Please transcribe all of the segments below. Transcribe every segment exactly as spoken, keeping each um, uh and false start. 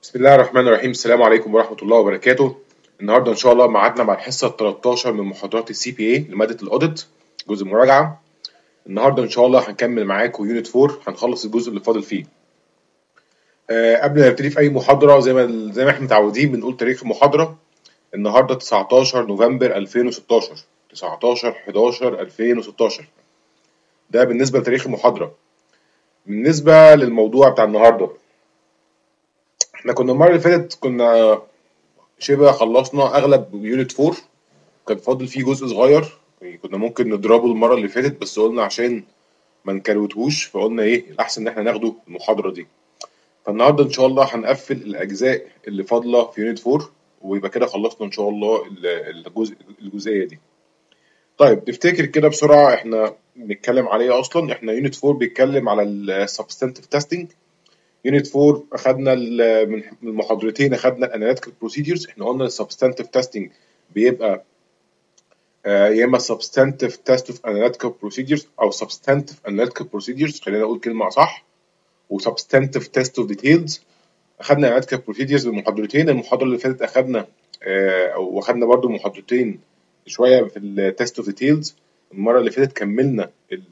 بسم الله الرحمن الرحيم. السلام عليكم ورحمة الله وبركاته. النهارده إن شاء الله ميعادنا مع الحصة التلتاشر من محاضرات السي بي اي لمادة الأوديت، جزء مراجعة. النهارده إن شاء الله هنكمل معاكم يونت أربعة، هنخلص الجزء اللي فاضل فيه. أه قبل ما نبتدي في أي محاضرة، زي ما زي ما احنا متعودين بنقول تاريخ المحاضرة. النهارده تسعتاشر نوفمبر ألفين وستاشر، تسعتاشر حداشر ألفين وستاشر. ده بالنسبة لتاريخ المحاضرة. بالنسبة للموضوع بتاع النهارده، احنا كنا المرة اللي فاتت كنا شبه خلصنا أغلب يونت أربعة، كان فاضل فيه جزء صغير. يعني كنا ممكن نضربه المرة اللي فاتت، بس قلنا عشان ما نكروتهوش فقلنا ايه الأحسن إن احنا ناخده المحاضرة دي. فالنهارده إن شاء الله هنقفل الأجزاء اللي فاضلة في يونت أربعة، ويبقى كده خلصنا إن شاء الله ال- الجزء الجزئية دي. طيب نفتكر كده بسرعة احنا بنتكلم على ايه أصلا. احنا يونت أربعة بيتكلم على السبستانتيف تيستنج. يونت أربعة أخدنا ال- من من المحاضرتين أخدنا الاناليتيكال بروسيدجرز. احنا قلنا السبستانتيف تيستنج بيبقى آه، يا اما substantive test of analytical procedures او substantive analytical procedures، خلينا اقول كلمه صح، و substantive test of details. اخدنا analytical procedures بالمحاضرتين. المحاضره اللي فاتت اخدنا آه، او اخدنا برضو محاضرتين شويه في التست اوف ديتيلز. المره اللي فاتت كملنا ال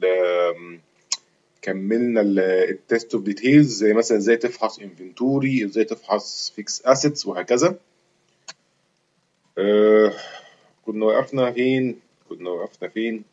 كملنا التست اوف ديتيلز، زي مثلا ازاي تفحص انفنتوري، ازاي تفحص فيكس اسيتس وهكذا. آه، كنا وقفنا فين كنا وقفنا فين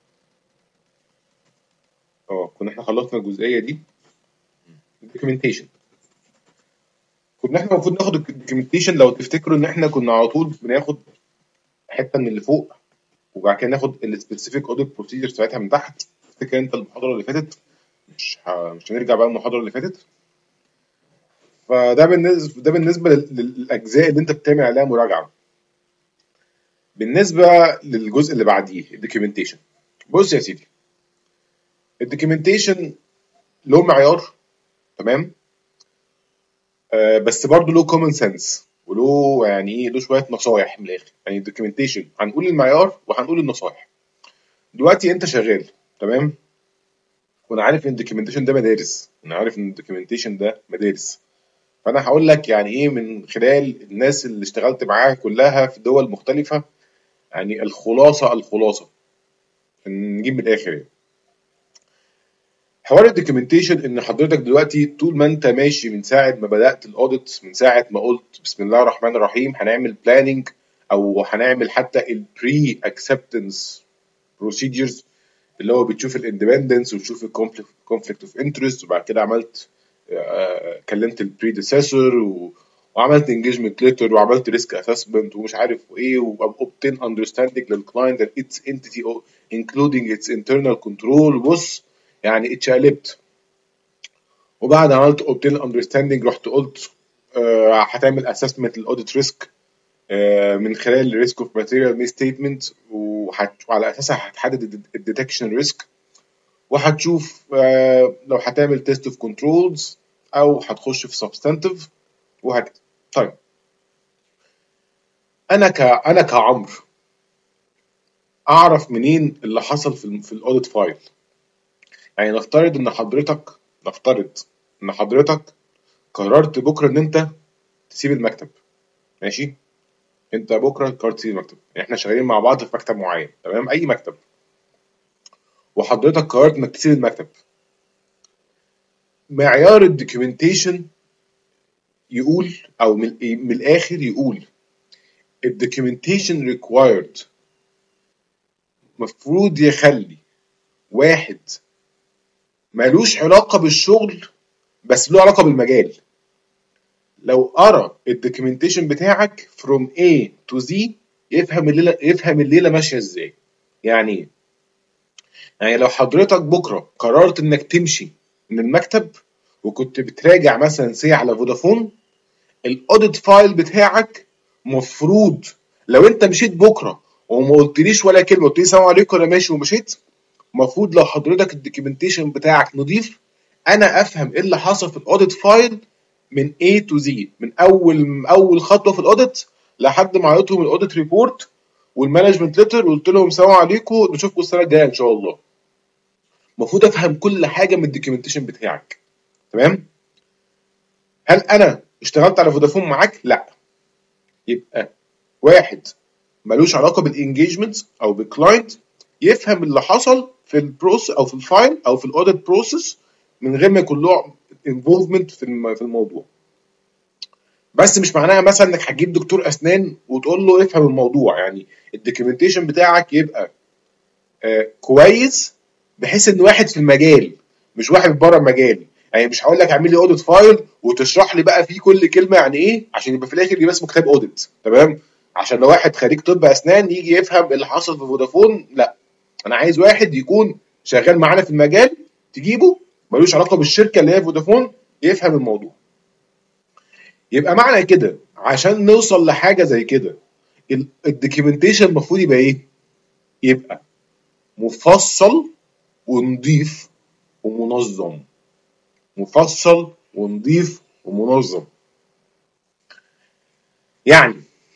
اه كنا احنا خلصنا الجزئيه دي. الدوكيومنتيشن، كنا احنا المفروض ناخد الدوكيومنتيشن. لو تفتكروا ان احنا كنا على طول بناخد حته من اللي فوق، وبعد كده ناخد السبيسيفيك اوديت بروسيجر بتاعتها من تحت. تفتكر انت المحاضره اللي فاتت؟ مش ه... مش هنرجع بقى المحاضره اللي فاتت. فده بالنسبه ده بالنسبه لل- للاجزاء اللي انت بتعمل عليها مراجعه. بالنسبه للجزء اللي بعديه الدوكيومنتيشن، بص يا سيدي، الدوكيومنتيشن له معيار، تمام؟ آه، بس برضه له كومن سنس، وله يعني ايه له شويه نصايح من الاخر. يعني الدوكيومنتيشن هنقول المعيار وهنقول النصايح. دلوقتي انت شغال، تمام؟ وانا عارف ان الدوكيومنتيشن ده مدارس، انا عارف ان الدوكيومنتيشن ده مدارس. فانا هقول لك يعني ايه من خلال الناس اللي اشتغلت معاها كلها في دول مختلفه، يعني الخلاصه الخلاصه عشان نجيب من الاخر يعني. حوار الدوكيومنتيشن ان حضرتك دلوقتي طول ما انت ماشي من ساعه ما بدات الاوديت، من ساعه ما قلت بسم الله الرحمن الرحيم هنعمل بلاننج، او هنعمل حتى البري اكسبتنس بروسيجرز، اللي هو بتشوف الاندبندنس وتشوف الكونفليكت اوف انترست، وبعد كده عملت آه، كلمت البريديسيسور وعملت انجيجمنت ليتر وعملت ريسك اسسمنت ومش عارف ايه، وobtain understanding للكلاينت that its entity including its internal control. بص يعني اتشقلبت. وبعد ما عملت obtain understanding رحت قلت آه، هتعمل assessment للاوديت ريسك من خلال الريسك اوف ماتيريال مي ستيتمنت، وعلى اساسها هتحدد الديتكشن ريسك، وهتشوف آه، لو هتعمل تيست اوف كنترولز او هتخش في سبستانتيف وهكذا. طيب انا ك انا كعمر اعرف منين اللي حصل في ال في الاوديت فايل؟ يعني نفترض ان حضرتك نفترض ان حضرتك قررت بكره ان انت تسيب المكتب، ماشي؟ انت بكره قررت تسيب المكتب، احنا شغالين مع بعض في مكتب معين، تمام؟ اي مكتب، وحضرتك قررت انك تسيب المكتب. معيار الدوكيومنتيشن يقول، او من, من الاخر يقول الدوكيومنتيشن ريكوايرد مفروض يخلي واحد مالوش علاقة بالشغل بس له علاقة بالمجال لو قرا الدوكيومنتيشن بتاعك from A to Z يفهم الليلة يفهم الليلة ماشية ازاي. يعني ايه؟ يعني لو حضرتك بكرة قررت انك تمشي من المكتب وكنت بتراجع مثلا سي على فودافون، الاوديت فايل بتاعك مفروض، لو انت مشيت بكره وما قلتليش ولا كلمه قلت لي سلام عليكم انا ماشي ومشيت، المفروض لو حضرتك الدوكيومنتيشن بتاعك نضيف انا افهم ايه اللي حصل في الاوديت فايل من A to Z، من اول من اول خطوه في الاوديت لحد ما عيطهم الاوديت ريبورت والمانجمنت ليتر وقلت لهم سلام عليكم نشوفكم السنه الجايه ان شاء الله. المفروض افهم كل حاجه من الدوكيومنتيشن بتاعك، تمام؟ هل انا اشتغلت على فودافون معاك؟ لا. يبقى واحد ملوش علاقه بالانجيجمنت او بالكلاينت يفهم اللي حصل في البروسيس او في الفايل او في الاوديت بروسيس من غير ما يكون له انفولفمنت في في الموضوع. بس مش معناها مثلا انك هتجيب دكتور اسنان وتقول له افهم الموضوع. يعني الدوكيومنتيشن بتاعك يبقى آه كويس بحيث ان واحد في المجال مش واحد بره المجال. يعني مش هقول لك اعمل لي اوديت فايل وتشرح لي بقى فيه كل كلمه يعني ايه عشان يبقى في الاخر يبقى اسمه كتاب اوديت، تمام؟ عشان لو واحد خريج طب اسنان يجي يفهم اللي حصل في فودافون، لا. انا عايز واحد يكون شغال معانا في المجال، تجيبه ملوش علاقه بالشركه اللي هي فودافون، يفهم الموضوع. يبقى معنى كده عشان نوصل لحاجه زي كده الدوكيومنتيشن المفروض يبقى ايه؟ يبقى مفصل ونضيف ومنظم. مفصل ونضيف ومنظم. يعني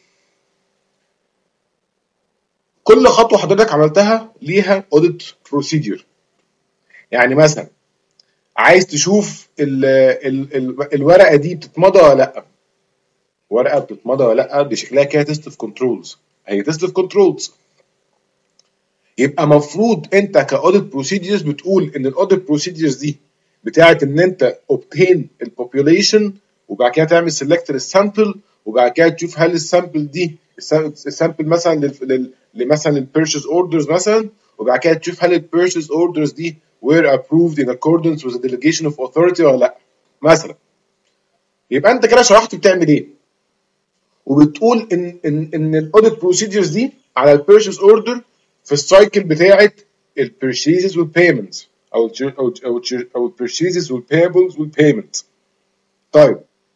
كل خطوه حضرتك عملتها ليها اوديت بروسيدير. يعني مثلا عايز تشوف ال ال ال الورقه دي بتتمضى ولا لا. ورقه بتتمضى ولا لا دي شكلها كده تيست اوف كنترولز، هي تيست اوف كنترولز. يبقى مفروض انت كاوديت بروسيديرز بتقول ان الاوديت بروسيديرز دي بتاعت ان انت اوبتين البوبيوليشن وبعد كده تعمل سيلكت للسامبل وبعد كده تشوف هل السامبل دي السامبل مثلا مثلا للبيرشيز اوردرز مثلا، وبعد كده تشوف هل البيرشيز اوردرز دي were approved in accordance with the delegation of authority ولا لا مثلا. يبقى انت كده شرحت بتعمل ايه وبتقول ان ان ان الاوديت بروسيديرز دي على البيرشيز اوردر في السايكل بتاعه البيرشيزز والبيمنتس او ال او او او البيرشيزز والبيبلز والبيمنت. طيب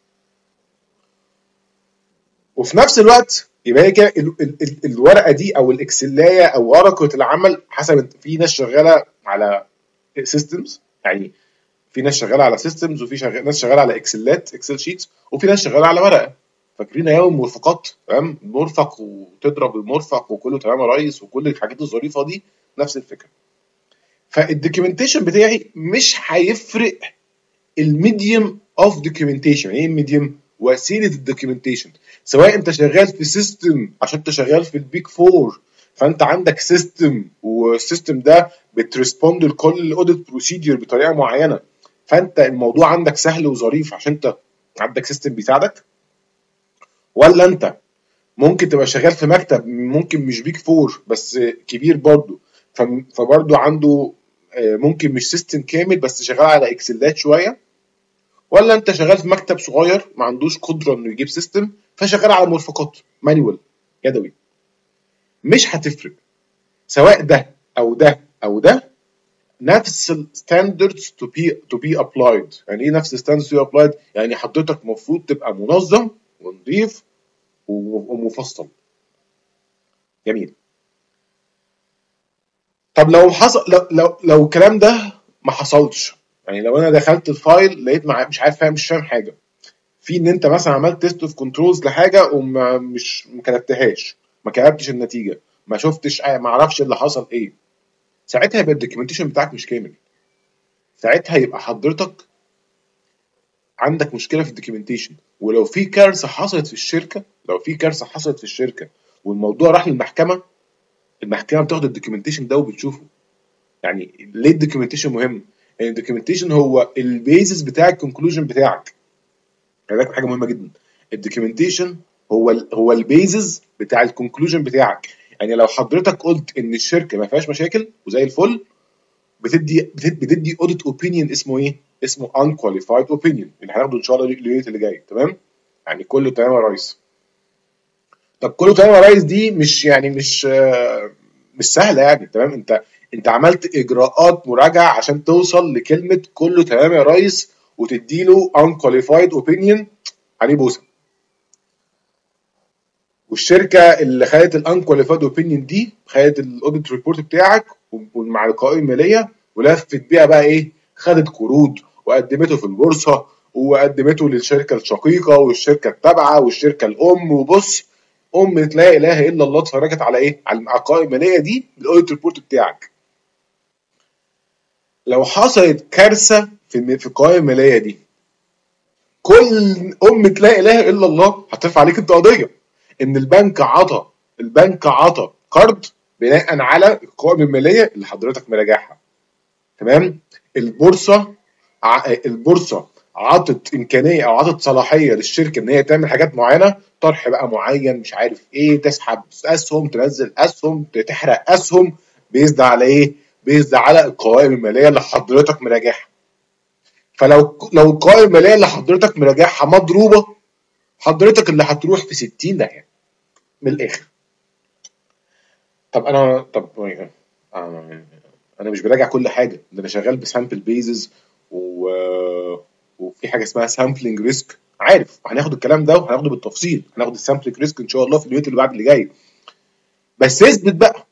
وفي نفس الوقت يبقى هي كده الورقه دي او الاكسلايه او ورقه العمل حسب في ناس شغاله على سيستمز، يعني في ناس شغاله على سيستمز وفي شغال ناس شغاله على اكسلات اكسل شيتس وفي ناس شغاله على ورقه. فاكرين ايام المرفقات؟ تمام، مرفق وتضرب المرفق وكله تمام يا ريس وكل الحاجات الظريفه دي نفس الفكره. فالدوكيومنتيشن بتاعي مش هيفرق الميديوم اوف دوكيومنتيشن. ايه الميديوم؟ وسيله الدوكيومنتيشن. سواء انت شغال في سيستم عشان انت شغال في البيك فور فانت عندك سيستم والسيستم ده بتريسبوند لكل اوديت بروسيدير بطريقه معينه، فانت الموضوع عندك سهل وظريف عشان انت عندك سيستم بيساعدك. ولا انت ممكن تبقى شغال في مكتب ممكن مش بيك فور بس كبير برضه، فبرضه عنده ممكن مش سيستم كامل بس شغال على اكسلات شويه. ولا انت شغال في مكتب صغير ما عندوش قدره انه يجيب سيستم فشغال على مرفقات مانيوال يدوي. مش هتفرق سواء ده او ده او ده، نفس الستاندردز تو بي تو بي ابلايد. يعني ايه نفس الستاندردز تو بي ابلايد؟ يعني حضرتك المفروض تبقى منظم ونظيف ومفصل. جميل. طب لو حصل لو لو, لو الكلام ده ما حصلش، يعني لو انا دخلت الفايل لقيت مش عارف فاهم مش فاهم حاجه في ان انت مثلا عملت تيست اوف كنترولز لحاجه ومش ما كتبتهاش، ما كتبتش النتيجه، ما شفتش ما اعرفش اللي حصل ايه، ساعتها يبقى الدوكيومنتيشن بتاعك مش كامل. ساعتها يبقى حضرتك عندك مشكله في الدوكيومنتيشن. ولو في كارثه حصلت في الشركه لو في كارثه حصلت في الشركه والموضوع راح للمحكمه، المحكمه بتاخد الدوكيومنتيشن ده وبتشوفه. يعني ليه الدوكيومنتيشن مهم؟ يعني الدوكيومنتيشن هو البيزس بتاع الكونكلوجن بتاعك. هذاك حاجه مهمه جدا. الدوكيومنتيشن هو ال هو البيزس بتاع الكونكلوجن بتاعك. يعني لو حضرتك قلت ان الشركه ما فيهاش مشاكل وزي الفل، بتدي بتدي اوديت اوبينيون اسمه ايه؟ اسمه unqualified opinion اللي هناخده ان شاء الله اليونت اللي جاي. تمام؟ يعني كله تمام يا ريس. طب كله تمام يا ريس دي مش يعني مش آه مش سهله يعني. تمام؟ انت انت عملت اجراءات مراجعه عشان توصل لكلمه كله تمام يا ريس وتديله unqualified opinion عليه بوسه. والشركه اللي خدت الانكواليفايد اوبينيون دي خدت الاوديت ريبورت بتاعك مع القوائم الماليه ولفت بيها بقى ايه؟ خدت قروض وقدمته في البورصه وقدمته للشركه الشقيقه والشركه التابعه والشركه الام. وبص ام لا اله الا الله اتفرجت على ايه؟ على القوائم الماليه دي بالاوديت ريبورت بتاعك. لو حصلت كارثه في في القوائم الماليه دي كل أمة لا إله إلا الله هترفع عليك أنت قضية إن البنك عطى البنك عطى قرض بناء على القوائم المالية اللي حضرتك مراجعها. تمام. البورصة ع- البورصة عطت إمكانية أو عطت صلاحية للشركة إن هي تعمل حاجات معينة، طرح بقى معين، مش عارف إيه، تسحب أسهم، تنزل أسهم، تحرق أسهم، بيزد على إيه؟ بيزد على القوائم المالية اللي حضرتك مراجعها. فلو لو القوائم المالية اللي حضرتك مراجعها مضروبة، حضرتك اللي هتروح في ستين داهية من الآخر. طب أنا طب آه، أنا مش براجع كل حاجة، ده أنا شغال بسامبل بيزز و... وفي حاجة اسمها سامبلينج ريسك. عارف هناخد الكلام ده وهناخده بالتفصيل، هناخد السامبلينج ريسك إن شاء الله في الفيديو اللي بعد اللي جاي. بس اثبت بقى،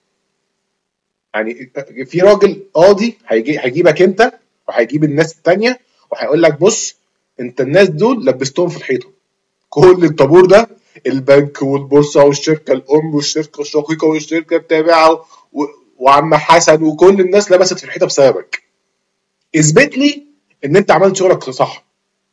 يعني في راجل قاضي هيجي هيجيبك أنت وهيجيب الناس التانية وهيقول لك بص، أنت الناس دول لبستهم في الحيطة، كل الطابور ده البنك والبورصة والشركة الأم والشركة الشقيقة والشركة التابعة و... وعم حسن وكل الناس لبست في الحيطة بسببك. اثبت لي ان انت عملت شغلك صح.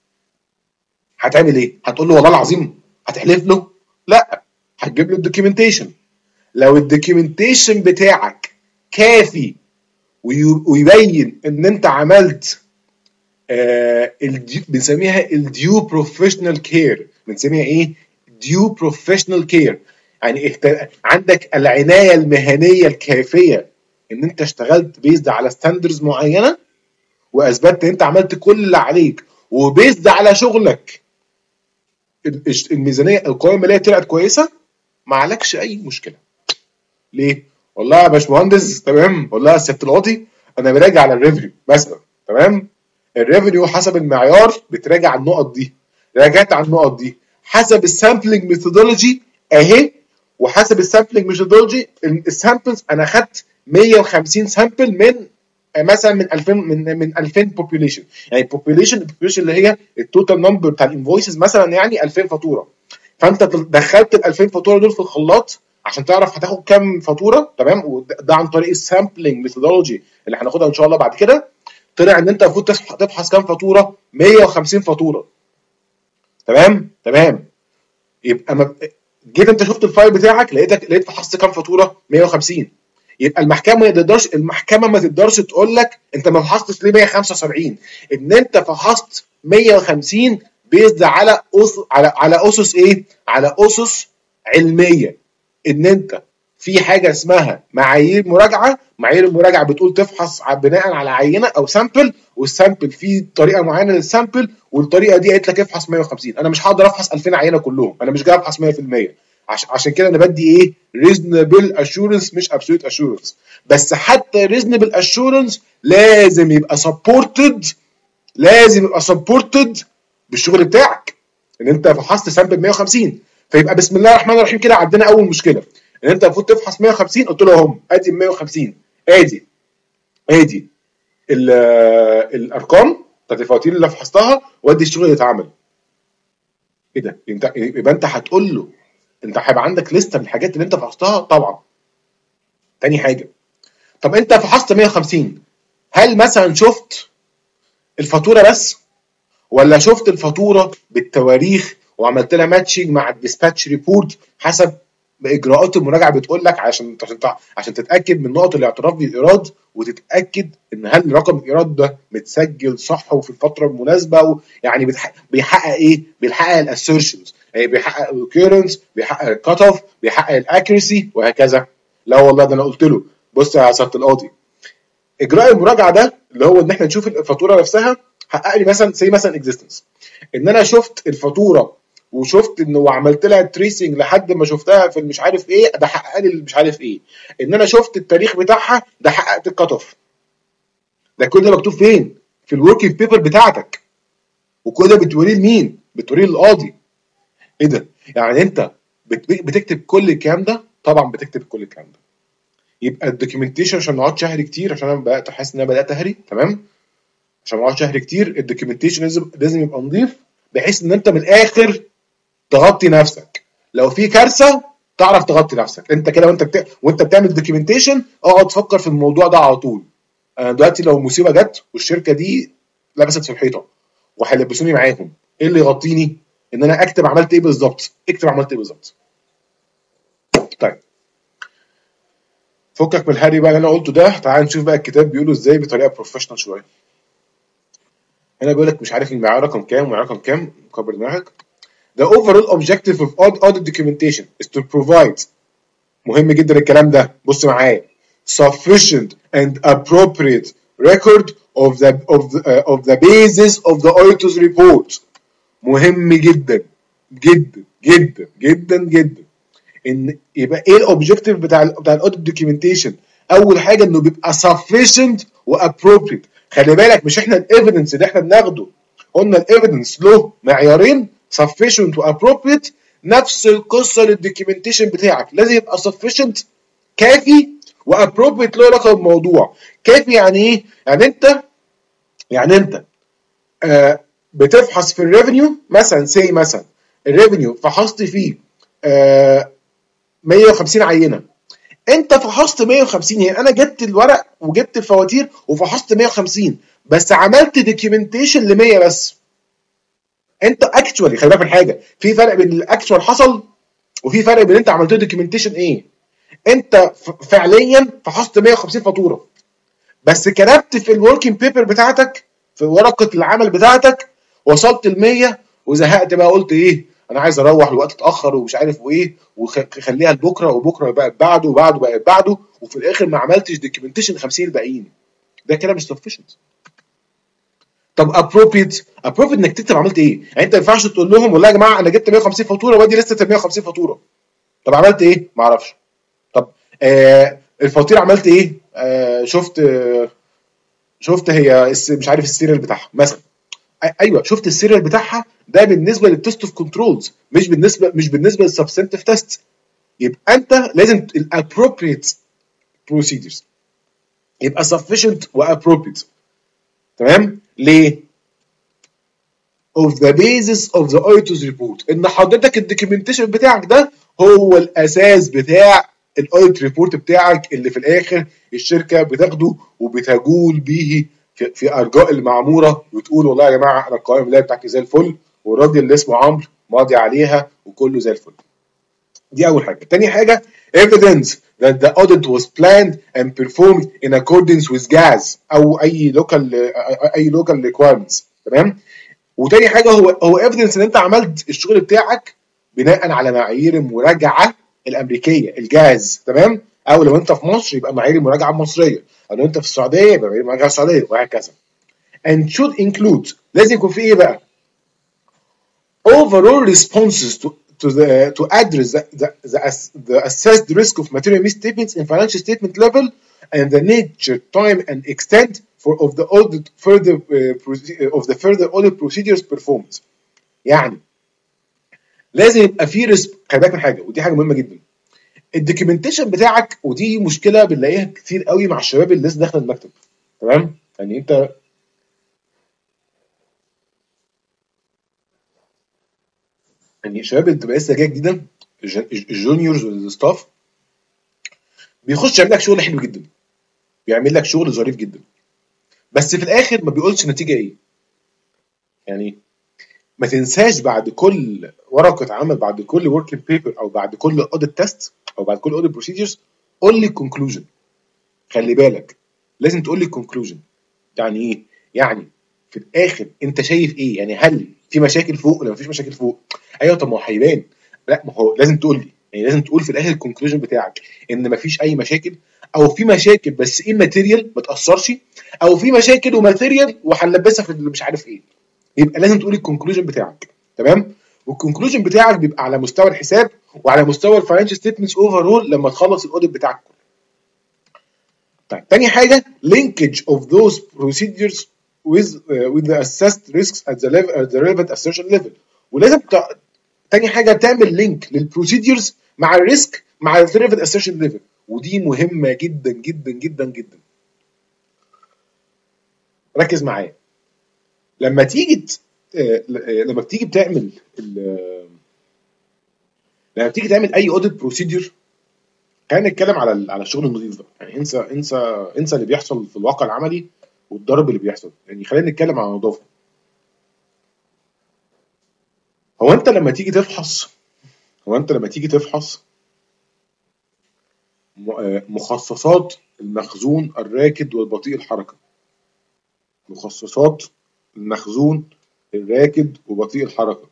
هتعمل ايه؟ هتقول له والله العظيم؟ هتحلف له؟ لا، هتجيب له الدوكيومنتيشن. لو الدوكيومنتيشن بتاعك كافي وي- ويبين ان انت عملت آه الدي... بنسميها الديو بروفيشنال كير. بنسميها ايه؟ ديو بروفيشنال كير، يعني اهت... عندك العنايه المهنيه الكافيه ان انت اشتغلت بيزد على ستاندرز معينه، واثبتت ان انت عملت كل اللي عليك، وبيزد على شغلك ال- الش- الميزانيه القوائم الماليه طلعت كويسه، ما عليكش اي مشكله. ليه؟ والله يا باشمهندس تمام، والله يا سياده القاضي انا براجع على الريفينيو مثلا. تمام. الريفينيو حسب المعيار بتراجع النقط دي، راجعت على النقط دي حسب السامبلنج ميثودولوجي اهي. وحسب السامبلنج ميثودولوجي السامبلز انا خدت مية وخمسين سامبل من مثلا من ألفين، من من ألفين بوبوليشن، يعني البوبوليشن البوبوليشن اللي هي التوتال نمبر بتاع الانفويسز مثلا، يعني ألفين فاتوره. فانت دخلت ال ألفين فاتوره دول في الخلاط عشان تعرف هتاخد كام فاتوره. تمام. وده عن طريق السامبلنج ميثودولوجي اللي هناخدها ان شاء الله بعد كده. طلع ان انت المفروض تفحص كام فاتوره؟ مية وخمسين فاتوره. تمام تمام. يبقى ما جيت انت شفت الفايل بتاعك لقيتك لقيت فحصت كام فاتوره؟ مية وخمسين. يبقى المحكمه ما تقدرش المحكمه ما تقدرش تقول لك انت ما فحصتش ليه مية وخمسة وسبعين. ان انت فحصت مية وخمسين بيزد على أس... على على اسس ايه؟ على اسس علميه. ان انت في حاجه اسمها معايير مراجعه، معايير المراجعه بتقول تفحص بناء على عينه او سامبل، والسامبل في طريقه معينه للسامبل، والطريقه دي قالت لك افحص مية وخمسين. انا مش هقدر افحص ألفين عينه كلهم، انا مش جاي افحص مية في المية. عشان كده انا بدي ايه؟ ريزونبل اشورنس مش ابسولوت اشورنس. بس حتى ريزونبل اشورنس لازم يبقى سبورتد، لازم يبقى سبورتد بالشغل بتاعك ان انت فحصت سامبل مية وخمسين. فيبقى بسم الله الرحمن الرحيم كده عندنا اول مشكله ان انت المفروض تفحص مية وخمسين. قلت له اهم ادي مية وخمسين، ادي ادي الارقام بتاعت الفواتير اللي فحصتها، وادي الشغل اللي اتعمل. ايه ده؟ انت يبقى انت هتقول له انت هيبقى عندك لسته بالحاجات اللي انت فحصتها طبعا. تاني حاجه، طب انت فحصت مية وخمسين، هل مثلا شفت الفاتوره بس، ولا شفت الفاتوره بالتواريخ وعملت لها ماتشنج مع الديسباتش ريبورت حسب اجراءات المراجعه بتقول لك، عشان عشان عشان تتاكد من نقط الاعتراف بالايراد، وتتاكد ان هل رقم الايراد ده متسجل صح وفي الفتره المناسبه، يعني بيحقق ايه؟ بيحقق الاسيرشنز، بيحقق الريكيرنس، بيحقق الكات اوف، بيحقق الاكيرسي وهكذا. لا والله ده انا قلت له بص يا سياده القاضي، اجراء المراجعه ده اللي هو ان احنا نشوف الفاتوره نفسها حقق لي مثلا زي مثلا اكزيستنس، ان انا شفت الفاتوره وشفت انه وعملت لها تريسنج لحد ما شفتها في مش عارف ايه، ده حقق لي مش عارف ايه، ان انا شفت التاريخ بتاعها، ده حققت الكات اوف. ده كل ده مكتوب فين؟ في الوركينج بيبر بتاعتك. وكل ده بتوريه لمين؟ بتوريه للقاضي. ايه ده؟ يعني انت بتكتب كل الكلام ده؟ طبعا بتكتب كل الكلام ده. يبقى الدوكيومنتيشن عشان ما اقعدش اهري كتير، عشان انا بقيت احس ان انا بدات اهري. تمام. عشان ما اقعدش اهري كتير، الدوكيومنتيشن لازم لازم يبقى نظيف، بحيث ان انت من الاخر تغطي نفسك. لو في كارثه تعرف تغطي نفسك انت كده، وانت بت... وانت بتعمل دوكيومنتيشن اقعد تفكر في الموضوع ده على طول. انا دلوقتي لو مصيبه جت والشركه دي لبست في الحيطه وهيلبسوني معاهم، ايه اللي يغطيني؟ ان انا اكتب عملت ايه بالظبط، اكتب عملت ايه بالظبط. طيب فكك من الهري بقى اللي انا قلته ده، تعال نشوف بقى الكتاب بيقوله ازاي بطريقه بروفيشنال شويه. هنا بيقول لك مش عارف المعيار رقم كام ومعيار رقم كام، كبر دماغك. The overall objective of audit documentation is to provide، مهم جدا الكلام ده، بص معايا، sufficient and appropriate record of the of the, uh, of the basis of the auditor's report. مهم جدا جدا جدا جدا جدا ان يبقى ايه الاوبجيكتيف بتاع ال بتاع الاوديت دوكيومنتيشن. اول حاجه انه بيبقى sufficient وappropriate. خلي بالك مش احنا الايفيدنس اللي احنا بناخده قلنا الايفيدنس له معيارين sufficient وappropriate، نفس القصه للدوكيومنتيشن بتاعك لازم يبقى sufficient كافي وappropriate له علاقه بالموضوع. كافي يعني ايه؟ يعني انت يعني انت آه بتفحص في الريفينيو مثلا، سي مثلا الريفينيو فحصت فيه آه مية وخمسين عينه، انت فحصت مية وخمسين، يعني انا جبت الورق وجبت الفواتير وفحصت مية وخمسين بس عملت دوكيومنتيشن ل مية بس. انت اكشوالي خلي بالك من حاجه، في فرق بين الاكشوال حصل وفي فرق بين انت عملت دوكيومنتيشن ايه. انت فعليا فحصت مية وخمسين فاتوره بس كتبت في الوركينج بيبر بتاعتك في ورقه العمل بتاعتك وصلت ل مية وزهقت بقى، قلت ايه انا عايز اروح، الوقت اتاخر ومش عارف وايه، وخليها لبكره وبكره بقى بعده وبعده بقى بعده، وفي الاخر ما عملتش دوكيومنتيشن خمسين الباقيين. ده كده مش سفشنت. طب ابروبريت، ابروبريت انك تكتب عملت ايه. يعني انت ما ينفعش تقول لهم والله يا جماعه انا جبت مية وخمسين فاتوره وادي لسه مية وخمسين فاتوره. طب عملت ايه؟ ما اعرفش. طب آه الفواتير عملت ايه؟ آه شفت آه شفت هي مش عارف السيريال بتاعها مثلا. ايوه شفت السيريال بتاعها، ده بالنسبه للتست اوف كنترولز، مش بالنسبه مش بالنسبه للسبستنتيف تيست. يبقى انت لازم الابروبريت بروسيدرز يبقى sufficient وappropriate. تمام؟ ليه؟ of the basis of the auditor's report، ان حضرتك الدوكيومنتيشن بتاعك ده هو الاساس بتاع الاوديت ريبورت بتاعك اللي في الاخر الشركه بتاخده وبتجول بيه في, في ارجاء المعموره وتقول والله يا جماعه انا القوائم الماليه بتاعتي زي الفل والراجل اللي اسمه عمرو ماضي عليها وكله زي الفل. دي اول حاجه. تاني حاجه evidence that the audit was planned and performed in accordance with جي إيه إز او اي local اي local requirements. تمام؟ وتاني حاجه هو هو evidence ان انت عملت الشغل بتاعك بناء على معايير المراجعه الامريكيه الجي إيه إز. تمام؟ او لو انت في مصر يبقى معايير المراجعه المصريه، او لو انت في السعوديه يبقى معايير المراجعه السعوديه، وهكذا. and should include، لازم يكون في ايه بقى؟ overall responses to to the to address the the, the, the assessed risk of material misstatements in financial statement level and the nature, time and extent for of the audit further uh, of the further audit procedures performed. يعني لازم يبقى في ريسك. خلي بالك من حاجه ودي حاجه مهمه جدا، الدوكيومنتيشن بتاعك، ودي مشكله بنلاقيها كتير قوي مع الشباب اللي لسه داخله المكتب. تمام؟ يعني انت يعني الشباب اللي بتبقى لسه جايه جديده، الجونيورز والستاف، بيخش يعمل لك شغل حلو جدا، بيعمل لك شغل ظريف جدا، بس في الاخر ما بيقولش النتيجه ايه. يعني ما تنساش بعد كل ورقه عمل، بعد كل وركينج بيبر، او بعد كل اوديت تيست، او بعد كل اوديت بروسيجرز، قول لي الكونكلوجن. خلي بالك لازم تقول لي الكونكلوجن. يعني ايه؟ يعني في الاخر انت شايف ايه؟ يعني هل في مشاكل فوق ولا مفيش مشاكل فوق؟ ايوه طب ما هو هيبان. لا ما هو لازم تقول لي، يعني لازم تقول في الاخر الكونكلوجن بتاعك ان مفيش اي مشاكل، او في مشاكل بس ايه ماتيريال ما تاثرش، او في مشاكل وماتيريال وهنلبسها في اللي مش عارف ايه. يبقى لازم تقول الكونكلوجن بتاعك. تمام؟ والكونكلوجن بتاعك بيبقى على مستوى الحساب وعلى مستوى الفاينانشال ستيتمنتس اوفرول لما تخلص الاوديت بتاعك. طيب تاني حاجه linkage of those procedures with uh, with the assessed risks at the level at the relevant assertion level. ولازم ت... تاني حاجه تعمل لينك للبروسيدجرز مع الريسك مع ال relevant assertion level، ودي مهمه جدا جدا جدا جدا. ركز معايا. لما تيجي ت... لما بتيجي بتعمل ال... لما بتيجي تعمل اي اوديت بروسيدجر، خلينا نتكلم على على الشغل النظيف ده. يعني انسى انسى انسى اللي بيحصل في الواقع العملي والضرب اللي بيحصل، يعني خلينا نتكلم على النظافه. هو انت لما تيجي تفحص هو انت لما تيجي تفحص مخصصات المخزون الراكد والبطيء الحركة مخصصات المخزون الراكد وبطيء الحركة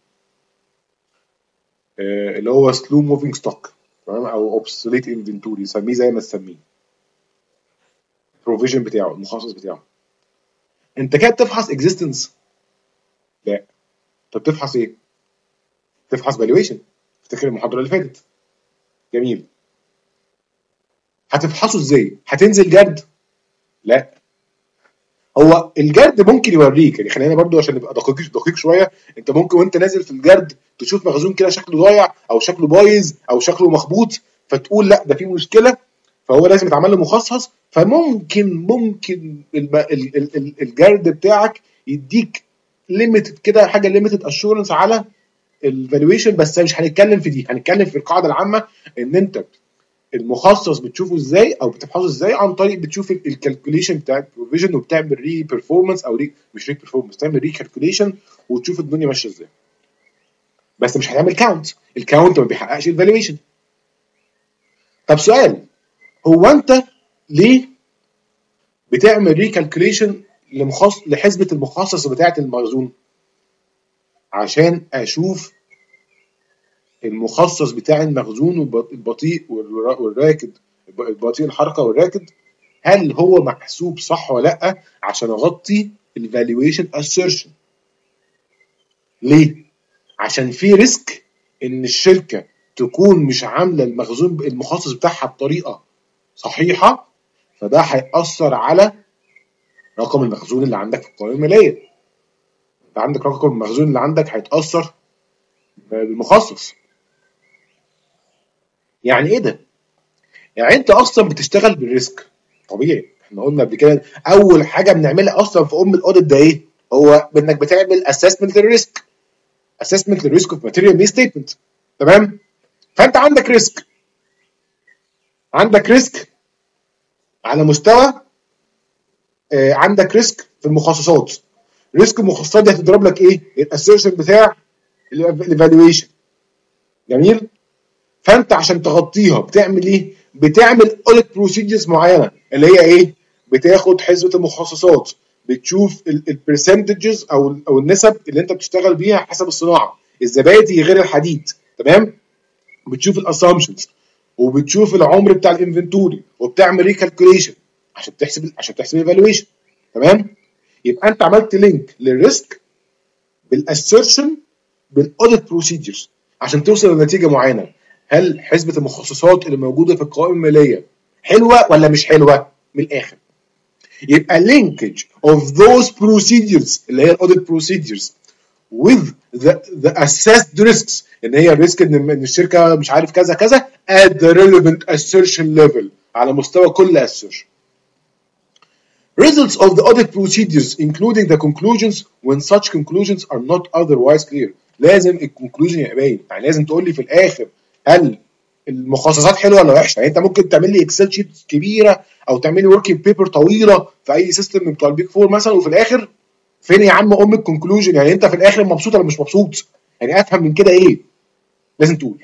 اللي هو سلو موفينج ستوك، تمام، او اوبسوليت انفنتوري، سميه زي ما تسميه، البروفيجن بتاعه، المخصص بتاعه. انت كده بتفحص اكزيستنس؟ لا. طب بتفحص ايه؟ تفحص فالويشن. افتكر المحاضره اللي فاتت. جميل. هتفحصه ازاي؟ هتنزل جرد؟ لا. هو الجرد ممكن يوريك، يعني خلينا برضو عشان نبقى دقيق دقيق شويه، انت ممكن وانت نازل في الجرد تشوف مخزون كده شكله ضايع او شكله بايظ او شكله مخبوط، فتقول لا ده في مشكله، فهو لازم يتعمل له مخصص. فممكن ممكن الجرد بتاعك يديك ليميتد كده، حاجه ليميتد اشورنس على الفالويشن، بس مش هنتكلم في دي، هنتكلم في القاعده العامه ان انت المخصص بتشوفه ازاي او بتفحصه ازاي، عن طريق بتشوف الكالكوليشن بتاع البروفيجن وبتعمل ري بيرفورمانس او ري مش ري بيرفورمانس، تعمل ري كالكوليشن وتشوف الدنيا ماشيه ازاي. بس مش هتعمل كاونت، الكاونت ما بيحققش الفالويشن. طب سؤال، هو انت ليه بتعمل ري كالكوليشن لمخصص لحسبه المخصص بتاعه المخزون؟ عشان اشوف المخصص بتاع المخزون البطيء والراكد، البطيء الحركه والراكد، هل هو محسوب صح ولا لا، عشان اغطي الفالويشن اسيرشن. ليه؟ عشان في ريسك ان الشركه تكون مش عامله المخزون المخصص بتاعها بطريقه صحيحه، فده هيأثر على رقم المخزون اللي عندك في القوائم الماليه. انت عندك رقم المخزون اللي عندك هيتأثر بالمخصص. يعني ايه ده؟ يعني انت اصلا بتشتغل بالريسك طبيعي. احنا قلنا قبل كده اول حاجه بنعملها اصلا في ام الاوديت ده ايه؟ هو انك بتعمل اسسمنت للريسك، اسسمنت للريسك اوف ماتيريال مي ستيتمنت، تمام؟ فانت عندك ريسك، عندك ريسك على مستوى آه عندك ريسك في المخصصات. ريسك المخصصات دي هتضرب لك ايه؟ الاسيرشن بتاع الايفالويشن. جميل؟ فانت عشان تغطيها بتعمل ايه؟ بتعمل اوديت بروسيجرز معينه، اللي هي ايه؟ بتاخد حسبه المخصصات، بتشوف البرسنتجز او او النسب اللي انت بتشتغل بيها حسب الصناعه، الزبادي غير الحديد، تمام؟ بتشوف الاسامبشنز، وبتشوف العمر بتاع الانفنتوري، وبتعمل ريكالكوليشن عشان تحسب عشان تحسب الايفالويشن، تمام؟ يبقى انت عملت لينك للريسك بالاسيرشن بالاوديت بروسيجرز عشان توصل لنتيجه معينه. هل حسبه المخصصات اللي موجوده في القوائم الماليه حلوه ولا مش حلوه؟ من الاخر يبقى linkage of those procedures اللي هي الاوديت procedures with the, the assessed risks، ان هي الريسك ان الشركه مش عارف كذا كذا at the relevant assertion level، على مستوى كل assertion. Results of the audit procedures including the conclusions when such conclusions are not otherwise clear. لازم الكونكلوجن يبقى باين، يعني لازم تقول لي في الاخر هل المخصصات حلوه ولا وحشه. يعني انت ممكن تعمل لي اكسل شيت كبيره او تعمل لي وركينج بيبر طويله في اي سيستم من بتوع البيج فور مثلا، وفي الاخر فين يا عم ام الكونكلوجن؟ يعني انت في الاخر مبسوط ولا مش مبسوط؟ يعني افهم من كده ايه؟ لازم تقول.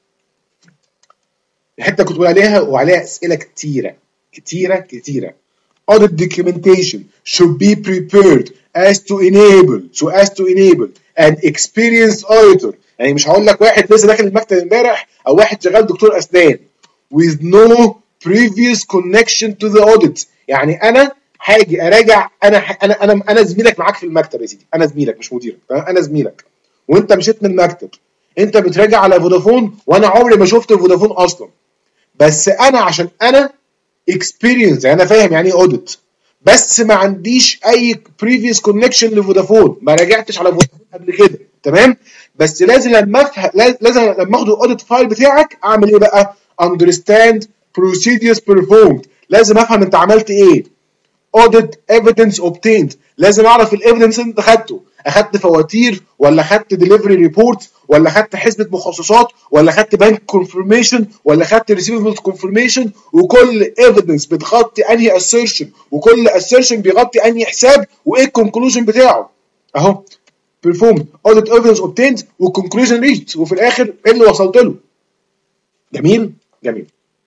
الحته كنت بقول عليها وعليها اسئله كتيره كتيره كتيره. Audit documentation should be prepared as to enable so as to enable an experienced auditor. يعني مش هقول لك واحد لسه داخل المكتب امبارح او واحد شغال دكتور اسنان with no previous connection to the audit. يعني انا هاجي اراجع، انا انا انا انا زميلك معاك في المكتب يا سيدي، انا زميلك مش مديرك، انا زميلك، وانت مشيت من المكتب، انت بتراجع على فودافون وانا عمري ما شفت فودافون اصلا، بس انا عشان انا experience، يعني انا فاهم يعني ايه اوديت، بس ما عنديش اي previous connection لفودافون، ما راجعتش على فودافون قبل كده، تمام؟ بس لازم لما افهم، لازم لما اخد الاوديت فايل بتاعك اعمل ايه بقى؟ understand procedures performed، لازم افهم انت عملت ايه. audit evidence obtained، لازم اعرف الايفيدنس انت خدته، اخدت فواتير ولا اخدت ديليفري ريبورت ولا اخدت حسبه مخصصات ولا اخدت بنك كونفirmation ولا اخدت ريسيفبلز كونفirmation، وكل ايفيدنس بتغطي انهي assertion، وكل assertion بيغطي انهي حساب، وايه الكونكلوجن بتاعه. اهو performed audit evidence obtained والconclusion reached وفي الاخر ايه اللي وصلت له. جميل جميل.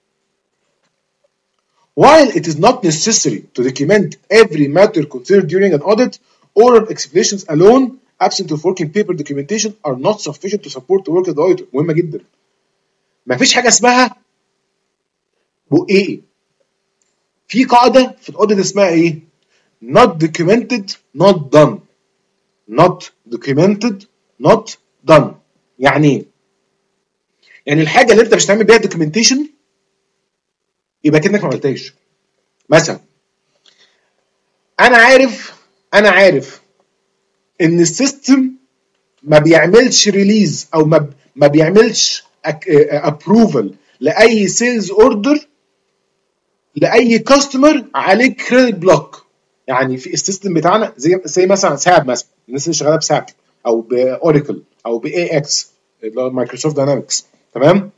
While it is not necessary to document every matter considered during an audit, oral explanations alone absent of working paper documentation are not sufficient to support the work of the auditor. مهمة جدا. مفيش حاجة اسمها بقى في قاعدة في الاوديت اسمها ايه؟ not documented not done. not documented not done. يعني ايه؟ يعني الحاجة اللي انت مش هتعمل بيها documentation يبقى كأنك ما عملتهاش. مثلا انا عارف انا عارف ان السيستم ما بيعملش ريليز او ما ما بيعملش ابروفل لاي سيلز اوردر لاي كاستمر عليه كريدت بلوك. يعني في السيستم بتاعنا زي زي مثلا ساب مثلا الناس اللي شغاله بساب او باوراكل او باي اكس اللي هو مايكروسوفت داينامكس. تمام.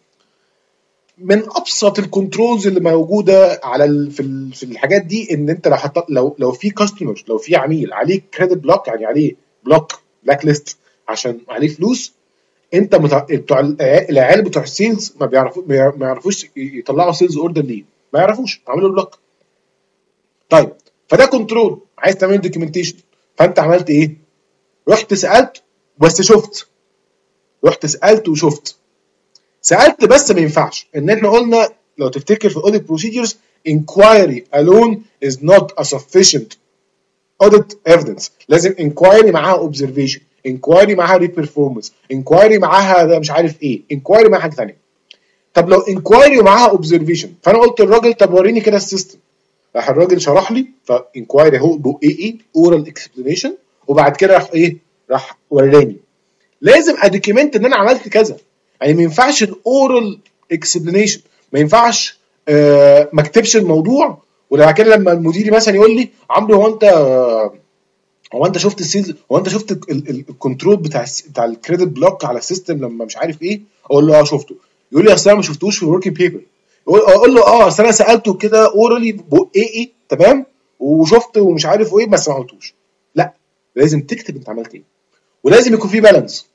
من ابسط الكنترولز اللي موجوده على ال في, ال في الحاجات دي ان انت لو حط لو لو في كاستمر لو في عميل عليه كريدت بلوك يعني عليه بلوك بلاك ليست عشان عليه فلوس، انت متع... بتوع العيال بتوع السيلز ما بيعرفوا ما يعرفوش يطلعوا سيلز اوردر ليه، ما يعرفوش عملوا بلوك. طيب فده كنترول عايز تعمل دوكيومنتيشن، فانت عملت ايه؟ رحت سالت بس شفت رحت سالت وشفت سالت بس ما ينفعش. ان احنا قلنا لو تفتكر في الاوديت بروسيجرز inquiry alone is not a sufficient audit evidence. لازم inquiry معاها observation، inquiry معاها reperformance، inquiry معاها ده مش عارف ايه، inquiry معاها حاجه ثانيه. طب لو inquiry ومعاها observation فانا قلت للراجل طب وريني كده السيستم، راح الراجل شرح لي فinquiry اهو ايه ايه oral explanation وبعد كده راح ايه راح وراني. لازم ادوكيمنت ان انا عملت كذا. يعني ما ينفعش الاورال اكسبلانيشن، ما ينفعش آه ما اكتبش الموضوع وبعد كده لما المدير مثلا يقول لي عمرو هو انت آه هو انت شفت السيلز هو انت شفت الكنترول بتاع بتاع الكريدت بلوك على السيستم لما مش عارف ايه، اقول له اه شفته. يقول لي اصل انا ما شفتوش في الوركينج بيبر. اقول له اه اصل انا سالته كده اورالي ايه ايه تمام وشفت ومش عارف ايه بس ما عملتوش. لا لازم تكتب انت عملت ايه ولازم يكون في بالانس.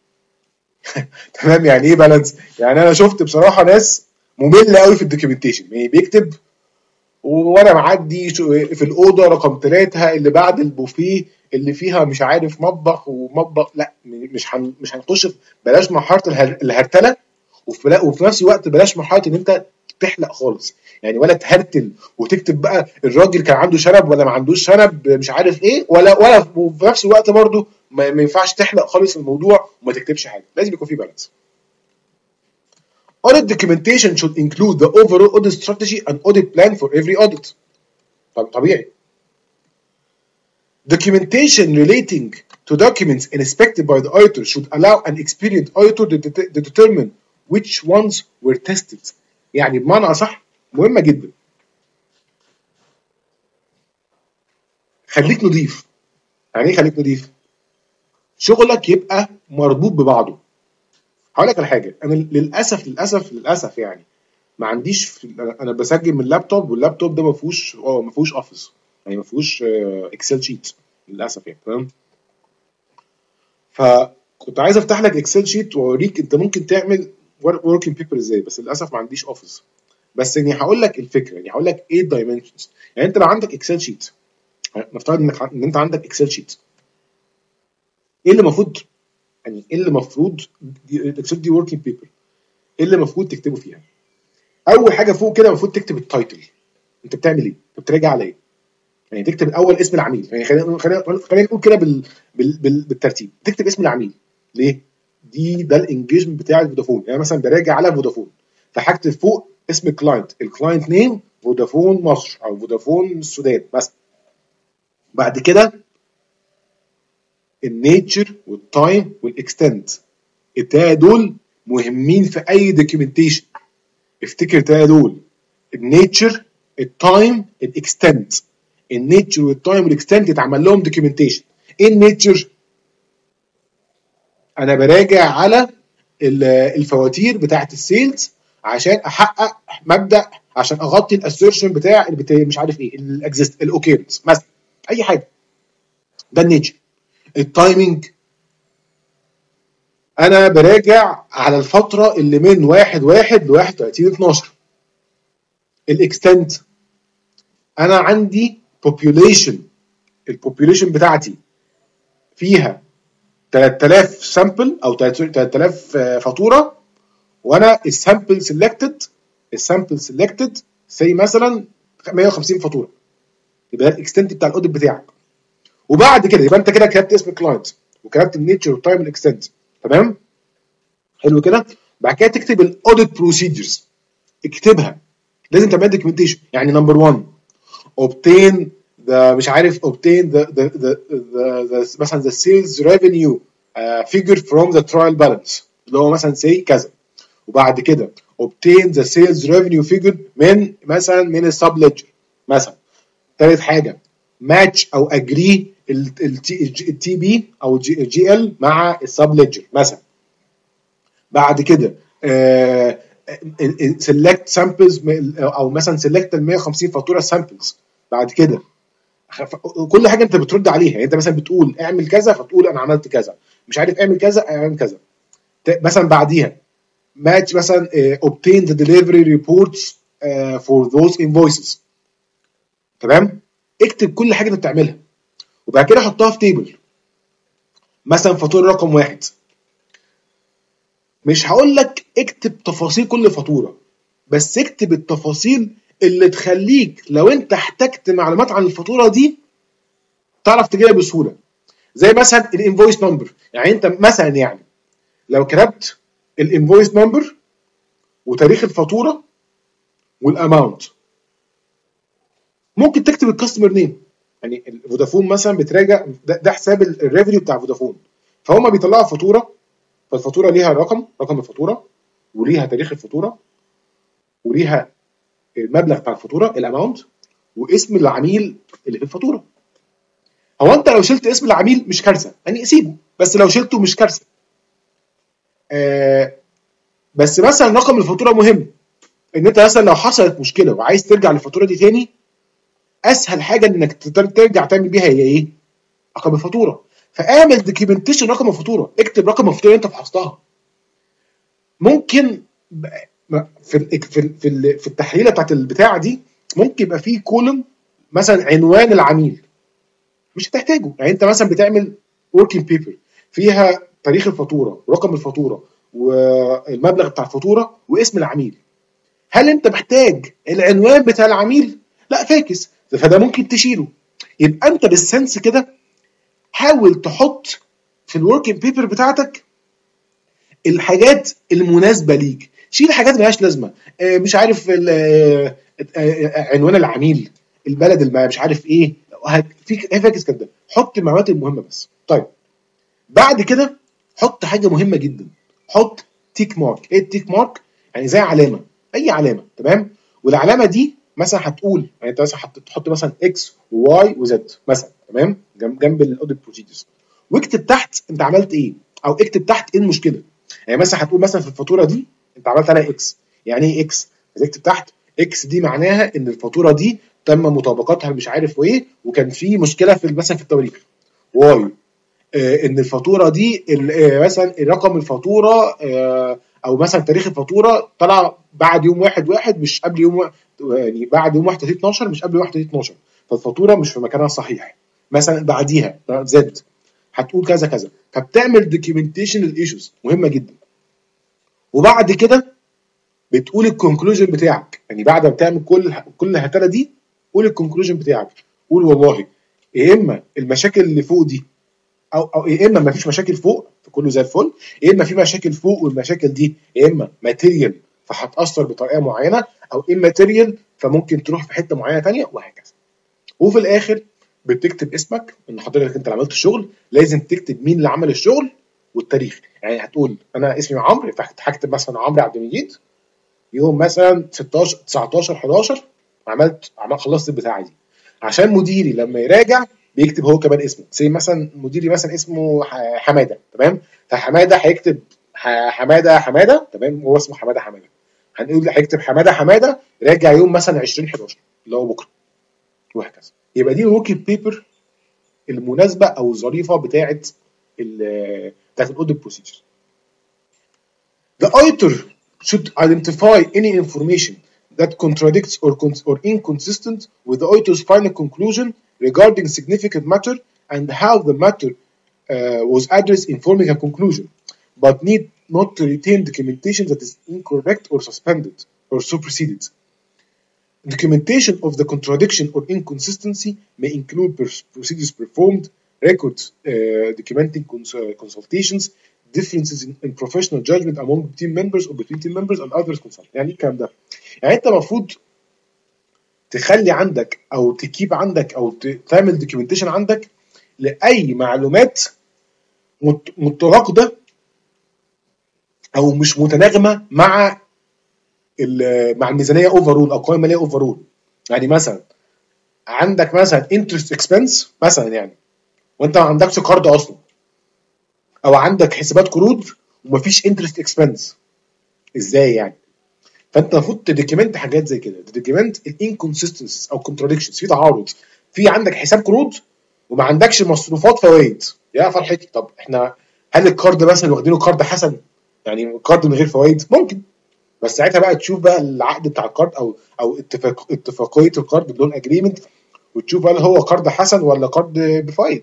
تمام. يعني ايه بالانس؟ يعني انا شفت بصراحه ناس ممله قوي في الدوكيومنتيشن، يعني بيكتب وانا معدي في الاوضه رقم ثلاثة اللي بعد البوفيه اللي فيها مش عارف مطبخ ومطبخ. لا مش هن مش هنخش بلاش مرحله الهرتله وفي وفي نفس الوقت بلاش مرحله ان انت تحلق خالص، يعني ولا تهرتل وتكتب بقى الراجل كان عنده شنب ولا ما عندوش شنب مش عارف ايه، ولا ولا وفي نفس الوقت برضو ما ينفعش تحلق خالص الموضوع وما تكتبش حاجه. لازم يكون في بالانس. Audit documentation should include the overall audit strategy and audit plan for every audit. طب طبيعي. Documentation relating to documents inspected by the auditor should allow an experienced auditor to, det- to determine which ones were tested. يعني بمعنى أصح مهمة جدا. خليك نضيف. يعني ايه خليك نضيف؟ شغلك يبقى مربوط ببعضه. هقول لك على حاجه، انا للاسف للاسف للاسف يعني ما عنديش في... انا بسجل من اللابتوب واللابتوب ده ما فيهوش اه ما فيهوش اوفيس، يعني ما فيهوش اكسل شيت للاسف يعني. تمام. فكنت عايز افتح لك اكسل شيت واوريك انت ممكن تعمل وركينج بيبر ازاي، بس للاسف ما عنديش اوفيس. بس يعني هقول لك الفكره، يعني هقول لك ايه الدايمنشنز. يعني انت لو عندك اكسل شيت، نفترض انك ان انت عندك اكسل شيت، ايه اللي المفروض يعني ايه اللي المفروض الاكسل دي وركينج بيبر ايه اللي المفروض تكتبه فيها؟ اول حاجه فوق كده المفروض تكتب التايتل. انت بتعمل ايه؟ انت بتراجع على ايه؟ يعني تكتب الاول اسم العميل، يعني خلينا خلينا خلينا نقول كده بال... بال... بال... بالترتيب. تكتب اسم العميل ليه؟ دي ده الانجيجمنت بتاع الفودافون. يعني مثلا براجع على فودافون فهكتب فوق اسم الكلاينت، الكلاينت نيم فودافون مصر او فودافون السودان مثلا. بعد كده النيتشر والتايم والاكستنت، التلاته دول مهمين في اي دوكيومنتيشن. افتكر التلاته دول، النيتشر التايم الاكستنت. النيتشر والتايم والاكستنت يتعمل لهم دوكيومنتيشن. ايه النيتشر؟ انا براجع على الفواتير بتاعه السيلز عشان احقق مبدا، عشان اغطي الاسيرشن بتاع مش عارف ايه الاكزيست الاوكيرنس مثلا، اي حاجه. ده النيتشر. التايمنج انا براجع على الفتره اللي من واحد واحد ل واحد وتلاتين اتناشر. الاكستنت انا عندي population، البوبيوليشن بتاعتي فيها تلات آلاف سامبل او تلات آلاف فاتوره، وانا السامبل سيلكتد السامبل سيلكتد زي مثلا مية وخمسين فاتوره، يبقى ده الاكستنت بتاع الاوديت بتاعك. وبعد كده يبقى انت كده كتبت اسم الكلاينت وكتبت النيتشر والتايم والاكستنت، تمام؟ حلو كده. بعد كده تكتب الاوديت بروسيدجرز، اكتبها، لازم تعمل دوكيومنتيشن. يعني نمبر واحد obtain the مش عارف obtain the the the, the, the مثلا the sales revenue uh, figure from the trial balance اللي هو مثلا say كذا. وبعد كده obtain the sales revenue figure من مثلا من السب ليدجر مثلا. ثالث حاجه match او agree التي بي او الجي ال مع السب ليدجر مثلا. بعد كده آه select samples او مثلا select ال مية وخمسين فاتوره samples. بعد كده كل حاجه انت بترد عليها، يعني انت مثلا بتقول اعمل كذا فتقول انا عملت كذا، مش عارف اعمل كذا اعمل كذا. مثلا بعديها match مثلا uh, obtain the delivery reports uh, for those invoices، تمام؟ اكتب كل حاجه انت بتعملها وبعد كده حطها في تيبل. مثلا فاتوره رقم واحد، مش هقول لك اكتب تفاصيل كل فاتوره، بس اكتب التفاصيل اللي تخليك لو انت احتجت معلومات عن الفاتوره دي تعرف تجيبها بسهوله. زي مثلا الانفويس نمبر، يعني انت مثلا يعني لو كتبت الانفويس نمبر وتاريخ الفاتوره والاماونت، ممكن تكتب الكاستمر نيم. يعني فودافون مثلا بتراجع ده, ده حساب الريفينيو بتاع فودافون، فهم بيطلعوا فاتوره، فالفاتوره ليها رقم رقم الفاتوره وليها تاريخ الفاتوره وليها المبلغ بتاع الفاتوره الاماونت واسم العميل اللي في الفاتوره. هو انت لو شلت اسم العميل مش كارثه، يعني سيبه، بس لو شلته مش كارثه. آه بس مثلا رقم الفاتوره مهم، ان انت مثلا لو حصلت مشكله وعايز ترجع للفاتوره دي تاني، اسهل حاجه انك ترجع تعمل بيها هي ايه؟ رقم الفاتوره. فاعمل دوكيومنتيشن رقم الفاتوره، اكتب رقم الفاتوره اللي انت فحصتها. ممكن في في في في التحليله بتاعت البتاعه دي ممكن يبقى فيه كولوم مثلا عنوان العميل، مش هتحتاجه. يعني انت مثلا بتعمل وركينج بيبر فيها تاريخ الفاتوره ورقم الفاتوره والمبلغ بتاع الفاتوره واسم العميل، هل انت محتاج العنوان بتاع العميل؟ لا فاكس، فده ممكن تشيله. يبقى انت بالسنس كده حاول تحط في الوركينج بيبر بتاعتك الحاجات المناسبه ليك، شيل حاجات ملهاش لازمه، مش عارف عنوان العميل، البلد اللي مش عارف ايه، في فاكس كده، حط المعلومات المهمه بس. طيب بعد كده حط حاجه مهمه جدا، حط تيك مارك. ايه التيك مارك؟ يعني زي علامه، اي علامه، تمام؟ والعلامه دي مثلا هتقول، يعني انت مثلا هتحط مثلا اكس وواي وزد مثلا، تمام؟ جنب جنب الاوديت بروسيدرز، واكتب تحت انت عملت ايه، او اكتب تحت ايه المشكله. يعني مثلا هتقول مثلا في الفاتوره دي انت عملت عليها اكس، يعني ايه اكس؟ هتكتب تحت اكس دي معناها ان الفاتوره دي تم مطابقتها مش عارف وايه، وكان في مشكله في مثلا في التواريخ. واي آه ان الفاتوره دي آه مثلا رقم الفاتوره آه او مثلا تاريخ الفاتوره طلع بعد يوم واحد واحد مش قبل يوم واحد، يعني بعد يوم واحد وتلاتين اتناشر مش قبل واحد وتلاتين اتناشر، فالفاتوره مش في مكانها الصحيح. مثلا بعديها زد هتقول كذا كذا، فبتعمل دوكيومنتيشن الايشوز، مهمه جدا. وبعد كده بتقول الكونكلوجن بتاعك، يعني بعد ما بتعمل كل كل الهتله دي قول الكونكلوجن بتاعك، قول والله يا اما المشاكل اللي فوق دي او او يا اما ما فيش مشاكل فوق فكله زي الفل، يا اما في مشاكل فوق والمشاكل دي يا اما ماتيريال فهتاثر بطريقه معينه، او اماتيريال فممكن تروح في حته معينه ثانيه، وهكذا. وفي الاخر بتكتب اسمك، ان حضرتك انت اللي عملت الشغل، لازم تكتب مين اللي عمل الشغل والتاريخ. يعني هتقول انا اسمي عمرو، فهكتب مثلا عمرو عبد المجيد يوم مثلا ستاشر تسعتاشر حداشر عملت عملت خلصت البتاعه دي، عشان مديري لما يراجع بيكتب هو كمان اسمه. زي مثلا مديري مثلا اسمه حماده، تمام؟ فحماده هيكتب حماده حماده، تمام؟ هو اسمه حماده حماده، هنقول هيكتب حماده حماده راجع يوم مثلا عشرين حداشر اللي هو بكره، وهكذا. يبقى دي الوركينج بيبر المناسبه او الظريفه بتاعه ال بتاعه الاوديت بروسيجر. The auditor should identify any information that contradicts or, cons- or inconsistent with the auditor's final conclusion regarding significant matter and how the matter uh, was addressed in forming a conclusion, but need not to retain documentation that is incorrect or suspended or superseded. Documentation of the contradiction or inconsistency may include pers- procedures performed, records uh, documenting cons- consultations, differences in, in professional judgment among team members or between team members and others consultants. يعني ايه الكلام ده؟ يعني انت المفروض تخلي عندك او تكيب عندك او تعمل دوكيومنتيشن عندك لاي معلومات متراكده او مش متناغمه مع مع الميزانيه اوفرول او القوائم الماليه اوفرول. يعني مثلا عندك مثلا انترست اكسبنس مثلا يعني وانت ما عندكش قرض اصلا، او عندك حسابات قروض ومفيش انترست اكسبنس، ازاي يعني؟ فانت المفروض تدوكيمنت حاجات زي كده، تدوكيمنت الانكونسستنسيز او كونتراديكشنز، في تعارض، في عندك حساب قروض وما عندكش مصروفات فوائد. يا فرحتي، طب احنا هل القرض مثلا واخدينه قرض حسن؟ يعني قرض من غير فوائد ممكن، بس ساعتها بقى تشوف بقى العقد بتاع القرض او او اتفاق اتفاقيه القرض اللون اجريمنت، وتشوف هل هو قرض حسن ولا قرض بفوائد.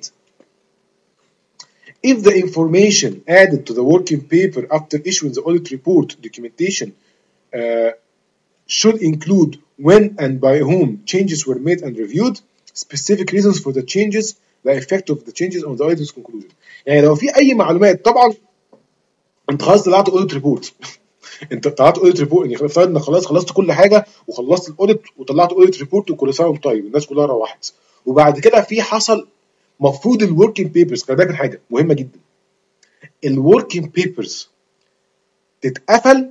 If the information added to the working paper after issuing the audit report documentation uh, should include when and by whom changes were made and reviewed, specific reasons for the changes, the effect of the changes on the auditor's conclusion. يعني لو في اي معلومات، طبعا انت خلاص طلعت audit report انت طلعت audit report، يعني افترض انك خلاص خلصت كل حاجه وخلصت الاوديت وطلعت audit report وكل سنه وانت طيب، الناس كلها روحت، وبعد كده في حصل مفروض الوركينج بيبرز. خلي بالك حاجه مهمه جدا، الوركينج بيبرز تتقفل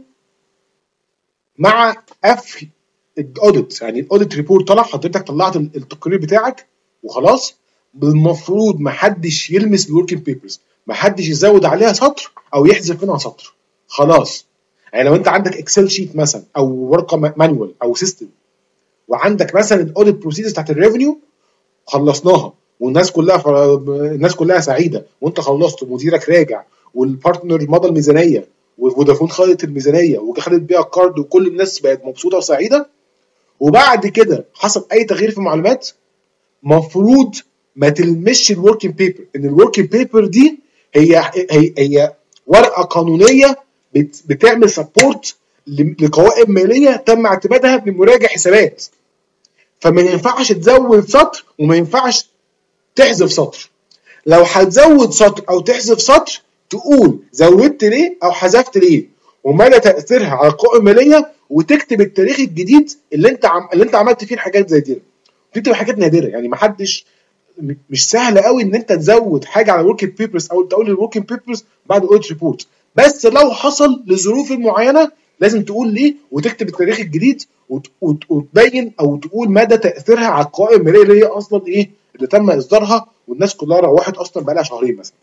مع قفل الاوديت. يعني الاوديت ريبورت طلع، حضرتك طلعت التقرير بتاعك وخلاص، المفروض ما حدش يلمس الوركينج بيبرز، ما حدش يزود عليها سطر او يحذف منها سطر، خلاص. يعني لو انت عندك اكسل شيت مثلا او ورقه مانوال او سيستم، وعندك مثلا الاوديت بروسيس بتاعت الريفينيو خلصناها والناس كلها ف... الناس كلها سعيده، وانت خلصت ومديرك راجع والبارتنر مضى الميزانيه وفودافون خدت الميزانيه وخدت بيها الكارد وكل الناس بقت مبسوطه وسعيده، وبعد كده حصل اي تغيير في المعلومات، مفروض ما تلمسش الوركينج بيبر. ان الوركينج بيبر دي هي هي هي ورقه قانونيه بت... بتعمل سبورت لقوائم ماليه تم اعتمادها بمراجع حسابات، فما ينفعش تزود سطر وما ينفعش تحذف سطر. لو هتزود سطر او تحذف سطر تقول زودت ليه او حذفت ليه ومدى تاثيرها على القوائم الماليه، وتكتب التاريخ الجديد اللي انت عم... اللي انت عملت فيه الحاجات زي دي. دي بتبقى حاجات نادره، يعني ما حدش، مش سهل قوي ان انت تزود حاجه على الوركينج بيبرز او تقول الوركينج بيبرز بعد الاوديت ريبورت، بس لو حصل لظروف معينه لازم تقول ليه وتكتب التاريخ الجديد وت... وت... وتبين او تقول مدى تاثيرها على القوائم الماليه اللي هي اصلا ايه اللي تم اصدارها والناس كلها روحت اصلا بقى لها شهرين مثلا.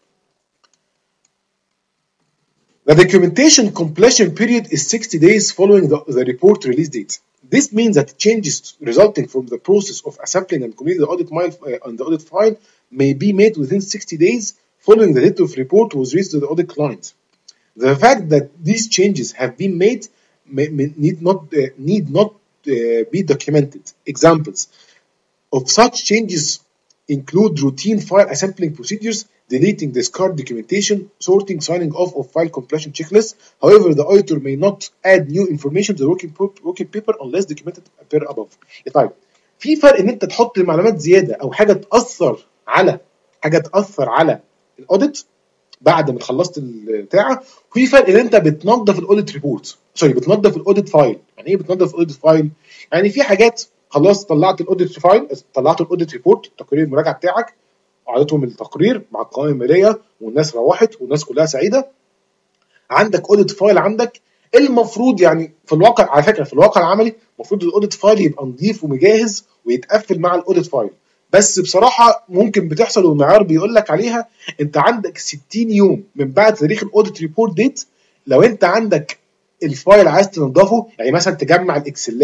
The documentation completion period is sixty days following the, the report release date. This means that changes resulting from the process of assembling and completing the audit file uh, on the audit file may be made within sixty days following the date of report was raised to the audit client. The fact that these changes have been made may, may need not uh, need not uh, be documented. Examples of such changes include routine file assembling procedures, deleting discard documentation, sorting, signing off of file completion checklists. However, the auditor may not add new information to the working, working paper unless documented per above. طيب في فرق ان انت تحط معلومات زياده او حاجه تاثر على حاجه تاثر على الاوديت بعد ما خلصت البتاع، وفي فرق ان انت بتنظف الاوديت ريبورت، سوري بتنظف الاوديت فايل. يعني ايه بتنظف الاوديت فايل؟ يعني في حاجات خلاص طلعت الاوديت فايل، طلعت الاوديت ريبورت، تقرير المراجعه بتاعك، عرضتهم التقرير مع القوائم الماليه والناس روحت والناس كلها سعيده. عندك اوديت فايل عندك، المفروض يعني في الواقع على فكره في الواقع العملي المفروض الاوديت فايل يبقى نظيف ومجهز ويتقفل مع الاوديت فايل، بس بصراحه ممكن بتحصل والمعيار بيقول لك عليها انت عندك ستين يوم من بعد تاريخ الاوديت ريبورت ديت. لو انت عندك الفايل عايز تنضفه، يعني مثلا تجمع الاكسلات،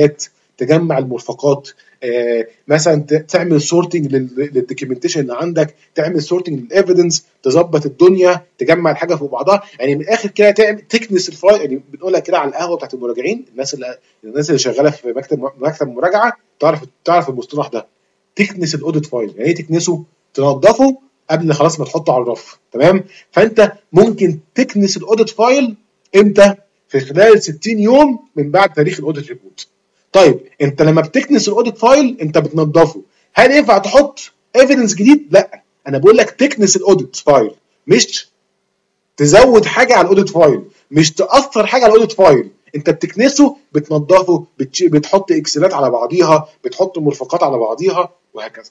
تجمع المرفقات، آه مثلا تعمل سورتنج للدوكيومنتيشن اللي عندك، تعمل سورتنج للايفيدنس، تظبط الدنيا، تجمع الحاجه فوق بعضها. يعني من الاخر كده تعمل تكنس الفايل. يعني بنقولها كده على القهوه بتاعت المراجعين، الناس اللي الناس اللي شغاله في مكتب مكتب مراجعه تعرف تعرف المصطلح ده، تكنس الاوديت فايل. يعني ايه تكنسه؟ تنظفه قبل خلاص ما تحطه على الرف. تمام؟ فانت ممكن تكنس الاوديت فايل امتى؟ في خلال ستين يوم من بعد تاريخ الاوديت ريبورت. طيب انت لما بتكنس الاوديت فايل انت بتنضفه، هل ينفع تحط ايفيدنس جديد؟ لا، انا بقول لك تكنس الاوديت فايل، مش تزود حاجه على الاوديت فايل، مش تاثر حاجه على الاوديت فايل. انت بتكنسه، بتنضفه، بتحط اكسلات على بعضيها، بتحط مرفقات على بعضيها، وهكذا.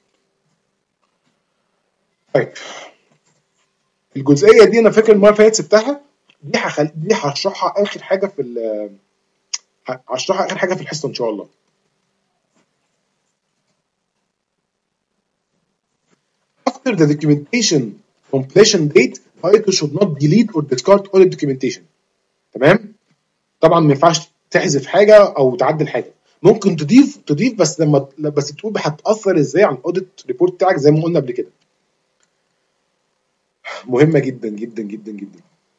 طيب الجزئيه دي انا فاكر المره اللي فاتت سبتها، دي هخل... دي هشرحها اخر حاجه في ال... هشرحها اخر حاجه في الحصه ان شاء الله. After the documentation completion date, auditor should not delete or discard all the documentation. تمام؟ طبعا ما ينفعش تحذف حاجه او تعدل حاجه، ممكن تضيف تضيف بس لما بس تقول هتاثر ازاي على الاوديت ريبورت بتاعك زي ما قلنا قبل كده. مهمه جدا جدا جدا جدا،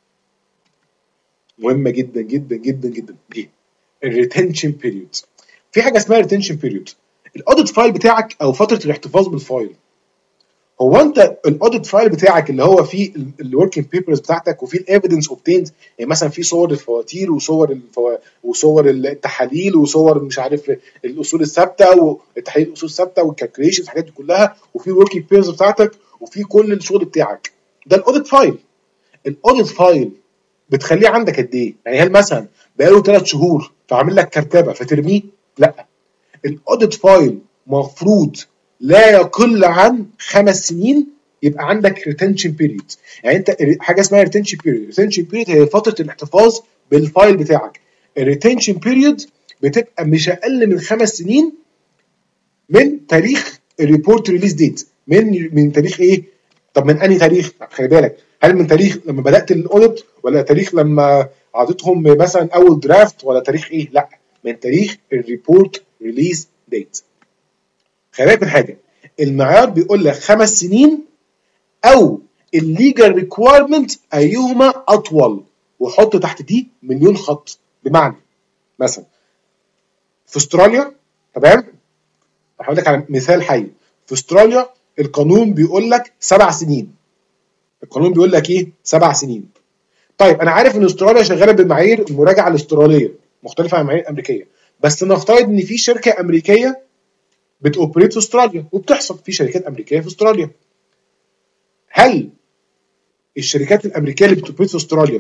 مهمه جدا جدا جدا جدا دي الريتنشن بيريود. في حاجه اسمها ريتنشن بيريود. الاوديت فايل بتاعك او فتره الاحتفاظ بالفايل، هو انت الاوديت فايل بتاعك اللي هو فيه الوركينج بيبرز بتاعتك وفيه الايفيدنس اوبتيند، يعني مثلا في صور الفواتير وصور الفو... وصور التحاليل وصور مش عارف الاصول الثابته والتحاليل الاصول الثابته والكالكوليشنز، الحاجات دي كلها، وفي الوركينج بيبرز بتاعتك وفي كل الشغل بتاعك، ده الاوديت فايل. الاوديت فايل بتخليه عندك قد ايه؟ يعني هل مثلا بقاله ثلاث شهور فعامل لك كركبه فترميه؟ لا، الاوديت فايل مفروض لا يقل عن خمس سنين يبقى عندك ريتنشن بيريود. يعني انت حاجه اسمها ريتنشن بيريود، ريتنشن بيريود هي فتره الاحتفاظ بالفايل بتاعك. الريتنشن بيريود بتبقى مش اقل من خمس سنين من تاريخ الريبورت ريليز ديت. من من تاريخ ايه؟ طب من انهي تاريخ؟ خلي بالك، هل من تاريخ لما بدات الاوديت، ولا تاريخ لما عطيتهم مثلا اول درافت، ولا تاريخ ايه؟ لا، من تاريخ الريبورت ريليز ديت. خلي بالك من حاجه، المعيار بيقول لك خمس سنين او الليجل ريكويرمنت ايهما اطول، وحط تحت دي مليون خط. بمعنى مثلا في استراليا، تمام، هقول لك على مثال حي. في استراليا القانون بيقول لك سبع سنين. القانون بيقول لك ايه؟ سبع سنين. طيب انا عارف ان استراليا شغاله بمعايير المراجعه الاستراليه مختلفه عن المعايير الامريكيه، بس نفترض ان في شركه امريكيه بتوبريت في استراليا، وبتحصل في شركات امريكيه في استراليا. هل الشركات الامريكيه اللي بتوبريت في استراليا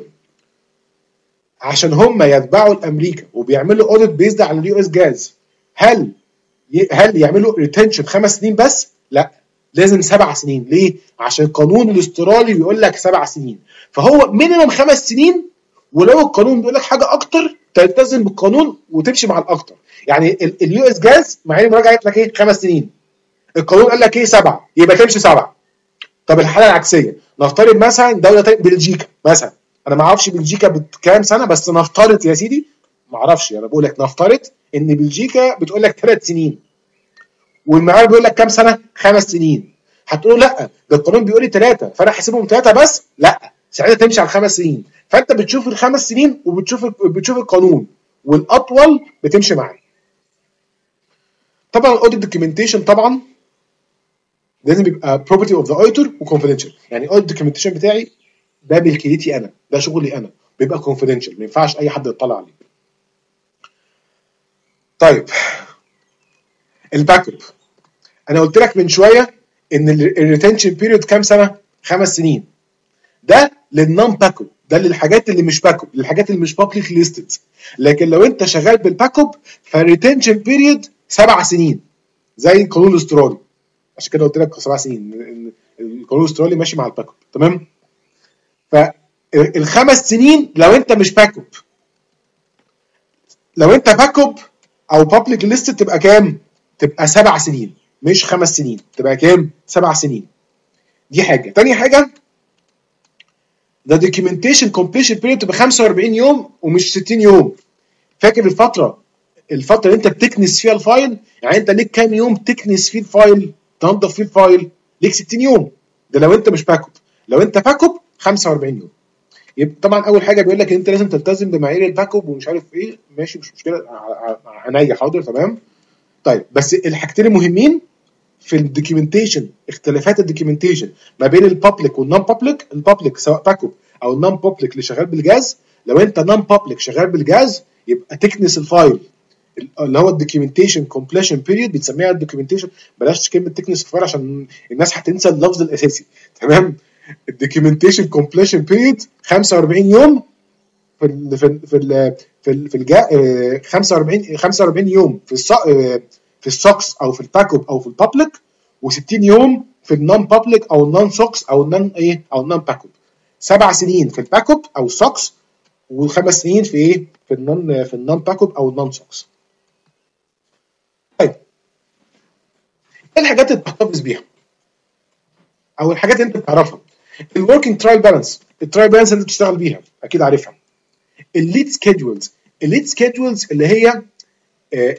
عشان هم يتبعوا الامريكا وبيعملوا اوديت بيزد على اليو اس جاز، هل هل يعملوا ريتنشن خمس سنين بس؟ لا، لازم سبع سنين. ليه؟ عشان القانون الاسترالي بيقول لك سبع سنين، فهو مينيمم خمس سنين، ولو القانون بيقول لك حاجه اكتر تلتزم بالقانون وتمشي مع الاكتر. يعني اليو اس جاز معايير المراجعه قالت لك ايه؟ خمس سنين. القانون قال لك ايه؟ سبعه، يبقى تمشي سبعه. طب الحاله العكسيه، نفترض مثلا دوله تانية بلجيكا مثلا، انا ما اعرفش بلجيكا بكام سنه، بس نفترض يا سيدي، ما اعرفش، انا بقول لك نفترض ان بلجيكا بتقول لك ثلاث سنين والمعيار بيقول لك كام سنه؟ خمس سنين. هتقول لا، ده القانون بيقول لي ثلاثه فانا هحسبهم ثلاثه بس؟ لا، ساعتها تمشي على الخمس سنين. فانت بتشوف الخمس سنين وبتشوف بتشوف القانون، والاطول بتمشي معاه. طبعا الاوديت دوكيومنتيشن طبعا لازم يبقى بروبرتي اوف ذا اوديتور وكونفيدنشال. يعني الاوديت دوكيومنتيشن بتاعي ده ملكيتي انا، ده شغلي انا، بيبقى كونفيدنشال، ما ينفعش اي حد يطلع عليه. طيب الباك اب، انا قلت لك من شويه ان الريتنشن بيريود كام سنه؟ خمس سنين. ده للنون باك اب، ده للحاجات اللي مش باك اب، للحاجات اللي مش بابليك ليستد. لكن لو انت شغال بالباك اب فالريتنشن بيريود سبع سنين زي القانون الاسترالي. عشان كده قلت لك سبع سنين، القانون الاسترالي ماشي مع الباك اب. تمام؟ فالخمس سنين لو انت مش باك اب. لو انت باك اب او بابليك ليستد تبقى كام؟ تبقى سبع سنين مش خمس سنين، تبقى كام؟ سبع سنين. دي حاجه. تاني حاجه، ده دوكيومنتيشن كومبليشن بيريود تبقى خمسة وأربعين يوم ومش ستين يوم. فاكر الفتره الفتره اللي انت بتكنس فيها الفايل، يعني انت ليك كام يوم تكنس فيه الفايل، تنظف فيه الفايل؟ ليك ستين يوم، ده لو انت مش باك اب. لو انت باك اب خمسة وأربعين يوم. يبقى طبعا اول حاجه بيقول لك انت لازم تلتزم بمعايير الباك اب ومش عارف ايه، ماشي مش مشكله، عينيا حاضر تمام. طيب بس الحاجتين المهمين في الدوكيومنتيشن، اختلافات الدوكيومنتيشن ما بين البابليك والنون بابليك. البابليك سواء باك اب او النون بابليك اللي شغال بالجاز، لو انت نون بابليك شغال بالجاز يبقى تكنس الفايل اللي هو الدوكيومنتيشن كومبليشن بيريود، بتسميها الدوكيومنتيشن، بلاش كلمه تكنس الفايل عشان الناس هتنسى اللفظ الاساسي، تمام. الدوكيومنتيشن كومبليشن بيريود خمسة وأربعين يوم في ال في ال في ال في ال في الجا خمسة وأربعين خمسة وأربعين يوم في الص في السوكس او في الباك اب او في البابليك، و60 يوم في النون بابليك او النون سوكس او النون ايه او النون باك اب. سبع سنين في الباك اب او السوكس، وخمس سنين في ايه في النون في النون باك اب او النون سوكس. طيب ايه الحاجات اللي بتحتفظ بيها او الحاجات اللي انت بتعرفها؟ الوركينج ترايل بالانس، الترايل بالانس اللي انت بتشتغل بيها اكيد عارفها. الليد سكيدجولز، الليد سكيدجولز اللي هي آه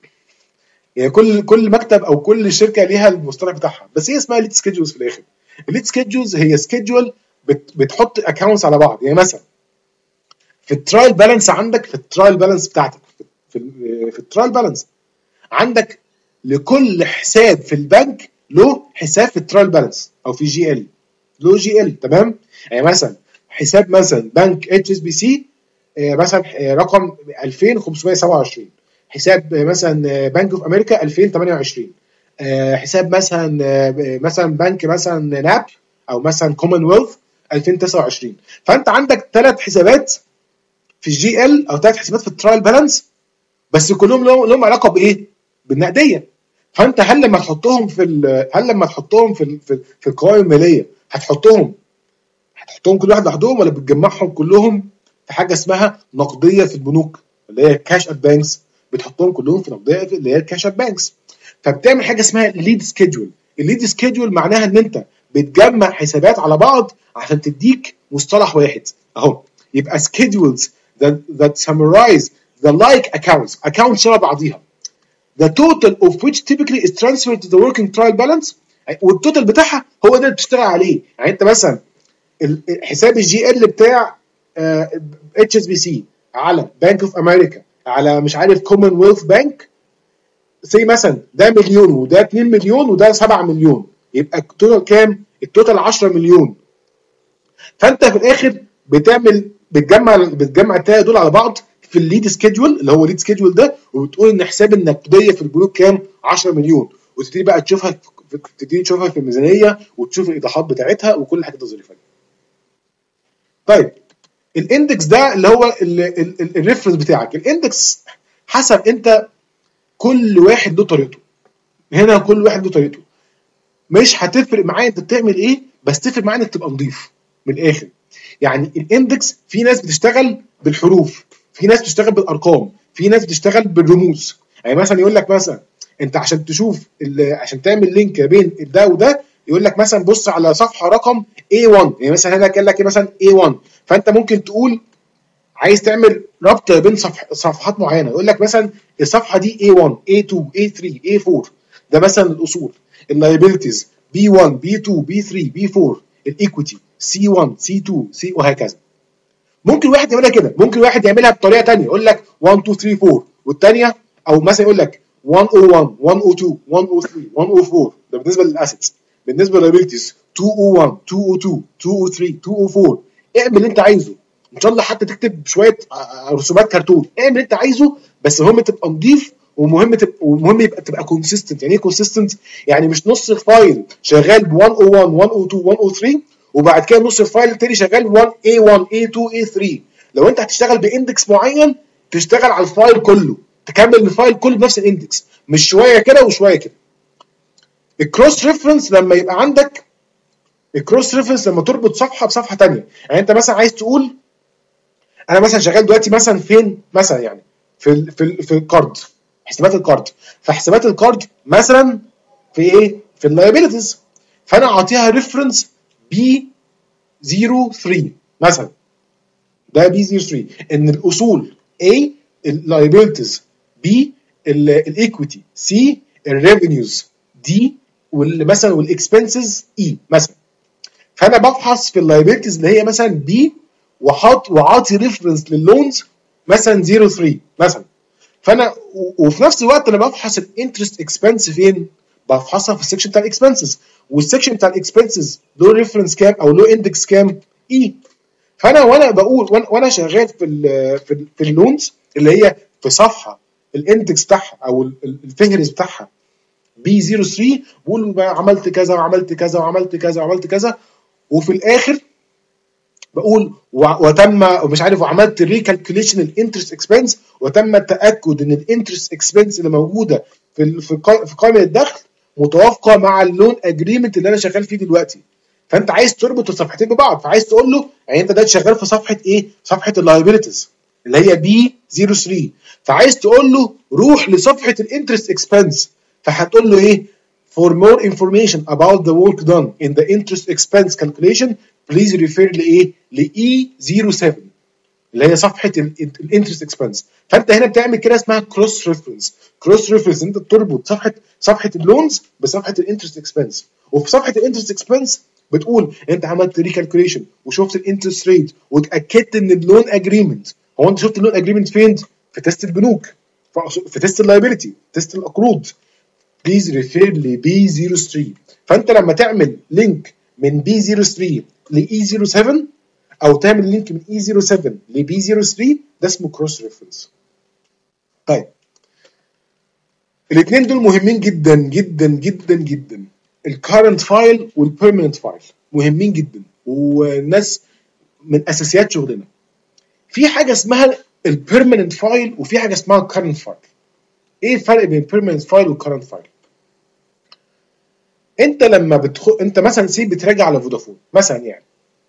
يعني كل كل مكتب او كل شركه ليها المصطلح بتاعها، بس هي اسمها ليد سكيدجولز في الاخر. الليد سكيدجولز هي سكيدجول بت بتحط اكونتس على بعض. يعني مثلا في الترايل بالانس عندك، في الترايل بالانس بتاعتك في في الترايل بالانس عندك لكل حساب في البنك له حساب في الترايل بالانس او في جي ال، له جي ال تمام. يعني مثلا حساب مثلا بنك اتش اس بي سي مثلا رقم ألفين وخمسمية وسبعة وعشرين، حساب مثلا بنك اوف امريكا ألفين وتمنية وعشرين، حساب مثلا مثلا بنك مثلا ناب او مثلا كومنولث ألفين وتسعة وعشرين. فانت عندك ثلاث حسابات في الجي ال او ثلاث حسابات في الترايل بالانس، بس كلهم لهم علاقه بايه؟ بالنقديه. فانت هل لما تحطهم في هل لما تحطهم في في, في القوائم الماليه هتحطهم هتحطهم كل واحد لوحدهم، ولا بتجمعهم كلهم في حاجه اسمها نقديه في البنوك اللي هي كاش ات بانكس؟ بتحطهم كلهم في نقديه اللي هي كاش ات بانكس. فبتعمل حاجه اسمها ليد سكيدجول. الليد سكيدجول معناها ان انت بتجمع حسابات على بعض عشان تديك مصطلح واحد اهو. يبقى schedules that, that summarize the like accounts، accounts شبه بعضيها، the total of which typically is transferred to the working trial balance، والتوتال بتاعها هو ده اللي بتشتغل عليه. يعني انت مثلا حساب الجي ال بتاع اتش اس بي سي على بانك اوف امريكا على مش عارف كومنولث بانك، زي مثلا ده مليون وده اتنين مليون وده سبعة مليون، يبقى التوتال كام؟ التوتال عشرة مليون. فانت في الاخر بتعمل بتجمع بتجمع الثلاثه دول على بعض في الليد سكيدجول اللي هو الليد سكيدجول ده، وبتقول ان حساب النقديه في البنوك كام؟ عشرة مليون، وتبتدي بقى تشوفها تبتدي تشوفها في الميزانيه وتشوف الايضاحات بتاعتها وكل حاجه تظريفها. طيب الاندكس ده اللي هو الريفرنس بتاعك. الاندكس حسب انت كل واحد له طريقته، هنا كل واحد له طريقته، مش هتفرق معايا انت بتعمل ايه، بس تفرق معايا انك تبقى نظيف من الاخر. يعني الاندكس في ناس بتشتغل بالحروف، في ناس بتشتغل بالارقام، في ناس بتشتغل بالرموز. يعني مثلا يقول لك مثلا انت عشان تشوف عشان تعمل لينك بين ده وده، يقول لك مثلا بص على صفحه رقم إيه وان، يعني مثلا هنا قال لك مثلا إيه وان، فانت ممكن تقول عايز تعمل ربط بين صفح صفحات معينه، يقول لك مثلا الصفحه دي إيه وان إيه تو إيه ثري إيه فور، ده مثلا الاصول. اللايبيلتيز بي وان بي تو بي ثري بي فور، الايكويتي سي وان سي تو سي وهكذا. ممكن واحد يعملها كده، ممكن واحد يعملها بطريقه ثانيه، يقول لك واحد اتنين تلاتة اربعة، والثانيه او مثلا يقول لك واحد صفر واحد واحد صفر اتنين واحد صفر تلاتة واحد صفر اربعة، ده بالنسبه للاسيتس. بالنسبه لللايبيلتيز اتنين صفر واحد اتنين صفر اتنين اتنين صفر تلاتة اتنين صفر اربعة. اعمل اللي انت عايزه، ان شاء الله حتى تكتب شويه رسومات كرتون، اعمل اللي انت عايزه، بس المهم تبقى نظيف، ومهم تبقى ومهم يبقى تبقى كونسيستنت. يعني ايه كونسيستنت؟ يعني مش نص الفايل شغال ب واحد صفر واحد واحد صفر اتنين واحد صفر تلاتة وبعد كده نص الفايل التاني شغال واحد إيه واحد إيه اتنين إيه ثري. لو انت هتشتغل باندكس معين تشتغل على الفايل كله، تكمل الفايل كله بنفس الاندكس، مش شويه كده وشويه كده. الكروس ريفرنس لما يبقى عندك الكروس ريفرنس لما تربط صفحه بصفحه ثانيه، يعني انت مثلا عايز تقول انا مثلا شغال دلوقتي مثلا فين مثلا، يعني في ال في ال في الكارد، حسابات الكارد، فحسابات الكارد مثلا في ايه؟ في اللايبيلتيز، فانا اعطيها ريفرنس بي صفر تلاتة مثلا، ده بي صفر تلاتة ان الاصول A، اللايبيلتيز B الايكويتي، C الريفينيوز، D مثلا والاكسبنسز E مثلا. فانا بفحص في اللايبيلتيز اللي هي مثلا بي وحاط وعاطي ريفرنس لللونز مثلا صفر تلاتة مثلا. فانا وفي نفس الوقت انا بفحص الانترست اكسبنس فين؟ بفحصها في السكشن بتاع الاكسبنسز، والسكشن بتاع الاكسبنسز له ريفرنس كام او له اندكس كام؟ اي. فانا وانا بقول وانا, وأنا شغال في ال في, ال في اللونز اللي هي في صفحه الاندكس بتاعها او الفهرس بتاعها بي صفر تلاتة، بقول عملت كذا وعملت كذا وعملت كذا وعملت كذا، وفي الاخر بقول وتم مش عارف وعملت ريكالكوليشن الانترست اكسبنس، وتم التاكد ان الانترست اكسبنس اللي موجوده في في قائمه الدخل متوافقه مع اللون اجريمنت اللي انا شغال فيه دلوقتي. فانت عايز تربط الصفحتين ببعض، فعايز تقول له يعني انت ده شغال في صفحه ايه؟ صفحه اللايبيلتيز اللي هي بي صفر تلاتة، فعايز تقول له روح لصفحه الانترست اكسبنس، فهتقول له ايه؟ For more information about the work done in the interest expense calculation please refer لايه؟ ل إي صفر سبعة اللي هي صفحه الانترست اكسبنس. فانت هنا بتعمل كده اسمها كروس ريفرنس. كروس ريفرنس انت بتربط صفحه صفحه اللونز بصفحه الانترست اكسبنس، وفي صفحه الانترست اكسبنس بتقول انت عملت ريكالكوليشن وشفت الانترست ريت واتاكدت ان اللون اجريمنت. هو انت شفت اللون اجريمنت فين؟ في تيست البنوك، في تيست اللايبيلتي، تيست القروض. بليز ريفير لبي صفر تلاتة. فانت لما تعمل لينك من بي صفر تلاتة لاي صفر سبعة او تعمل لينك من اي صفر سبعة لبي صفر تلاتة ده اسمه كروس ريفرنس. طيب الاثنين دول مهمين جدا جدا جدا جدا، الكارنت فايل والبيرمننت فايل مهمين جدا والناس من اساسيات شغلنا. في حاجه اسمها البيرمننت فايل وفي حاجه اسمها الكارنت فايل. ايه الفرق بين البيرمننت فايل والكارنت فايل؟ انت لما بتدخل انت مثلا سي بتراجع على فودافون مثلا، يعني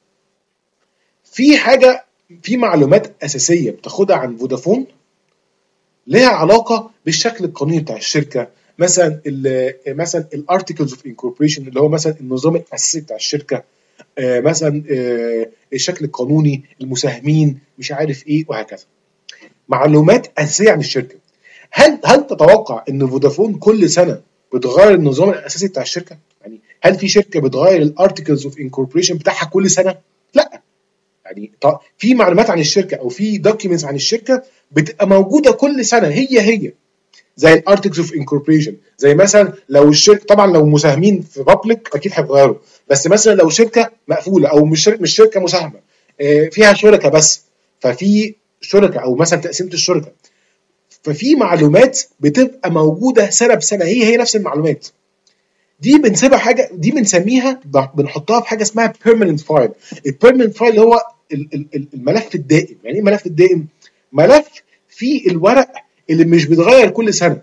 في حاجه في معلومات اساسيه بتاخدها عن فودافون لها علاقه بالشكل القانوني بتاع الشركه، مثلا ال مثلا الارتكلز اوف انكوربريشن اللي هو مثلا النظام الاساسي بتاع الشركه، آه مثلا آه الشكل القانوني، المساهمين، مش عارف ايه وهكذا. معلومات اساسيه عن الشركه. هل هل تتوقع ان فودافون كل سنه بتغير النظام الاساسي بتاع الشركه؟ يعني هل في شركه بتغير الارتكلز اوف انكوربريشن بتاعها كل سنه؟ لا. يعني في معلومات عن الشركه او في دوكيومنتس عن الشركه بتبقى موجوده كل سنه هي هي، زي الارتكلز اوف انكوربريشن. زي مثلا لو الشركه طبعا لو مساهمين في بابليك اكيد هيتغيروا، بس مثلا لو شركه مقفوله او مش شركه مش شركه مساهمه فيها شركه بس، ففي شركه او مثلا تقسيمه الشركه، ففي معلومات بتبقى موجوده سنه بسنه هي هي نفس المعلومات. دي بنسيبها حاجه، دي بنسميها بنحطها في حاجه اسمها permanent file. البيرمننت فايل هو الملف الدائم. يعني ايه الملف الدائم؟ ملف فيه الورق اللي مش بيتغير كل سنه،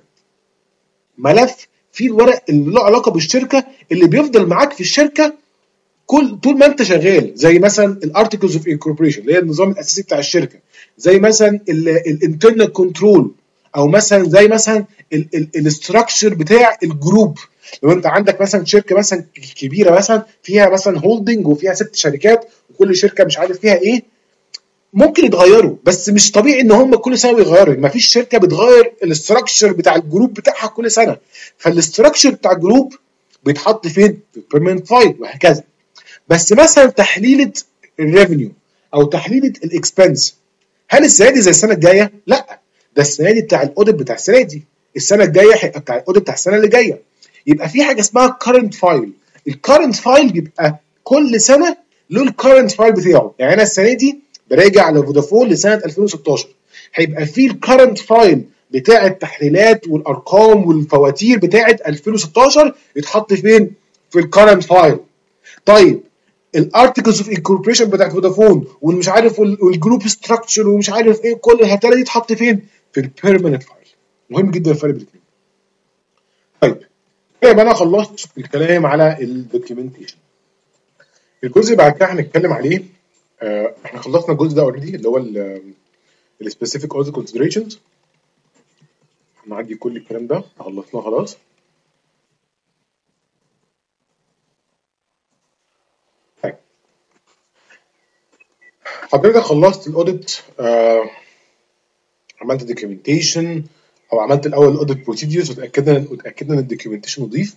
ملف فيه الورق اللي له علاقه بالشركه اللي بيفضل معاك في الشركه كل طول ما انت شغال، زي مثلا الارتكلز اوف انكوربريشن اللي هي النظام الاساسي بتاع الشركه، زي مثلا الانترنال كنترول، او مثلا زي مثلا الاستراكشر بتاع الجروب. لو انت عندك مثلا شركه مثلا كبيره مثلا فيها مثلا هولدنج وفيها ست شركات وكل شركه مش عارف فيها ايه، ممكن يتغيروا، بس مش طبيعي ان هم كل سنه بيغيروا. ما فيش شركه بتغير الاستراكشر بتاع الجروب بتاعها كل سنه، فالاستراكشر بتاع الجروب بيتحط فين؟ في البيرمننت فايل وهكذا. بس مثلا تحليله الريفينيو او تحليله الاكسبنس، هل السنه دي زي السنه الجايه؟ لا، ده السنه دي بتاع الاوديت بتاع السنه دي، السنه الجايه هيبقى بتاع الاوديت بتاع السنه اللي جايه. يبقى في حاجه اسمها كارنت فايل. الكارنت فايل بيبقى كل سنه له الكارنت فايل بتاعه. يعني انا السنه دي براجع على فودافون لسنه ألفين وستاشر، هيبقى في الكارنت فايل بتاع التحليلات والارقام والفواتير بتاعه ألفين وستاشر يتحط فين؟ في الكارنت فايل. طيب الارتكلز اوف انكوربريشن بتاعت فودافون والمش عارف والجروب ستراكشر ومش عارف ايه كل الهتاله دي تحط فين؟ في البيرمننت فايل. مهم جدا الفرق بين الاثنين. طيب يبقى انا خلصت الكلام على الدوكيومنتيشن. الجزء بعد كده هنتكلم عليه، آه احنا خلصنا الجزء ده اوريدي اللي هو السبيسيفيك اوديت كونسيدريشنز، هنعدي كل الكلام ده خلصناه خلاص. طيب حضرتك خلصت الاوديت، آه عملت دوكيومنتيشن، او عملت الاول الاوديت بروسيديرز وتاكدنا وتاكدنا ان الدوكيومنتيشن نظيف.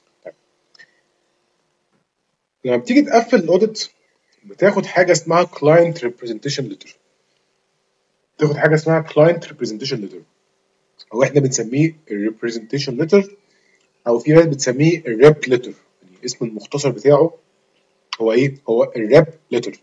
لما بتيجي تقفل الاوديت بتاخد حاجه اسمها كلاينت ريبريزنتيشن ليتر. بتاخد حاجه اسمها كلاينت ريبريزنتيشن ليتر، او احنا بنسميه الريبريزنتيشن ليتر، او في ناس بتسميه الريب ليتر. يعني اسم المختصر بتاعه هو ايه؟ هو الريب ليتر.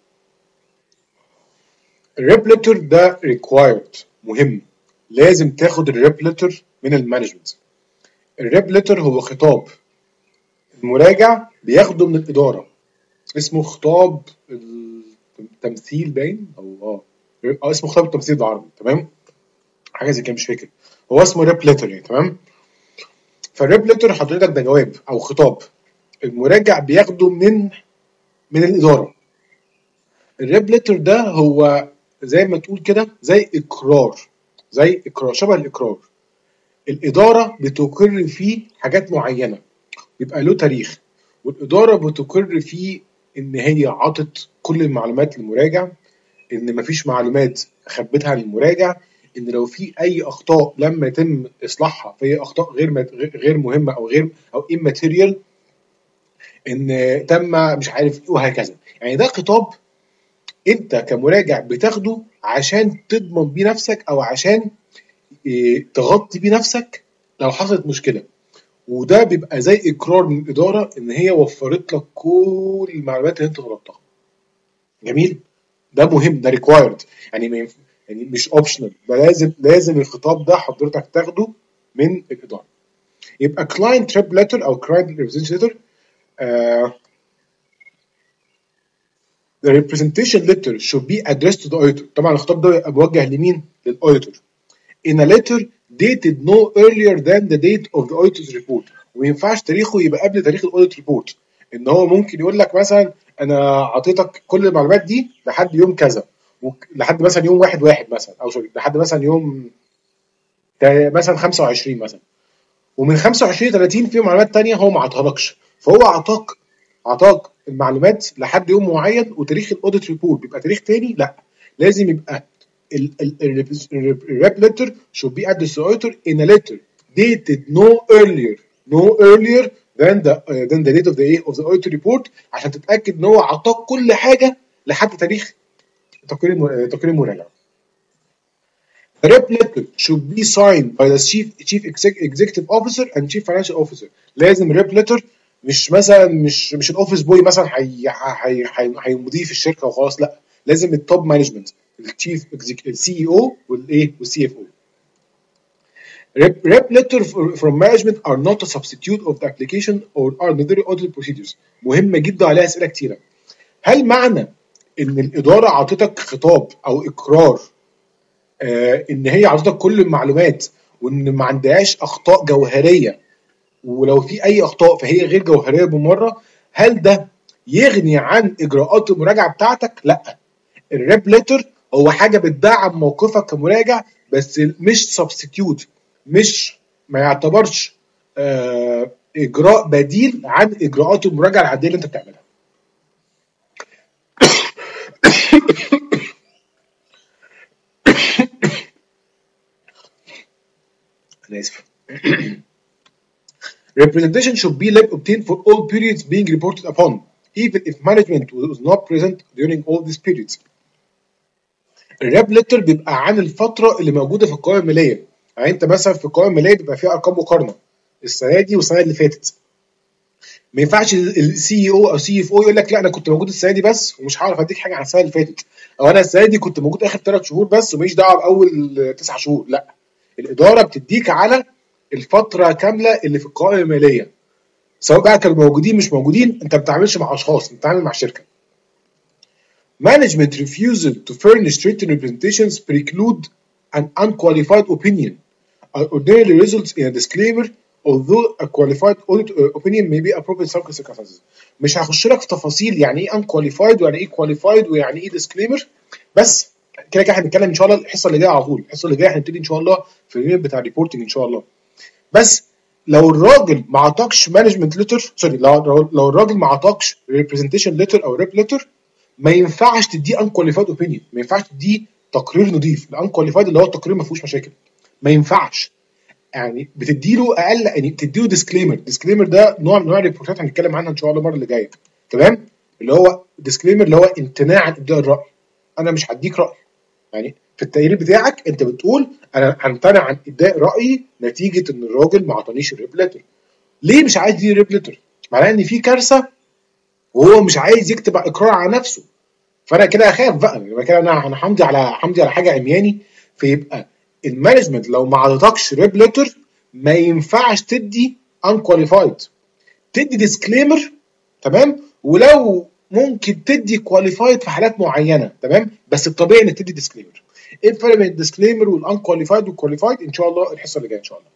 الريب ليتر ده ريكوايرد، مهم، لازم تاخد الريب ليتر من المانجمنت. الريب ليتر هو خطاب المراجع بياخده من الاداره، اسمه خطاب التمثيل باين او اه اه اسمه خطاب التمثيل بالعربي، تمام؟ حاجه زي كده مش فاكر، هو اسمه ريب ليتر يعني، تمام؟ فالريب ليتر حضرتك ده جواب او خطاب المراجع بياخده من من الاداره. الريب ليتر ده هو زي ما تقول كده زي اقرار، زي اقرار شبه الاقرار. الاداره بتقر فيه حاجات معينه، بيبقى له تاريخ، والاداره بتقر فيه ان هي عطت كل المعلومات للمراجع، ان مفيش معلومات خبتها للمراجع، ان لو في اي اخطاء لما يتم اصلاحها فهي اخطاء غير غير مهمه او غير او immaterial، ان تم مش عارف ايه وهكذا. يعني ده خطاب انت كمراجع بتاخده عشان تضمن بيه نفسك، او عشان إيه تغطي بيه نفسك لو حصلت مشكله، وده بيبقى زي اقرار من الاداره ان هي وفرت لك كل المعلومات اللي انت طلبتها. جميل؟ ده مهم، ده ريكوايرد، يعني ما ينف... يعني مش اوبشنال، ده لازم لازم الخطاب ده حضرتك تاخده من الاداره. يبقى كلاينت ريب ليتر او كلاينت ريبريزنتيشن ليتر. The representation letter should be addressed to the auditor. طبعا الخطاب ده يبقى موجه لمين؟ للاوديتور. In a letter dated no earlier than the date of the auditor's report. وما ينفعش تاريخه يبقى قبل تاريخ الاوديت ريبورت. ان هو ممكن يقول لك مثلا انا اعطيتك كل المعلومات دي لحد يوم كذا، لحد مثلا يوم واحد واحد مثلا، او سوري لحد مثلا يوم مثلا خمسة وعشرين مثلا، ومن خمسة وعشرين ل ثلاثين في معلومات ثانيه هو ما عطاهالكش، فهو اعطاك اعطاك المعلومات لحد يوم معين وتاريخ الاوديت ريبورت بيبقى تاريخ تاني. لا، لازم يبقى الريب ليتر should be addressed to auditor in a letter dated no earlier no earlier than the uh, than the date of the of the auditor report، عشان تتاكد ان هو اعطاك كل حاجه لحد تاريخ تقرير تقرير المراجعه. The rep letter should be signed by the chief chief executive officer and chief financial officer. لازم ريب ليتر مش مثلا مش مش الاوفيس بوي مثلا هيمضيه في الشركه وخلاص، لا، لازم التوب مانجمنت، الشيف السي اي او والايه والسي اف او. Rep letter from management are not a substitute of the application or ordinary audit procedures. مهمه جدا عليها اسئله كتيره. هل معنى ان الاداره عطتك خطاب او اقرار آه ان هي عطتك كل المعلومات وان ما عندهاش اخطاء جوهريه، ولو في اي اخطاء فهي غير جوهريه بالمره، هل ده يغني عن اجراءات المراجعه بتاعتك؟ لا، الريب ليتر هو حاجه بتدعم موقفك كمراجع، بس مش سبستيتيوت، مش ما يعتبرش آه اجراء بديل عن اجراءات المراجعه العاديه اللي انت بتعملها. انا اسف. Representation should be obtained for all periods being reported upon, even if management was not present during all these periods. الريب ليتر بيبقى عن الفتره اللي موجوده في القوائم الماليه. يعني انت مثلا في القوائم الماليه بيبقى فيها ارقام مقارنه السنه دي والسنه اللي فاتت. ما ينفعش السي او او سي اف او يقول لك لا انا كنت موجود السنه دي بس ومش هعرف اديك حاجه عن السنه اللي فاتت، او انا السنه دي كنت موجود اخر ثلاث شهور بس وماليش دعوه باول تسع شهور. لا، الاداره بتديك على الفتره كامله اللي في القوائم الماليه، سواء بقى كانوا موجودين مش موجودين. انت ما بتتعاملش مع اشخاص، انت بتتعامل مع شركه. Management refusal to furnish written representations preclude an unqualified opinion or ordinarily results in a disclaimer, although a qualified opinion may be appropriate in some circumstances. مش هخش لك في تفاصيل يعني ايه unqualified ويعني ايه qualified ويعني ايه disclaimer، بس كده كده هنتكلم ان شاء الله الحصه اللي جايه على طول. الحصه اللي جايه هنبتدي ان شاء الله في اليوم بتاع الريبورتنج ان شاء الله. بس لو الراجل ما عطاكش مانجمنت ليتر، سوري لو لو الراجل ما عطاكش ريبريزنتيشن ليتر او ريب ليتر، ما ينفعش تديه unqualified opinion، ما ينفعش تديه تقرير نظيف. الانكواليفايد اللي هو التقرير ما فيهوش مشاكل، ما ينفعش. يعني بتديله اقل، يعني بتديله ديسكليمر. ديسكليمر ده نوع من انواع الريبورتات هنتكلم عنها ان شاء الله المره اللي جايه، تمام؟ اللي هو ديسكليمر اللي هو امتناع عن ابداء الراي. انا مش هديك راي، يعني في التقرير بتاعك انت بتقول انا همتنع عن ابداء رايي نتيجه ان الراجل ما عطانيش الريب ليتر. ليه مش عايز يديني ريب ليتر؟ معناه ان في كارثه وهو مش عايز يكتب اقرار على نفسه. فانا كده اخاف بقى، يبقى كده انا انا همضي على همضي على حاجه عمياني. فيبقى المانجمنت لو ما عطاكش ريب ليتر ما ينفعش تدي انكواليفايد، تدي ديسكليمر، تمام؟ ولو ممكن تدي كواليفايد في حالات معينه، تمام؟ بس الطبيعي انك تدي ديسكليمر. ايه الفرق بين الديسكليمر والانكواليفايد والكواليفايد؟ ان شاء الله الحصه اللي جايه ان شاء الله.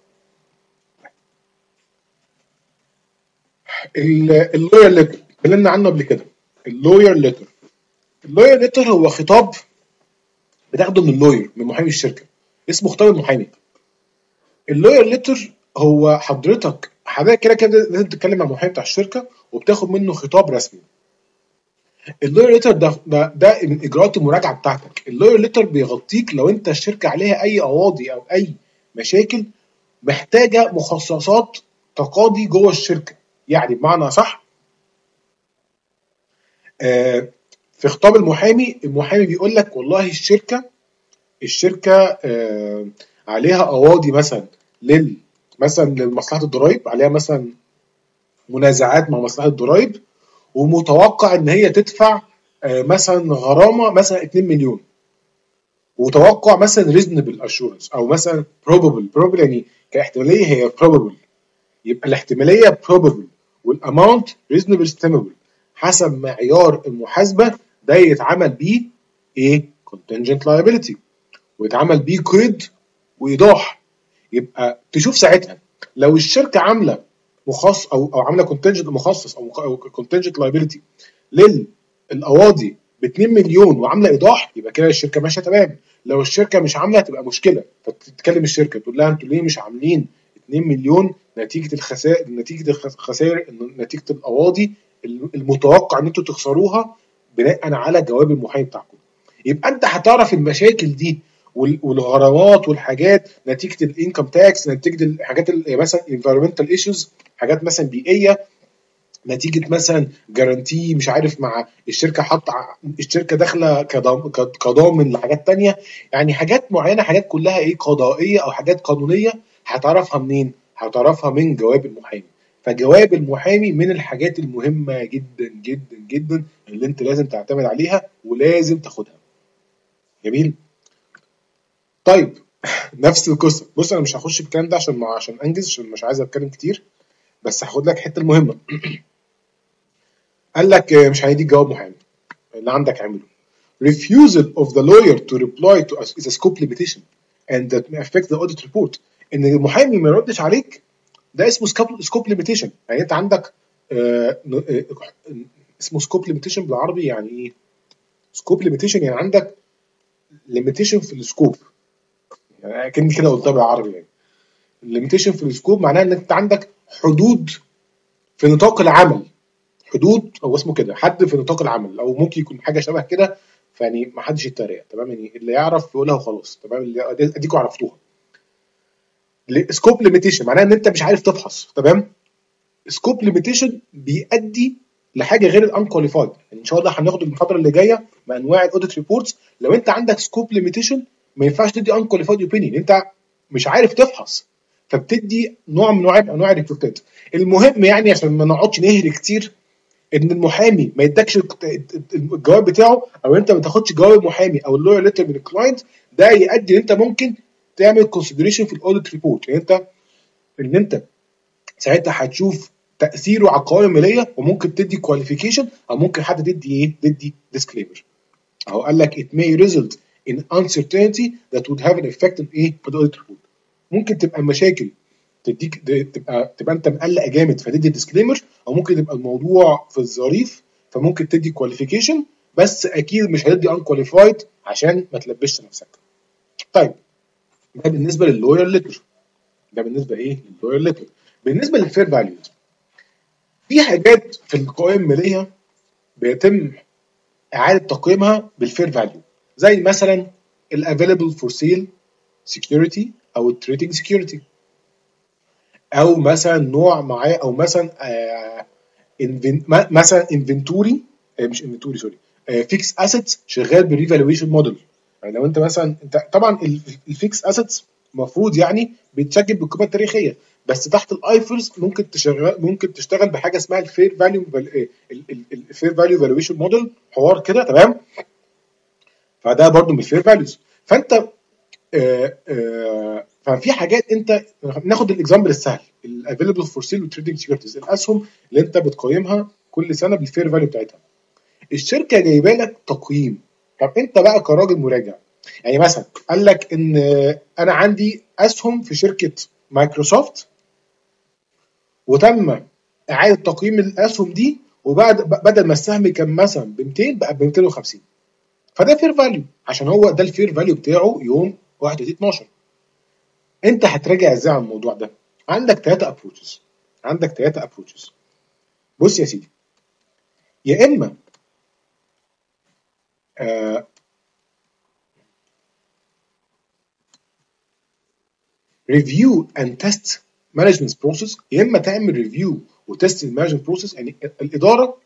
اللوير ليتر اتكلمنا عنه قبل كده. اللوير ليتر اللوير ليتر هو خطاب بتاخده من اللوير، من محامي الشركه، اسمه خطاب المحامي. اللوير ليتر هو حضرتك حضرتك كده كده لازم تتكلم مع المحامي بتاع الشركه وبتاخد منه خطاب رسمي. اللوير ليتر ده ده ده من اجراءات المراجعه بتاعتك. اللوير ليتر بيغطيك لو انت الشركه عليها اي قواضي او اي مشاكل محتاجه مخصصات تقاضي جوه الشركه. يعني بمعنى صح، آه في خطاب المحامي، المحامي بيقول لك والله الشركه الشركه آه عليها قواضي مثلا لل مثلا لمصلحه الضرائب، عليها مثلا منازعات مع مصلحه الضرائب، ومتوقع ان هي تدفع آه مثلا غرامه مثلا اتنين مليون، وتوقع مثلا ريزونبل اشورنس او مثلا بروبابل. بروبابل يعني كاحتماليه هي بروبابل، يبقى الاحتماليه بروبابل والاماونت ريزونبل استيمبل حسب معيار المحاسبه. ده يتعمل بيه ايه؟ contingent liability، ويتعمل بيه قيد وايضاح. يبقى تشوف ساعتها لو الشركه عامله مخصص او او عامله contingent مخصص او او contingent liability للقواضي ب اتنين مليون وعامله ايضاح، يبقى كده الشركه ماشيه تمام. لو الشركه مش عامله هتبقى مشكله، فتتكلم الشركه تقول لها انتوا ليه مش عاملين اتنين مليون نتيجه الخسائر، نتيجه الخسائر، نتيجه القواضي المتوقع ان انتوا تخسروها بناء على جواب المحامي بتاعكم. يبقى انت هتعرف المشاكل دي والغرامات والحاجات نتيجه الانكم تاكس، نتيجه الحاجات مثلا environmental issues، حاجات مثلا بيئيه، نتيجه مثلا جارانتي مش عارف مع الشركه حاطه الشركه داخله كضامن لحاجات تانية. يعني حاجات معينه، حاجات كلها ايه قضائيه او حاجات قانونيه. هتعرفها منين؟ هتعرفها من جواب المحامي. فجواب المحامي من الحاجات المهمه جدا جدا جدا اللي انت لازم تعتمد عليها ولازم تاخدها. جميل. طيب نفس القصه. بص انا مش هخش في الكلام ده عشان عشان انجز، عشان مش عايز اتكلم كتير، بس هاخد لك الحته المهمه. قال لك مش هيديك جواب محامي اللي عندك اعمله. refusal of the lawyer to reply to us is a scope limitation and that may affect the audit report. ان المحامي ما يردش عليك ده اسمه scope limitation. يعني انت عندك آه اسمه scope limitation بالعربي. يعني ايه scope limitation؟ يعني عندك limitation في السكوب. يعني كلمه كده قلتها بالعربي. يعني limitation في السكوب معناها ان انت عندك حدود في نطاق العمل. حدود او اسمه كده حد في نطاق العمل، او ممكن يكون حاجه شبه كده. فيعني ما حدش يتريق، تمام؟ يعني اللي يعرف يقولها وخلاص، تمام؟ اللي اديكوا عرفتوها. سكوب ليميتيشن معناها ان انت مش عارف تفحص، تمام؟ سكوب ليميتيشن بيؤدي لحاجه غير الانكواليفايد. يعني ان شاء الله هناخد المحاضره اللي جايه مع انواع الاوديت ريبورتس. لو انت عندك سكوب ليميتيشن ما ينفعش تدي انكواليفايد اوبينيون، انت مش عارف تفحص، فبتدي نوع من انواع انواع الريبورتات. المهم يعني عشان ما نقعدش نهري كتير، ان المحامي ما يدكش الجواب بتاعه او انت ما تاخدش جواب المحامي او اللوير ليتر من الكلاينت، ده يؤدي ان انت ممكن تعمل كونسيدريشن في الاوديت ريبورت. يعني انت ان انت ساعتها هتشوف تاثيره على القوائم الماليه، وممكن تدي كواليفيكيشن او ممكن حد تدي ايه؟ تدي ديسكليمر. اهو قال لك it may result in uncertainty that would have an effect on ايه؟ في الاوديت ريبورت. ممكن تبقى مشاكل تديك تبقى تبقى انت مقلق جامد فتدي ديسكليمر، او ممكن يبقى الموضوع في الظريف فممكن تدي كواليفيكيشن، بس اكيد مش هتدي انكواليفايد عشان ما تلبسش نفسك. طيب ده بالنسبه لللوير ليتر. ده بالنسبه ايه؟ لللوير ليتر. بالنسبه للفير فاليو، في حاجات في القوائم الماليه بيتم اعاده تقييمها بالفير فاليو، زي مثلا الافيلبل فور سيل سكيورتي او التريدنج سكيورتي. او مثلا نوع معين، او مثلا آه إنفن... مثلا انفنتوري، مش انفنتوري سوري، فيكس اسيتس شغال بالريفالويشن موديل. يعني لو انت مثلا، انت طبعا الفيكس اسيتس المفروض يعني بيتسجل بالقيمه التاريخيه، بس تحت الايفرز ممكن تشغل، ممكن تشتغل بحاجه اسمها الفير فاليو، الفير فاليو فالويشن موديل، حوار كده تمام. فده برضو من الفير فاليوز. فانت آه آه ففي حاجات، انت ناخد الاكزامبل السهل، الافيلبل فور سيل وتريدنج سيكيورتيز، الاسهم اللي انت بتقيمها كل سنه بالفير فاليو بتاعتها. الشركه جايبه لك تقييم. طب انت بقى كراجل مراجع، يعني مثلا قال لك ان انا عندي اسهم في شركه مايكروسوفت، وتم اعاده تقييم الاسهم دي، وبعد بدل ما السهم كان مثلا ب مئتين بقى ب مئتين وخمسين. فده فير فاليو، عشان هو ده الفير فاليو بتاعه يوم واحد اتناشر. انت هتراجع ازاي على الموضوع ده؟ عندك ثلاثه ابروتشز، عندك ثلاثه ابروتشز. بص يا سيدي، يا اما آه ريفيو اند تيست مانجمنت بروسيس، يا اما تعمل ريفيو وتست المانجمنت بروسيس. يعني الاداره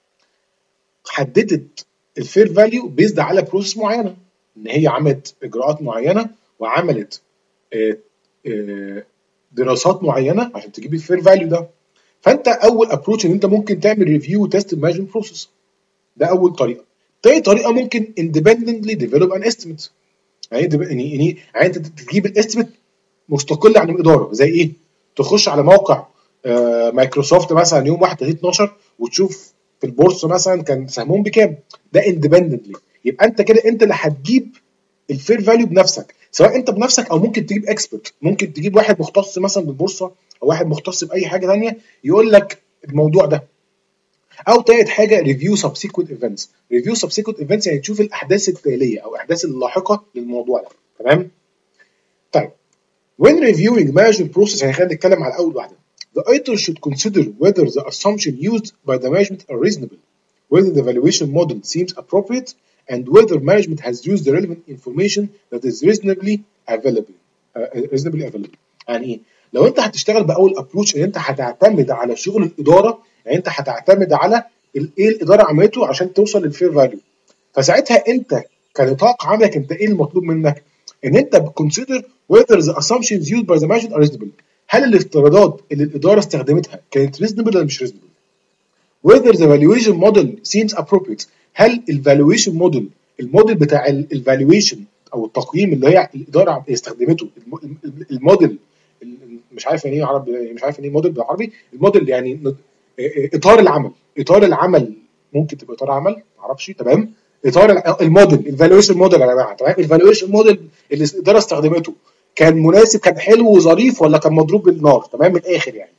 حددت الفير فاليو بيزد على بروسيس معينه، ان هي عملت اجراءات معينه، وعملت آه آه دراسات معينه عشان تجيب الفير فاليو ده. فانت اول ابروتش ان انت ممكن تعمل ريفيو وتست المانجمنت بروسيس، ده اول طريقه. تاني طريقه ممكن independently develop an estimate. يعني يعني يعني يعني انت تجيب الاستيميت مستقل عن الاداره. زي ايه؟ تخش على موقع آه مايكروسوفت مثلا يوم واحد اتناشر وتشوف في البورصه مثلا كان سهمهم بكام. ده اندبندنتلي. يبقى انت كده انت اللي هتجيب الفير فاليو بنفسك، سواء انت بنفسك او ممكن تجيب اكسبرت، ممكن تجيب واحد مختص مثلا بالبورصه، او واحد مختص باي حاجه ثانيه يقول لك الموضوع ده. او تالت حاجه ريفيو سبسيكوينت ايفنتس. ريفيو سبسيكوينت ايفنتس يعني تشوف الاحداث التاليه او الاحداث اللاحقه للموضوع ده. تمام؟ طيب when reviewing management process، يعني خلينا نتكلم على اول واحده. The auditor should consider whether the assumption used by the management are reasonable, whether the valuation model seems appropriate, and whether management has used the relevant information that is reasonably available. Uh, reasonably available. يعني ايه؟ لو انت هتشتغل باول ابروتش ان انت هتعتمد على شغل الاداره، يعني انت هتعتمد على ايه الاداره عملته عشان توصل للفير فاليو، فساعتها انت كنطاق عملك انت ايه المطلوب منك؟ ان انت بتكونسيدر whether the assumptions used by the management are reasonable. هل الافتراضات اللي الاداره استخدمتها كانت reasonable ولا مش reasonable؟ whether the valuation model seems appropriate. هل الفالويشن موديل، الموديل بتاع الفالويشن او التقييم اللي هي الاداره استخدمته، الموديل، مش عارف يعني ايه عربي، مش عارف يعني ايه موديل بالعربي. الموديل يعني اطار العمل، اطار العمل ممكن تبقى اطار عمل، معرفش. تمام؟ اطار الموديل، الفالويشن موديل يا جماعه. تمام؟ الفالويشن موديل اللي الاداره استخدمته كان مناسب، كان حلو وظريف، ولا كان مضروب بالنار؟ تمام؟ من الاخر يعني.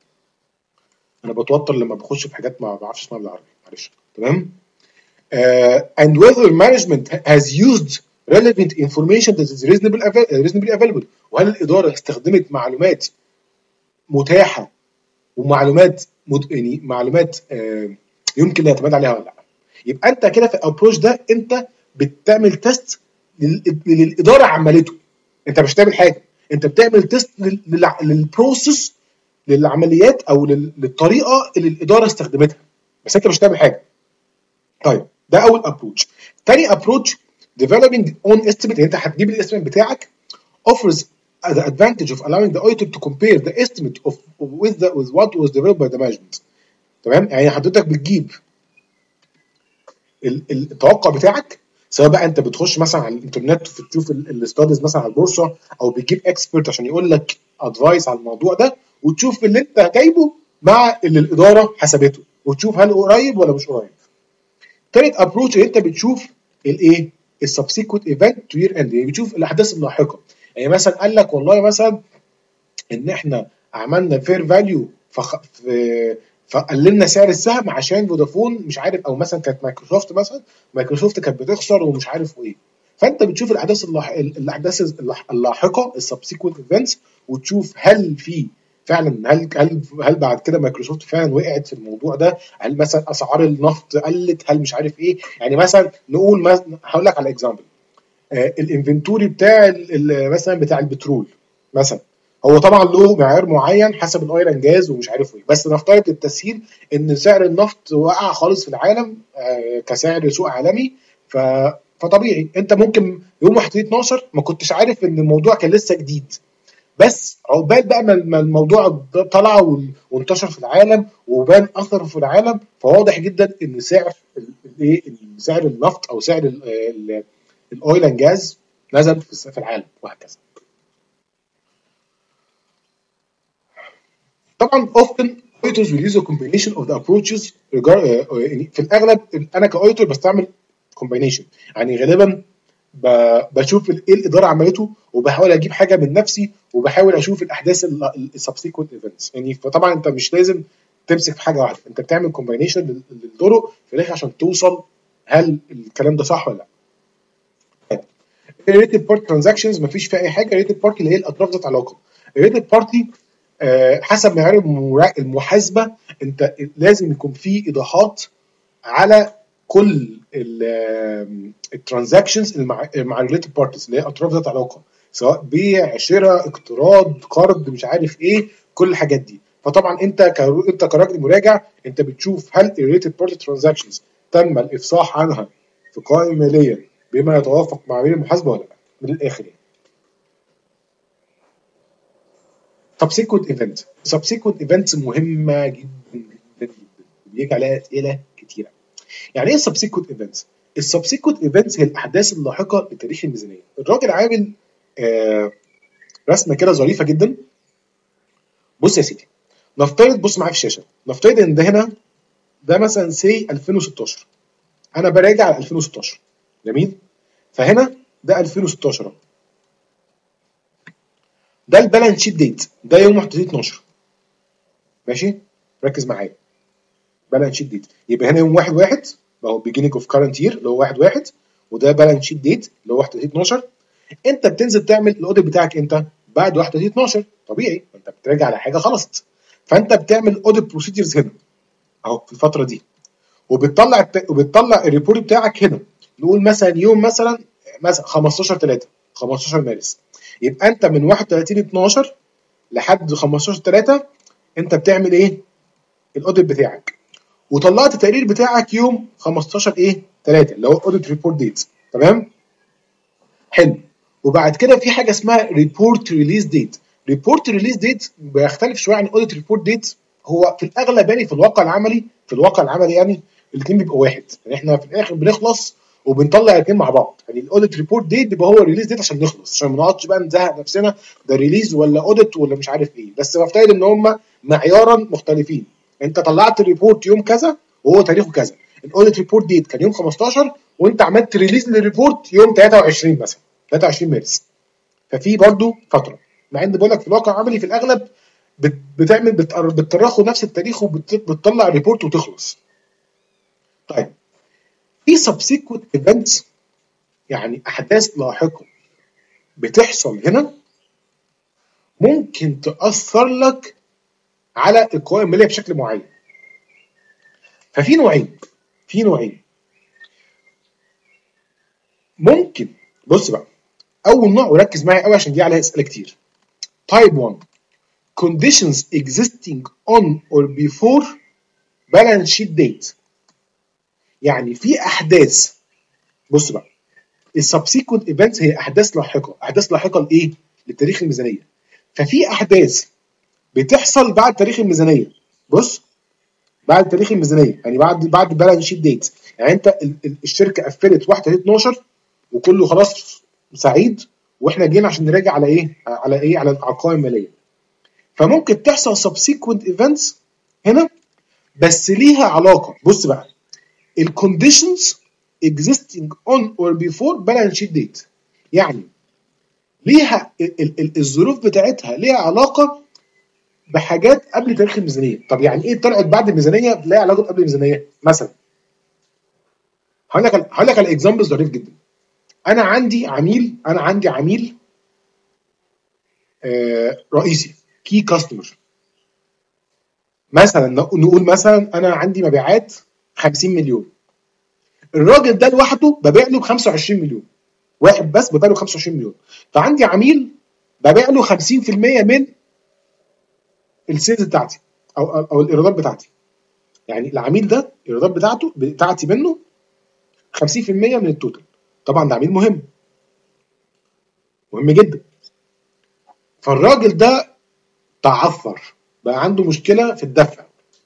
انا بتوتر لما بخش في حاجات ما بعرفش اسمها بالعربي، معلش. تمام؟ uh, and whether management has used relevant information that is reasonable reasonably available. وهل الاداره استخدمت معلومات متاحه ومعلومات مد... يعني معلومات آه يمكن الاعتماد عليها ولا لا. يبقى انت كده في الابروش ده انت بتعمل تيست للاداره عملته. انت مش بتعمل حاجه، انت بتعمل تيست لل... للبروسيس، للعمليات او لل... للطريقه اللي الاداره استخدمتها، بس انت مش بتعمل حاجه. طيب ده اول ابروتش. تاني ابروتش developing own estimate، يعني انت هتجيب الاستيميت بتاعك offers the advantage of allowing the auditor to compare the estimate of with the with what was developed by the management. تمام؟ يعني حضرتك بتجيب التوقع بتاعك، سواء بقى انت بتخش مثلا على الانترنت وتشوف الاستاديز مثلا على البورصه، او بتجيب اكسبرت عشان يقول لك ادفايس على الموضوع ده، وتشوف اللي انت جايبه مع اللي الاداره حسبته، وتشوف هل قريب ولا مش قريب. تالت ابروتش انت بتشوف الايه؟ السبسيكوينت ايفنت تو يير اند، يعني بتشوف الاحداث اللاحقه. يعني مثلا قال لك والله مثلا ان احنا عملنا فير فاليو فخ... في فقللنا سعر السهم عشان فودافون مش عارف، او مثلا كانت مايكروسوفت، مثلا مايكروسوفت كانت بتخسر ومش عارف ايه. فانت بتشوف الاحداث اللاح... الاحداث اللاحقه السبسيكوينت ايفنتس، وتشوف هل في فعلا، هل هل هل بعد كده مايكروسوفت فعلا وقعت في الموضوع ده، هل مثلا اسعار النفط قلت، هل مش عارف ايه. يعني مثلا نقول مثلا، هقول لك على اكزامبل، آه الانفنتوري بتاع مثلا بتاع البترول مثلا، هو طبعا له معيار معين حسب الاويل اند جاز ومش عارف ايه، بس نفترض للتسهيل ان سعر النفط وقع خالص في العالم آه، كسعر سوق عالمي. ف فطبيعي انت ممكن يوم واحد اتناشر ما كنتش عارف ان الموضوع كان لسه جديد، بس عقبال بقى ما ما الموضوع طلع وال- وانتشر في العالم وبان اثره في العالم، فواضح جدا ان سعر ال- الايه سعر النفط او سعر ال- ال- الاويل اند جاز نزل في الس- في العالم وهكذا. طبعا often auditors will use a combination of the approaches regard, آه، آه، يعني في الاغلب انا كاوديتور بستعمل combination، يعني غالبا ب- بشوف ال- ايه الاداره عملته وبحاول اجيب حاجه من نفسي وبحاول اشوف الاحداث السبسيكوينت ايفنتس. يعني فطبعا انت مش لازم تمسك في حاجه واحده، انت بتعمل كومباينيشن للطرق في الاخر عشان توصل هل الكلام ده صح ولا لا. ريليتد بارتي ترانزاكشنز مفيش فيها اي حاجه. ريليتد بارتي اللي هي الاطراف ذات علاقه. ريليتد بارتي حسب معيار المرا- المحاسبه انت لازم يكون في ايضاحات على كل الترانزاكشنز مع مع الريليتد بارتيز اللي هي اطراف ذات علاقه، سواء بيع شراء اقتراض قرض مش عارف ايه، كل الحاجات دي. فطبعا انت ك... انت كراجل مراجع انت بتشوف هل الريليتد بارتي ترانزاكشنز تم الافصاح عنها في قائمه ماليه بما يتوافق مع معايير المحاسبه ولا لا، من الاخر يعني. سبسيكوينت ايفنت. سبسيكوينت ايفنتس مهمه جدا جدا جدا، بيجي عليها اسئله كتيره. يعني ايه السبسيكوينت ايفنتس؟ السبسيكوينت ايفنتس هي الاحداث اللاحقه لتاريخ الميزانيه. الراجل عامل آه رسمه كده ظريفه جدا. بص يا سيدي، نفترض، بص معايا في الشاشه، نفترض ان ده هنا ده مثلا سي ألفين وستاشر، انا براجع على ألفين وستاشر، جميل. فهنا ده ألفين وستاشر، ده البالانس شيت ديت، ده يوم واحد اتناشر، ماشي، ركز معايا. بالانس شيت ديت يبقى هنا يوم واحد واحد اهو بيجيننج اوف كارنت يير اللي هو واحد واحد، وده بالانس شيت ديت اللي هو واحد اتناشر. انت بتنزل تعمل الاوديت بتاعك امتى؟ بعد واحد اتناشر، طبيعي انت بتراجع على حاجه خلصت. فانت بتعمل اوديت بروسيدرز هنا اهو في الفتره دي، وبتطلع الت... وبتطلع الريبورت بتاعك هنا. نقول مثلا يوم مثلا مثلا خمستاشر تلاتة، خمستاشر مارس، يبقى انت من واحد وتلاتين اتناشر لحد خمستاشر تلاتة انت بتعمل ايه؟ الاوديت بتاعك، وطلعت التقرير بتاعك يوم خمستاشر ايه تلاتة اللي هو اوديت ريبورت ديت، تمام؟ حلو. وبعد كده في حاجه اسمها ريبورت ريليز ديت. ريبورت ريليز ديت بيختلف شويه عن اوديت ريبورت ديت. هو في الاغلب يعني في الواقع العملي، في الواقع العملي يعني الاثنين بيبقوا واحد، يعني احنا في الاخر بنخلص وبنطلع الاثنين مع بعض. يعني الاوديت ريبورت ديت بيبقى هو الريليز ديت عشان نخلص، عشان ما نقعدش بقى نزهق نفسنا ده ريليز ولا اوديت ولا مش عارف ايه. بس بفترض ان هم معيارا مختلفين. انت طلعت الريبورت يوم كذا وهو تاريخه كذا، الاوديت ريبورت ديت كان يوم خمستاشر وانت عملت ريليز للريبورت يوم تلاتة وعشرين مثلا تلاتة وعشرين مارس، ففي برضو فتره. مع ان بقول لك في الواقع العملي في الاغلب بت- بتعمل بتقر- بترخوا نفس التاريخ وبتطلع ريبورت وتخلص. طيب، في سبسيكوينت ايفنتس يعني احداث لاحقه بتحصل هنا ممكن تاثر لك على القوائم الماليه بشكل معين. ففي نوعين، في نوعين ممكن. بص بقى، اول نوع وركز معايا قوي عشان دي عليها اسئله كتير. تايب واحد conditions existing on or before balance sheet date. يعني في احداث، بص بقى، السبسيكونت ايفنتس هي احداث لاحقه. احداث لاحقه لايه؟ لتاريخ الميزانيه. ففي احداث بتحصل بعد تاريخ الميزانيه. بص، بعد تاريخ الميزانيه يعني بعد بعد بالانس شيت ديت. يعني انت ال- ال- الشركه قفلت واحد اتناشر وكله خلاص سعيد، واحنا جينا عشان نراجع على ايه؟ على ايه؟ على القوائم الماليه. فممكن تحصل سبسيكونت ايفنتس هنا بس ليها علاقه. بص بقى، الكونديشنز existing on or before balance sheet date، يعني ليها ال- ال- الظروف بتاعتها ليها علاقه بحاجات قبل تاريخ الميزانيه. طب يعني ايه طلعت بعد الميزانيه ليها علاقه قبل الميزانيه؟ مثلا هقول لك هقول لك على اكزامبل ظريف جدا. انا عندي عميل انا عندي عميل آه رئيسي، كي كاستمر. مثلا نقول مثلا انا عندي مبيعات خمسين مليون، الراجل ده لوحده ببيع له ب خمسة وعشرين مليون، واحد بس ببيع له خمسة وعشرين مليون. فعندي عميل ببيع له خمسين في المية من السيلز بتاعتي او او, أو الايرادات بتاعتي. يعني العميل ده الايرادات بتاعته بتاعتي منه خمسين في المية من التوتال. طبعا ده عميل مهم مهم جدا. فالراجل ده تعثر، بقى عنده مشكله في الدفع.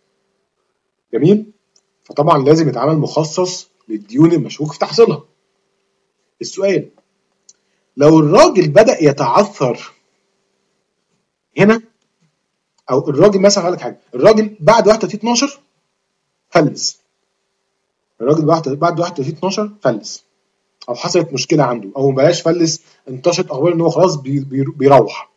جميل. فطبعا لازم يتعمل مخصص للديون المشكوك في تحصيلها. السؤال، لو الراجل بدأ يتعثر هنا، او الراجل مثلا هقول لك حاجه، الراجل بعد واحد وثلاثين اتناشر فلس، الراجل بعد بعد واحد وثلاثين اتناشر فلس، او حصلت مشكله عنده، او بلاش فلس، انتشرت اخبار ان هو خلاص بي بي بيروح.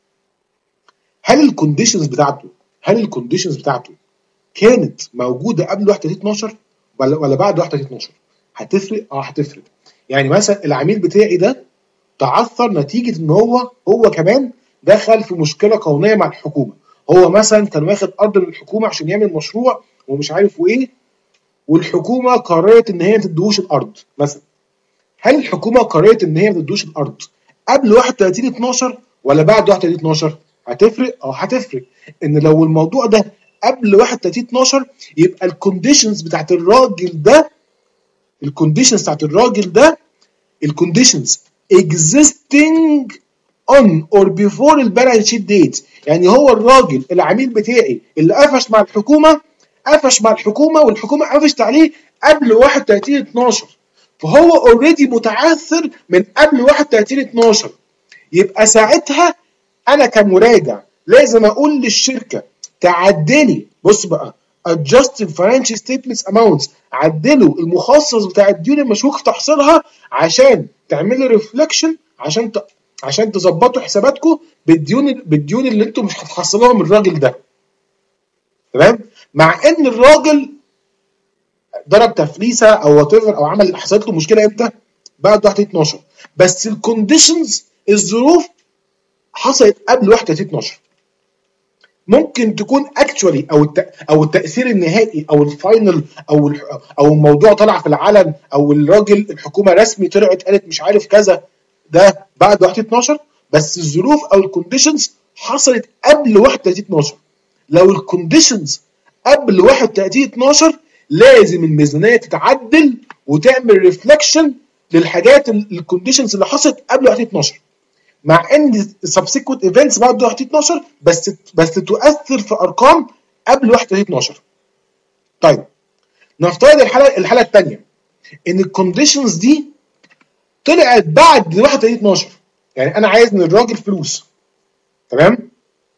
هل الكونديشنز بتاعته هل الكونديشنز بتاعته كانت موجوده قبل واحد وثلاثين اتناشر ولا ولا بعد واحد وثلاثين اتناشر؟ هتفرق. اه هتفرق. يعني مثلا العميل بتاعي ده تعثر نتيجه ان هو هو كمان دخل في مشكله قانونيه مع الحكومه. هو مثلا كان واخد ارض من الحكومه عشان يعمل مشروع ومش عارف وايه، والحكومه قررت ان هي ما تدوش الارض مثلا. هل الحكومه قررت ان هي ما تدوش الارض قبل واحد وثلاثين اتناشر ولا بعد واحد وثلاثين اتناشر؟ هتفرق. اه هتفرق. ان لو الموضوع ده قبل واحد وثلاثين اتناشر يبقى الكونديشنز بتاعت الراجل ده الكونديشنز بتاعت الراجل ده الكونديشنز existing on or before البالانس شيت ديت. يعني هو الراجل العميل بتاعي اللي قفش مع الحكومه قفش مع الحكومه والحكومه قفشت عليه قبل واحد وثلاثين اتناشر، فهو اوريدي متعثر من قبل واحد وثلاثين اتناشر. يبقى ساعتها انا كمراجع لازم اقول للشركه تعدلي، بص بقى، adjust financial statements amounts، عدلوا المخصص بتاع الديون المشكوك في تحصيلها عشان تعملوا ريفلكشن، عشان ت... عشان تظبطوا حساباتكم بالديون بالديون اللي انتم مش هتحصلوها من الراجل ده. تمام؟ مع ان الراجل ضرب تفليسه او وات او عمل حصلت له مشكله امتى؟ بعد واحد وثلاثين اتناشر. بس الكونديشنز الظروف حصلت قبل واحد وثلاثين اتناشر. ممكن تكون اكشوالي او الت... او التاثير النهائي او الفاينل او ال... او الموضوع طلع في العلن، او الراجل الحكومه رسمي طلعت قالت مش عارف كذا، ده بعد واحد وثلاثين اتناشر. بس الظروف او الكونديشنز حصلت قبل واحد وثلاثين اتناشر. لو الكونديشنز قبل واحد وثلاثين اتناشر لازم الميزانيه تتعدل وتعمل ريفلكشن للحاجات الكونديشنز اللي حصلت قبل واحد وثلاثين اتناشر، مع ان subsequent events بعد واحد وثلاثين اتناشر بس بس تؤثر في ارقام قبل واحد وثلاثين اتناشر. طيب نفترض الحاله الحاله الثانيه ان الكونديشنز دي طلعت بعد واحد وثلاثين اتناشر. يعني انا عايز من الراجل فلوس، تمام،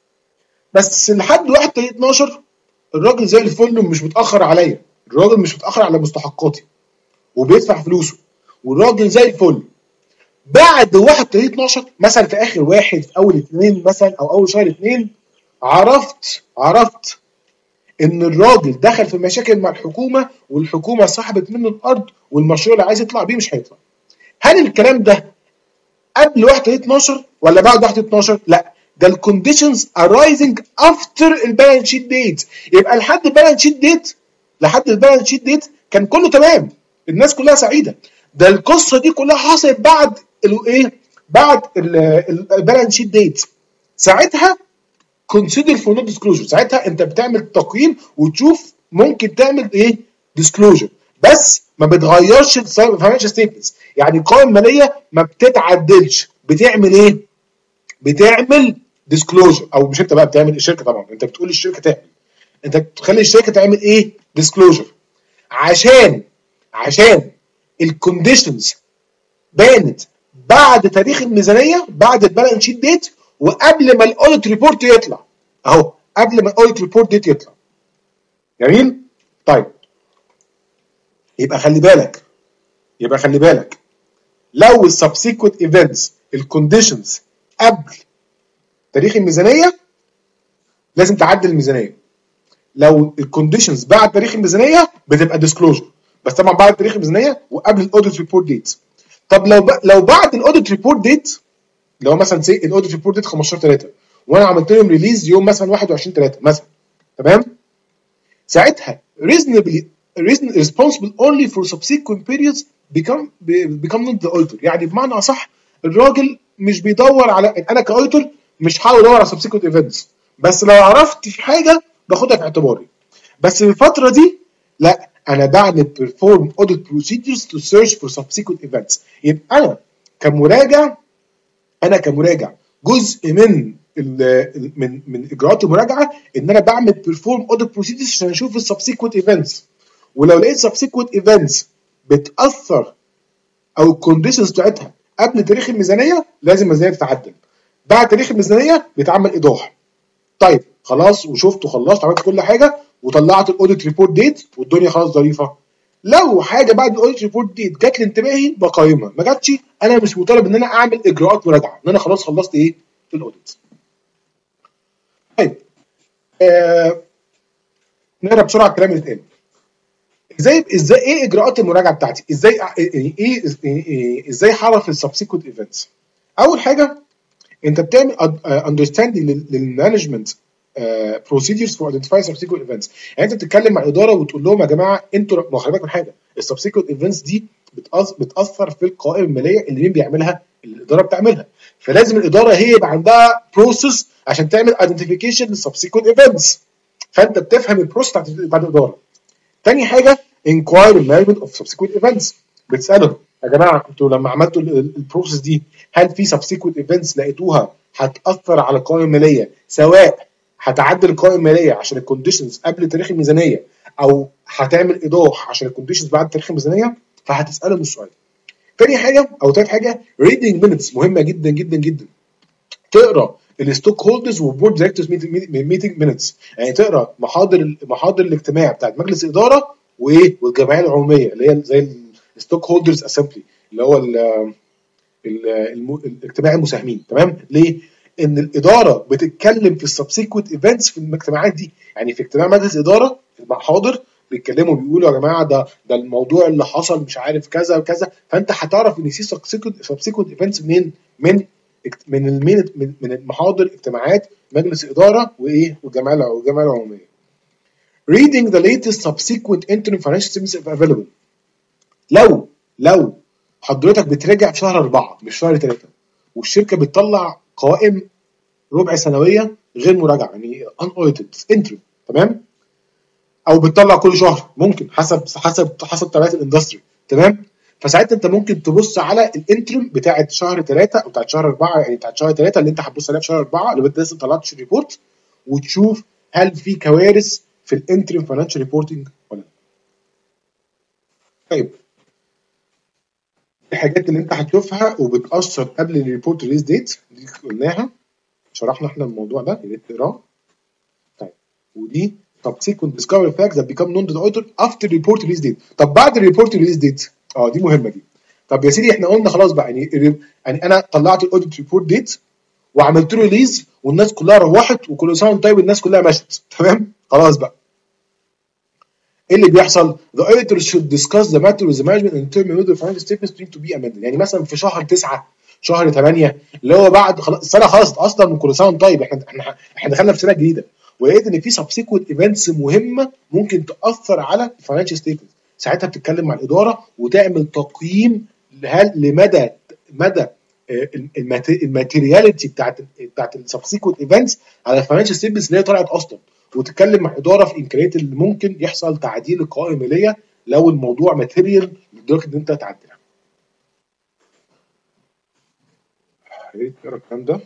بس لحد واحد وثلاثين اتناشر الراجل زي الفل ومش متاخر عليا، الراجل مش متاخر على مستحقاتي وبيدفع فلوسه والراجل زي الفل. بعد واحد وثلاثين اتناشر مثلا في اخر واحد في اول اثنين مثلا او اول شهر اثنين عرفت عرفت ان الراجل دخل في مشاكل مع الحكومه والحكومه سحبت منه الارض والمشروع اللي عايز يطلع بيه مش هيطلع. هل الكلام ده قبل واحد وثلاثين اتناشر ولا بعد واحد وثلاثين اتناشر؟ لا، ده الكونديشنز arising after البالانس شيت ديت. يبقى لحد البالانس شيت ديت لحد البالانس شيت ديت كان كله تمام، الناس كلها سعيده. ده القصه دي كلها حصلت بعد الايه؟ بعد البالانس شيت ديت. ساعتها consider for no disclosure، ساعتها انت بتعمل تقييم وتشوف ممكن تعمل ايه؟ disclosure، بس ما بتغيرش الفاينانشال ستيتمنتس. يعني القوائم الماليه ما بتتعدلش، بتعمل ايه؟ بتعمل disclosure. او مش انت بقى بتعمل، الشركه طبعا انت بتقول الشركه تعمل، انت بتخلي الشركه تعمل ايه؟ disclosure، عشان عشان الكونديشنز بانت بعد تاريخ الميزانيه، بعد البالانس شيت ديت، وقبل ما الاوديت ريبورت يطلع. اهو قبل ما الاوديت ريبورت ديت يطلع. جميل؟ طيب يبقى خلي بالك يبقى خلي بالك لو السبسيكوينت ايفنتس الكونديشنز قبل تاريخ الميزانيه لازم تعدل الميزانيه. لو الكونديشنز بعد تاريخ الميزانيه بتبقى ديسكلوجر، بس طبعا بعد تاريخ الميزانيه وقبل الاوديت ريبورت ديت. طب لو ب... لو بعد الاوديت ريبورت ديت، لو مثلا سي الاوديت ريبورت ديت خمستاشر تلاتة وانا عملت لهم ريليز يوم مثلا واحد وعشرين تلاتة مثلا، تمام، ساعتها reasonably responsible only for subsequent periods become become not the auditor. يعني بمعنى اصح الراجل مش بيدور على، انا كاوديتور مش هحاول ادور على سبسيكوينت ايفنتس، بس لو عرفت في حاجه باخدها في اعتباري. بس في الفتره دي لا، انا بعمل perform audit procedures to search for subsequent events. يبقى انا كمراجع انا كمراجع جزء من ال من من اجراءات المراجعه ان انا بعمل perform audit procedures عشان اشوف السبسيكوينت ايفنتس، ولو لقيت سبسيكوينت ايفنتس بتاثر او الكونديشنز بتاعتها قبل تاريخ الميزانيه لازم الميزانيه تتعدل، بعد تاريخ الميزانيه بيتعمل ايضاح. طيب خلاص وشفت وخلصت عملت كل حاجه وطلعت الاوديت ريبورت ديت والدنيا خلاص ظريفه، لو حاجه بعد الاوديت ريبورت ديت جات لانتباهي بقيمها، ما جاتش انا مش مطالب ان انا اعمل اجراءات مراجعه، ان انا خلاص خلصت ايه في الاوديت. طيب آه نقرا بسرعه الكلام اللي اتقال. ازاي ازاي ايه اجراءات المراجعه بتاعتي؟ ازاي ايه, إيه, إيه ازاي هعرف السبسيكوينت ايفنتس؟ اول حاجه انت بتعمل اندرستاندينج للمانجمنت بروسيدرز فور ايدنتيفاي سبسيكوينت ايفنتس. يعني انت بتتكلم مع الاداره وتقول لهم يا جماعه انتوا ما خلي بالك من حاجه، السبسيكوينت ايفنتس دي بتاثر في القوائم الماليه اللي مين بيعملها؟ الاداره بتعملها، فلازم الاداره هي يبقى عندها بروسيس عشان تعمل ايدنتيفيكيشن للسبسيكوينت ايفنتس، فانت بتفهم البروسيس بتاعت الاداره. تاني حاجه inquire management of subsequent events، بتسالهم يا جماعه انتوا لما عملتوا البروسيس دي هل في subsequent events لقيتوها هتاثر على القوائم الماليه، سواء هتعدل القوائم الماليه عشان الكونديشنز قبل تاريخ الميزانيه او هتعمل ايضاح عشان الكونديشنز بعد تاريخ الميزانيه، فهتسالهم السؤال. تاني حاجه او تالت حاجه reading minutes، مهمه جدا جدا جدا، تقرا الستوك هولدرز وبورد دايركتورز ميتنج مينتس، يعني تقرا محاضر محاضر الاجتماع بتاعت مجلس الاداره وايه والجمعيه العموميه اللي هي زي الستوك هولدرز اسامبلي اللي هو ال ال الاجتماع المساهمين. تمام؟ ليه؟ ان الاداره بتتكلم في السبسيكوينت ايفنتس في الاجتماعات دي، يعني في اجتماع مجلس اداره المحاضر بيتكلموا بيقولوا يا جماعه ده ده الموضوع اللي حصل مش عارف كذا وكذا، فانت هتعرف ان في سبسيكوينت ايفنتس منين؟ من من المين من من المحاضر اجتماعات مجلس اداره وايه والجمعيه والجمعيه العموميه. reading the latest subsequent interim financial statements available، لو لو حضرتك بتراجع في شهر أربعة مش شهر ثلاثة والشركه بتطلع قوائم ربع سنويه غير مراجعه يعني unaudited interim، تمام؟ او بتطلع كل شهر ممكن حسب حسب حسب طبيعه الاندستري، تمام؟ فساعتها انت ممكن تبص على الانترم بتاعت شهر ثلاثة او بتاعت شهر أربعة، يعني بتاعت شهر ثلاثة اللي انت هتبص عليها في شهر أربعة اللي انت لسه ما طلعتش الريبورت، وتشوف هل في كوارث في الانترم فاينانشال ريبورتنج ولا لا. طيب الحاجات اللي انت هتشوفها وبتاثر قبل الريبورت ريليز ديت دي قلناها، شرحنا احنا الموضوع ده يا ريت تقراه. طيب ودي subsequent discovery facts that become known to the auditor after report release date. طب بعد الريبورت ريليز ديت اه دي مهمه دي. طب يا سيدي احنا قلنا خلاص بقى يعني يعني انا طلعت الاوديت ريبورت ديت وعملت له ريليز والناس كلها روحت وكل سنه طيب الناس كلها مشت، تمام؟ خلاص بقى ايه اللي بيحصل؟ the auditor should discuss the matter with the management and determine whether financial statements need to be amended. يعني مثلا في شهر تسعة شهر ثمانية اللي هو بعد خلاص السنه خلصت اصلا من كل سنه طيب احنا احنا احنا دخلنا في سنه جديده ولقيت ان في سبسيكوينت ايفنتس مهمه ممكن تاثر على الفاينانشال ستيتمنت، ساعتها بتتكلم مع الاداره وتعمل تقييم هل لمدى مدى الماتيرياليتي بتاعت بتاعت السبسيكوينت ايفنتس على الفاينانشال ستيتمنتس اللي هي طلعت اصلا، وتتكلم مع اداره في امكانيه اللي ممكن يحصل تعديل القوائم الماليه لو الموضوع ماتيريال لدرجه ان انت تعدلها. يا ريت تقرا الكلام ده.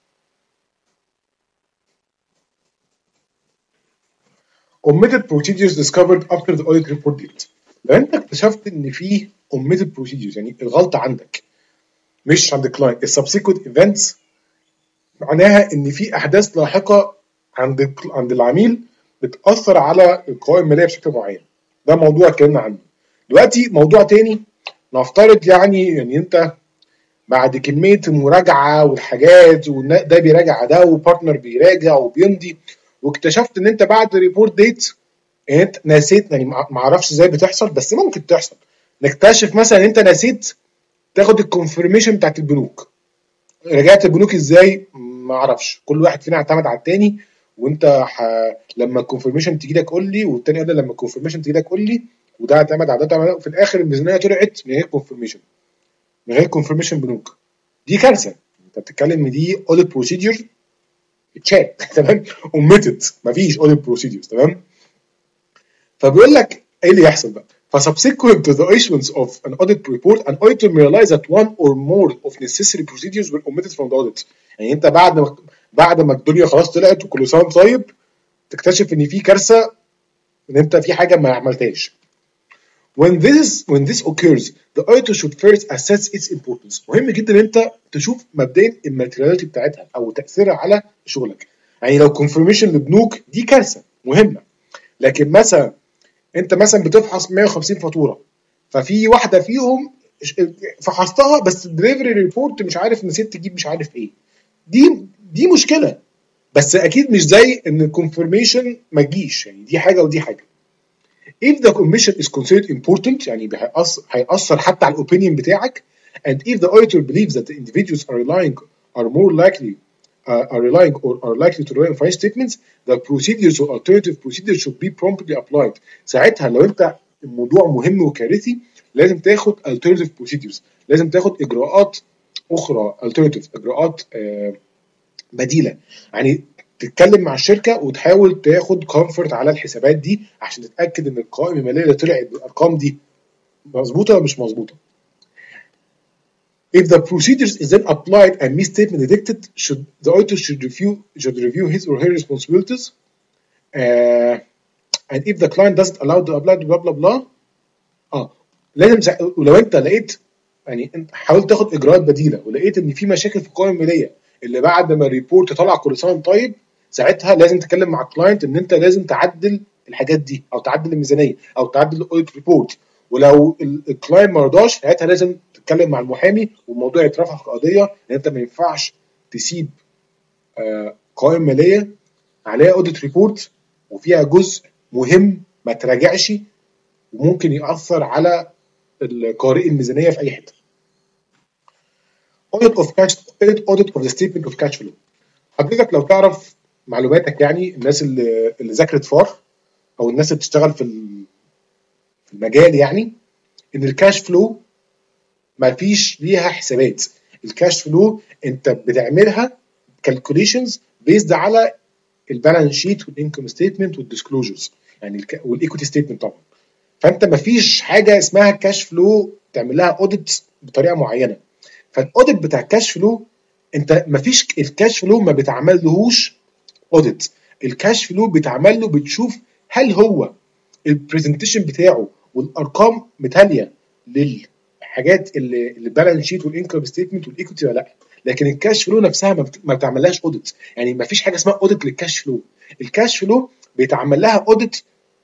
omitted procedures discovered after the audit report date. لو انت اكتشفت ان في omitted procedures يعني الغلطه عندك مش عند الكلاينت، السبسيكوينت ايفنتس معناها ان في احداث لاحقه عند عند العميل بتاثر على القوائم الماليه بشكل معين، ده موضوع اتكلمنا عنه. دلوقتي موضوع تاني، نفترض يعني يعني انت بعد كميه المراجعه والحاجات وده بيراجع ده وبارتنر بيراجع وبيمضي واكتشفت ان انت بعد ريبورت ديت انت نسيت، يعني ما اعرفش ازاي بتحصل بس ممكن تحصل، نكتشف مثلا ان انت نسيت تاخد الكونفirmation بتاعت البنوك. رجعت البنوك ازاي؟ ما اعرفش، كل واحد فينا اعتمد على التاني، وانت ح... لما الكونفirmation تيجي لك قول لي والتاني قال لما الكونفirmation تيجي لك قول لي، وده اعتمد على ده، وفي الاخر الميزانيه طلعت من غير كونفirmation من غير كونفirmation بنوك. دي كارثه، انت بتتكلم ان دي audit procedure اتشات تمام omitted مفيش audit procedures تمام. فبيقول لك ايه اللي يحصل بقى؟ فsubsequent to the issuance of an audit report an auditor may realize that one or more of necessary procedures were omitted from the audit. يعني انت بعد ما بعد ما الدنيا خلاص طلعت وكل سنه طيب تكتشف ان في كارثه ان انت في حاجه ما عملتهاش. When this when this occurs, the auditor should first assess its importance. مهم جدا ان انت تشوف مبدئيا الماتيرياليتي بتاعتها او تاثيرها على شغلك. يعني لو كونفirmation لبنوك دي كارثه مهمه، لكن مثلا انت مثلا بتفحص مية وخمسين فاتوره ففي واحده فيهم فحصتها بس الدليفري ريبورت مش عارف نسيت تجيب مش عارف ايه، دي دي مشكله، بس اكيد مش زي ان الكونفirmation ما تجيش. يعني دي حاجه ودي حاجه. If the commission is considered important يعني هيأثر حتى على الاوبينيون بتاعك and if the auditor believes that the individuals are relying are more likely uh, are relying or are likely to rely on financial statements, the procedures or alternative procedures should be promptly applied. ساعتها لو انت الموضوع مهم وكارثي لازم تاخد alternative procedures، لازم تاخد اجراءات اخرى alternative اجراءات آه بديله. يعني تتكلم مع الشركه وتحاول تاخد كومفورت على الحسابات دي عشان تتاكد ان القوائم الماليه اللي طلعت بالارقام دي مظبوطه ولا مش مظبوطه. If the procedures is then applied and misstatement detected, should the auditor should review should review his or her responsibilities. Uh, and if the client doesn't allow to apply blah blah blah اه لازم سا... ولو انت لقيت يعني انت حاولت تاخد اجراءات بديله ولقيت ان في مشاكل في القوائم الماليه اللي بعد ما الريبورت طلع كل سنه طيب، ساعتها لازم تتكلم مع الكلاينت ان انت لازم تعدل الحاجات دي او تعدل الميزانيه او تعدل الاوديت ريبورت. ولو الكلاينت ما رضاش ساعتها لازم تتكلم مع المحامي والموضوع يترفع في قضيه، لان انت ما ينفعش تسيب آه قوائم ماليه عليها اوديت ريبورت وفيها جزء مهم ما تراجعش وممكن يأثر على القارئ الميزانيه في اي حته. audit of cash audit of the statement of cash flow. حضرتك لو تعرف معلوماتك يعني الناس اللي اللي ذاكرت فار او الناس اللي بتشتغل في في المجال يعني ان الكاش فلو ما فيش ليها حسابات. الكاش فلو انت بتعملها كالكوليشنز بيزد على البالانس شيت والانكم ستيتمنت والديسكلوجرز يعني والايكويتي ستيتمنت طبعا. فانت ما فيش حاجه اسمها كاش فلو تعمل لها اوديت بطريقه معينه. فالاوديت بتاع الكاش فلو انت ما فيش الكاش فلو ما بيتعملهوش اوديت. الكاش فلو بيتعمل له بتشوف هل هو البرزنتيشن بتاعه والارقام متاليه للحاجات اللي البالانس شيت والانكم ستيتمنت والايكويتي ولا لا. لكن الكاش فلو نفسها ما بتعملهاش اوديت. يعني ما فيش حاجه اسمها اوديت للكاش فلو. الكاش فلو بيتعمل لها اوديت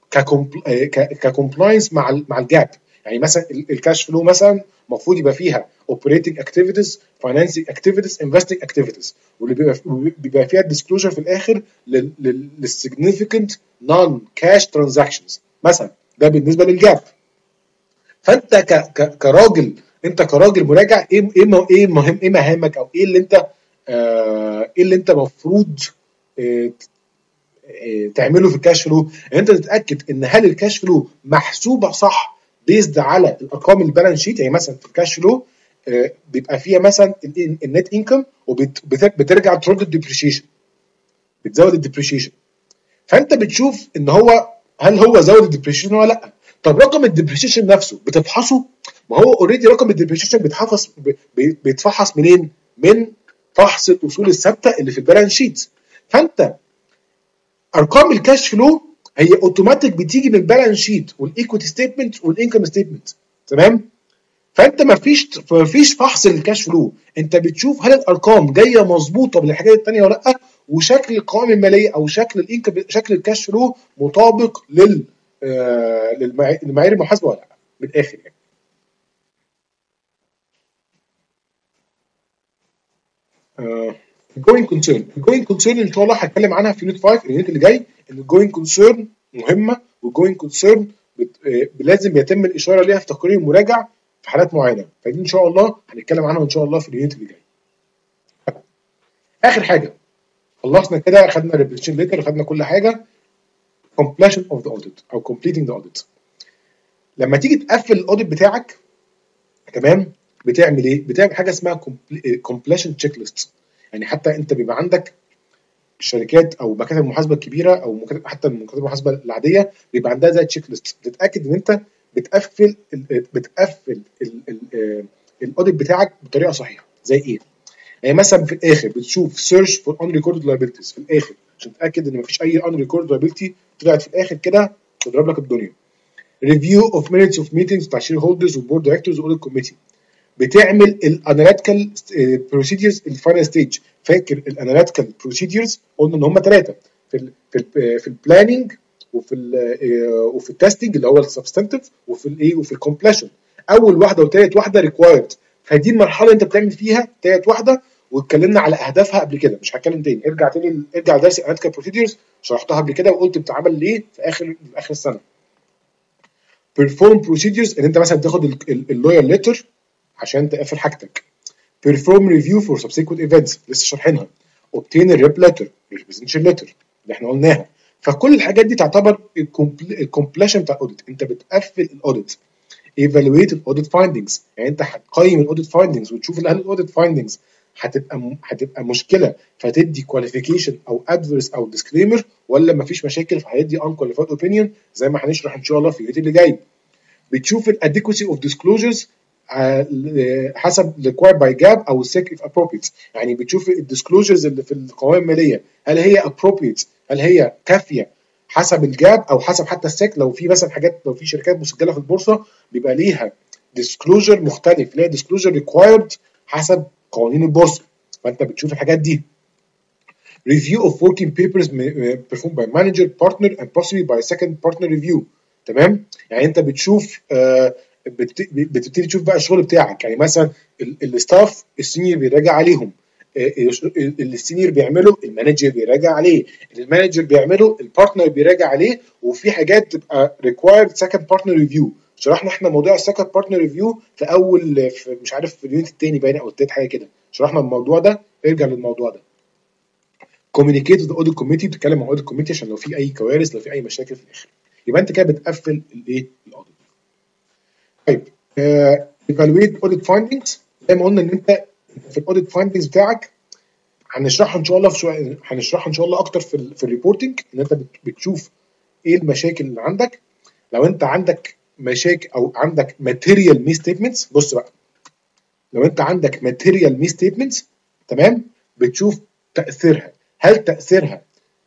ككومبلاينس مع مع الجاب. يعني مثلا الكاش فلو مثلا المفروض يبقى فيها operating activities, financing activities, investing activities، واللي بيبقى بيبقى فيها disclosure في الاخر لل significant non cash transactions مثلا. ده بالنسبه للجاب. فانت ك ك كراجل انت كراجل مراجع ايه ايه ايه مهم ايه مهامك او ايه اللي انت آه ايه اللي انت المفروض آه تعمله في الكاش فلو. انت تتاكد ان هل الكاش فلو محسوبه صح بيزد على الارقام البالانس شيت. يعني مثلا في الكاش فلو آه بيبقى فيها مثلا النت انكم وبترجع ترد الديبريشيشن بتزود الديبريشيشن. فانت بتشوف ان هو هل هو زود الديبريشيشن ولا لا. طب رقم الديبريشيشن نفسه بتفحصه؟ ما هو اوريدي رقم الديبريشيشن بيتحفظ بيتفحص منين؟ من فحص الاصول الثابته اللي في البالانس شيت. فانت ارقام الكاش فلو هي اوتوماتيك بتيجي من البالانس شيت والايكويتي ستيتمنت والانكم ستيتمنت تمام. فانت ما فيش ما فيش فحص للكاش فلو، انت بتشوف هل الارقام جايه مظبوطه بالحاجات الثانيه ولا لا، وشكل القوائم الماليه او شكل الانكم شكل الكاش فلو مطابق لل آه للمعايير المحاسبه ولا لا من الاخر يعني. آه الجوينج كونسيرن الجوينج كونسيرن ان شاء الله هتكلم عنها في يونت خمسة اليونت اللي جاي. ان الجوينج كونسيرن مهمه والجوينج كونسيرن لازم يتم الاشاره ليها في تقرير المراجع في حالات معينه، فدي ان شاء الله هنتكلم عنها ان شاء الله في اليونت اللي جاي. اخر حاجه خلصنا كده، خدنا ريبريزنتيشن ليتر، خدنا كل حاجه. completion of the audit او completing the audit. لما تيجي تقفل الاوديت بتاعك تمام بتعمل ايه؟ بتعمل حاجه اسمها كومبليشن تشيك ليست. يعني حتى انت بيبقى عندك الشركات او مكاتب المحاسبه الكبيره او مكاتب حتى مكاتب المحاسبه العاديه بيبقى عندها زي تشيك ليست بتتاكد ان انت بتقفل ال بتقفل الاوديت بتاعك بطريقه صحيحه. زي ايه؟ يعني مثلا في الاخر بتشوف سيرش فور ان ريكوردد لايبيلتيز في الاخر عشان تتاكد ان مفيش اي ان ريكوردد لايبيلتي طلعت في الاخر كده تضرب لك الدنيا. ريفيو اوف مينتس اوف ميتنجز بتاع شير هولدرز وبورد دايركتورز واوديت كوميتي. بتعمل الاناليتيكال بروسيدجرز الفاينل ستيج. فاكر الاناليتيكال بروسيدجرز قلنا ان هم ثلاثه في ال في ال في البلاننج وفي ال وفي التستنج اللي هو السبستانتيف وفي الايه وفي الكومبليشن. اول واحده وثالث واحده ريكوايرد. فدي المرحله اللي انت بتعمل فيها ثالث واحده واتكلمنا على اهدافها قبل كده مش هتكلم تاني. ارجع تاني ارجع درس الاناليتيكال بروسيدجرز شرحتها قبل كده وقلت بتتعمل ليه في اخر في اخر السنه. perform procedures ان انت مثلا تاخد اللوير ليتر عشان تقفل حاجتك. perform review for subsequent events لسه شارحينها. obtain a rep letter representation letter اللي احنا قلناها. فكل الحاجات دي تعتبر الكومبليشن بتاع الاوديت. انت بتقفل الاوديت. evaluate الاوديت فايندنجز يعني انت هتقيم الاوديت فايندنجز وتشوف هل الاوديت فايندنجز هتبقى هتبقى مشكله فتدي كواليفيكيشن او ادفرس او ديسكليمر ولا مفيش مشاكل فهيدي unqualified opinion زي ما هنشرح ان شاء الله في الفيديو اللي جاي. بتشوف الاديكوسي اوف ديسكلوجرز حسب required by جاب او سيك if appropriate. يعني بتشوف الديسكلوجرز اللي في القوائم الماليه هل هي appropriate هل هي كافيه حسب الجاب او حسب حتى السيك. لو في مثلا حاجات لو في شركات مسجله في البورصه بيبقى ليها ديسكلوجر مختلف ليها ديسكلوجر ريكوايرد حسب قوانين البورصه فانت بتشوف الحاجات دي. review of working papers performed by manager partner and possibly by second partner review. تمام. يعني انت بتشوف آه بتبتدي تشوف بقى الشغل بتاعك. يعني مثلا الستاف السينيور بيراجع عليهم السينيور بيعمله المانجر بيراجع عليه المانجر بيعمله البارتنر بيراجع عليه وفي حاجات تبقى required second partner review. شرحنا احنا موضوع السكند بارتنر ريفيو في اول في مش عارف في اليونت الثاني باين او الثالث حاجه كده شرحنا الموضوع ده. ارجع للموضوع ده. communicate with the audit committee بتتكلم مع audit committee عشان لو في اي كوارث لو في اي مشاكل في الاخر يبقى انت كده بتقفل الايه الاوديت. طيب آه evaluate audit findings زي ما قلنا ان انت في الاوديت findings بتاعك هنشرحها ان شاء الله في شويه هنشرحها ان شاء الله اكتر في ال في الريبورتنج ان انت بتشوف ايه المشاكل اللي عندك. لو انت عندك مشاكل او عندك ماتيريال مي ستيتمنتس بص بقى لو انت عندك ماتيريال مي ستيتمنتس تمام بتشوف تاثيرها. هل تاثيرها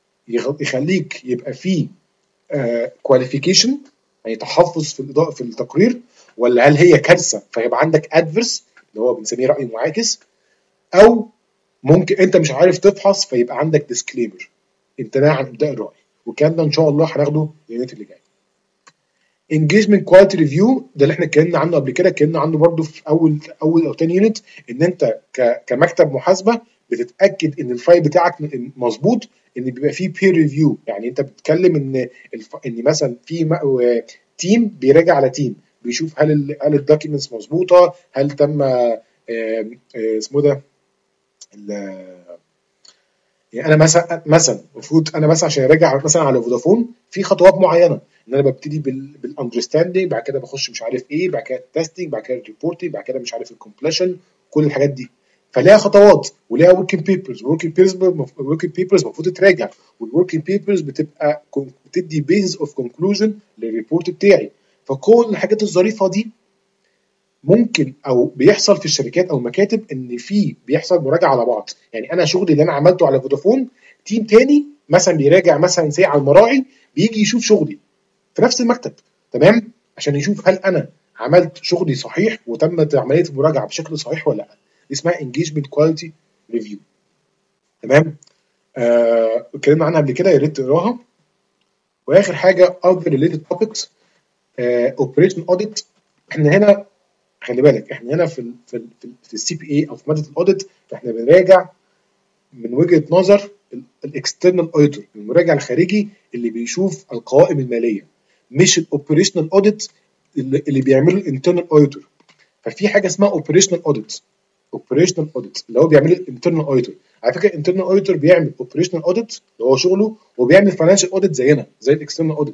يخليك يبقى فيه كواليفيكيشن uh, يعني تحفظ في الاضاءه في التقرير ولا هل هي كارثه فيبقى عندك ادفرس اللي هو بنسميه راي معاكس او ممكن انت مش عارف تفحص فيبقى عندك ديسكليمر امتناع عن ابداء الراي. والكلام ده ان شاء الله هناخده اليونت اللي جاي. engagement quality review ده اللي احنا اتكلمنا عنه قبل كده اتكلمنا عنه برده في اول اول او تاني يونت ان انت كمكتب محاسبه بتتاكد ان الفايل بتاعك مظبوط ان بيبقى فيه peer review. يعني انت بتتكلم ان الف... ان مثلا في تيم بيراجع على تيم بيشوف هل ال... هل الدوكيومنتس مظبوطه هل تم اسمه ده يعني انا مثلا مثلا المفروض انا مثلا عشان اراجع مثلا على فودافون في خطوات معينه ان انا ببتدي بالاندرستاندينج بعد كده بخش مش عارف ايه بعد كده التستنج بعد كده الريبورتنج بعد كده مش عارف الكومبليشن كل الحاجات دي فليها خطوات وليها وركينج بيبرز. وركينج بيبرز وركينج بيبرز المفروض تتراجع والوركينج بيبرز بتبقى بتدي بيز اوف كونكلوجن للريبورت بتاعي. فكل الحاجات الظريفه دي ممكن او بيحصل في الشركات او المكاتب ان في بيحصل مراجعه على بعض. يعني انا شغلي اللي انا عملته على فودافون تيم تاني مثلا بيراجع مثلا ساعه على المراعي بيجي يشوف شغلي في نفس المكتب تمام عشان يشوف هل انا عملت شغلي صحيح وتمت عمليه المراجعه بشكل صحيح ولا لا. دي اسمها engagement quality review. تمام. آه اتكلمنا عنها قبل كده يا ريت تقراها. واخر حاجه other related topics آه operation audit. احنا هنا خلي بالك احنا هنا في ال في ال في السي بي اي او في ماده الاوديت احنا بنراجع من وجهه نظر الاكسترنال اوديتور المراجع الخارجي اللي بيشوف القوائم الماليه مش الاوبريشنال اوديت اللي, اللي بيعمله الانترنال اوديتور. ففي حاجه اسمها اوبريشنال اوديت اوبريشنال اوديت اللي هو بيعمله الانترنال اوديتور. على فكره الانترنال اوديتور بيعمل اوبريشنال اوديت اللي هو شغله وبيعمل فاينانشال اوديت زينا زي الاكسترنال اوديت.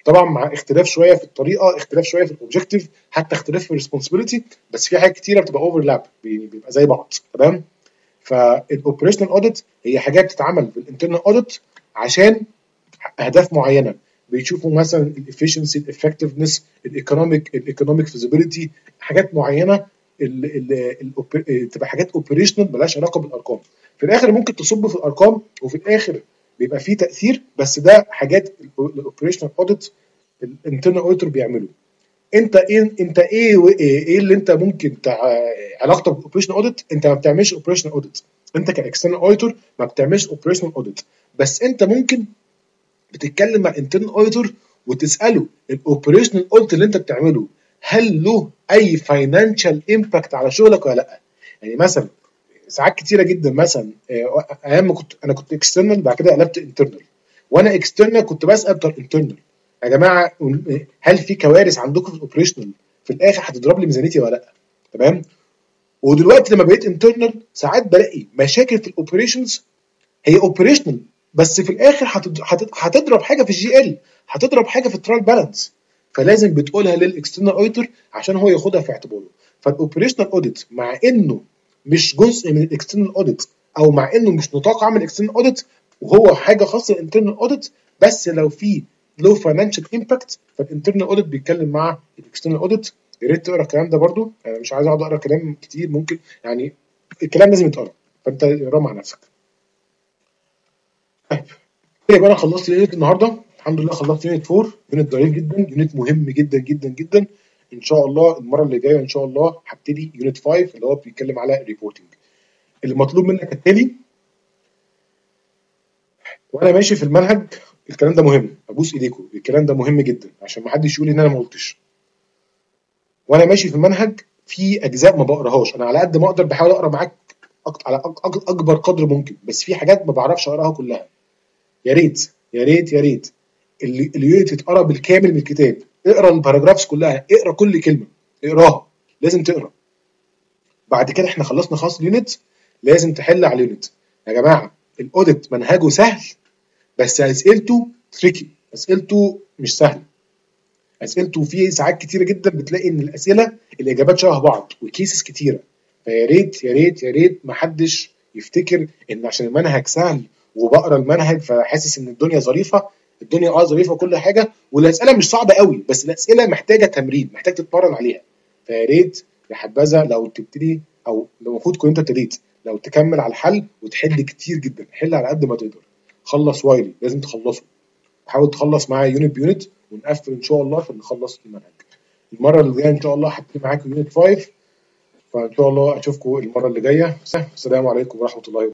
طبعا مع اختلاف شويه في الطريقه، اختلاف شويه في الاوبجيكتيف، حتى اختلاف في الريسبونسبيلتي، بس في حاجات كتيره بتبقى اوفرلاب، بيبقى زي بعض. تمام. فالاوبريشنال اوديت هي حاجات بتتعمل في الانترنال اوديت عشان اهداف معينه، بيشوفوا مثلا الافشنسي، الافكتفنس، الايكونوميك الايكونوميك فيزيبيليتي، حاجات معينه ال ال ال تبقى حاجات اوبريشنال مالهاش علاقه بالارقام. في الاخر ممكن تصب في الارقام وفي الاخر بيبقى فيه تاثير، بس ده حاجات الاوبريشنال اوديت الانترنال اوديتور بيعمله. انت ايه انت ايه ايه اللي انت ممكن تع... علاقتك بالاوبريشنال اوديت؟ انت ما بتعملش اوبريشنال اوديت، انت كاكسترنال اوديتور ما بتعملش اوبريشنال اوديت، بس انت ممكن بتتكلم مع الانترنال اوديتور وتساله الاوبريشنال اوديت اللي انت بتعمله هل له اي فاينانشال امباكت على شغلك ولا لا. يعني مثلا ساعات كتيره جدا مثلا ايام ما كنت انا كنت اكسترنال بعد كده قلبت انترنال، وانا اكسترنال كنت بسال بتوع الانترنال يا جماعه هل في كوارث عندكم في الاوبريشنال في الاخر هتضرب لي ميزانيتي ولا لا. تمام. ودلوقتي لما بقيت انترنال ساعات بلاقي مشاكل في الاوبريشنز هي اوبريشنال، بس في الاخر هتضرب حاجه في الجي ال، هتضرب حاجه في الترايل بالانس، فلازم بتقولها للاكسترنال اوديتور عشان هو ياخدها في اعتباره. فالاوبريشنال اوديت مع انه مش جزء من الاكسترنال اوديت، او مع انه مش نطاق عمل الاكسترنال اوديت وهو حاجه خاصه بالانترنال اوديت، بس لو في لو فاينانشال امباكت فالانترنال اوديت بيتكلم مع الاكسترنال اوديت. يا ريت تقرا الكلام ده برضو، انا مش عايز اقعد اقرا كلام كتير، ممكن يعني الكلام لازم يتقرا، فانت اقراه مع نفسك. طيب يبقى انا خلصت يونت النهارده، الحمد لله خلصت يونت أربعة، يونت ضريب جدا، يونت مهم جدا جدا جدا. ان شاء الله المره اللي جايه ان شاء الله هبتدي يونت خمسة اللي هو بيتكلم على الريبورتنج. المطلوب منك التالي وانا ماشي في المنهج، الكلام ده مهم، ابوس ايديكم الكلام ده مهم جدا عشان ما حدش يقول ان انا ما قلتش. وانا ماشي في المنهج في اجزاء ما بقراهاش، انا على قد ما اقدر بحاول اقرا معاك على اكبر قدر ممكن، بس في حاجات ما بعرفش اقراها كلها. يا ريت يا ريت يا ريت اللي اليونت يتقرا بالكامل من الكتاب، اقرا الباراجرافز كلها، اقرا كل كلمه، اقراها، لازم تقرا. بعد كده احنا خلصنا خلاص اليونت، لازم تحل على اليونت. يا جماعه الاوديت منهجه سهل بس اسئلته تريكي، اسئلته مش سهله، اسئلته في ساعات كتيره جدا بتلاقي ان الاسئله الاجابات شبه بعض وكيسز كتيره. فيا ريت يا ريت يا ريت ما حدش يفتكر ان عشان المنهج سهل وبقرا المنهج فحاسس ان الدنيا ظريفه. الدنيا اه ظريفه وكل حاجه، والاسئله مش صعبه قوي، بس الاسئله محتاجه تمرين، محتاج تتمرن عليها. فيا ريت يا حبذا لو تبتدي، او لو المفروض تكون انت ابتديت، لو تكمل على الحل وتحل كتير جدا، حل على قد ما تقدر. خلص وايلي لازم تخلصه، حاول تخلص معايا يونت بيونت ونقفل ان شاء الله عشان نخلص المنهج. المره اللي جايه ان شاء الله هبتدي معاكم يونت خمسة، فان شاء الله اشوفكم المره اللي جايه. السلام عليكم ورحمه الله وبركاته.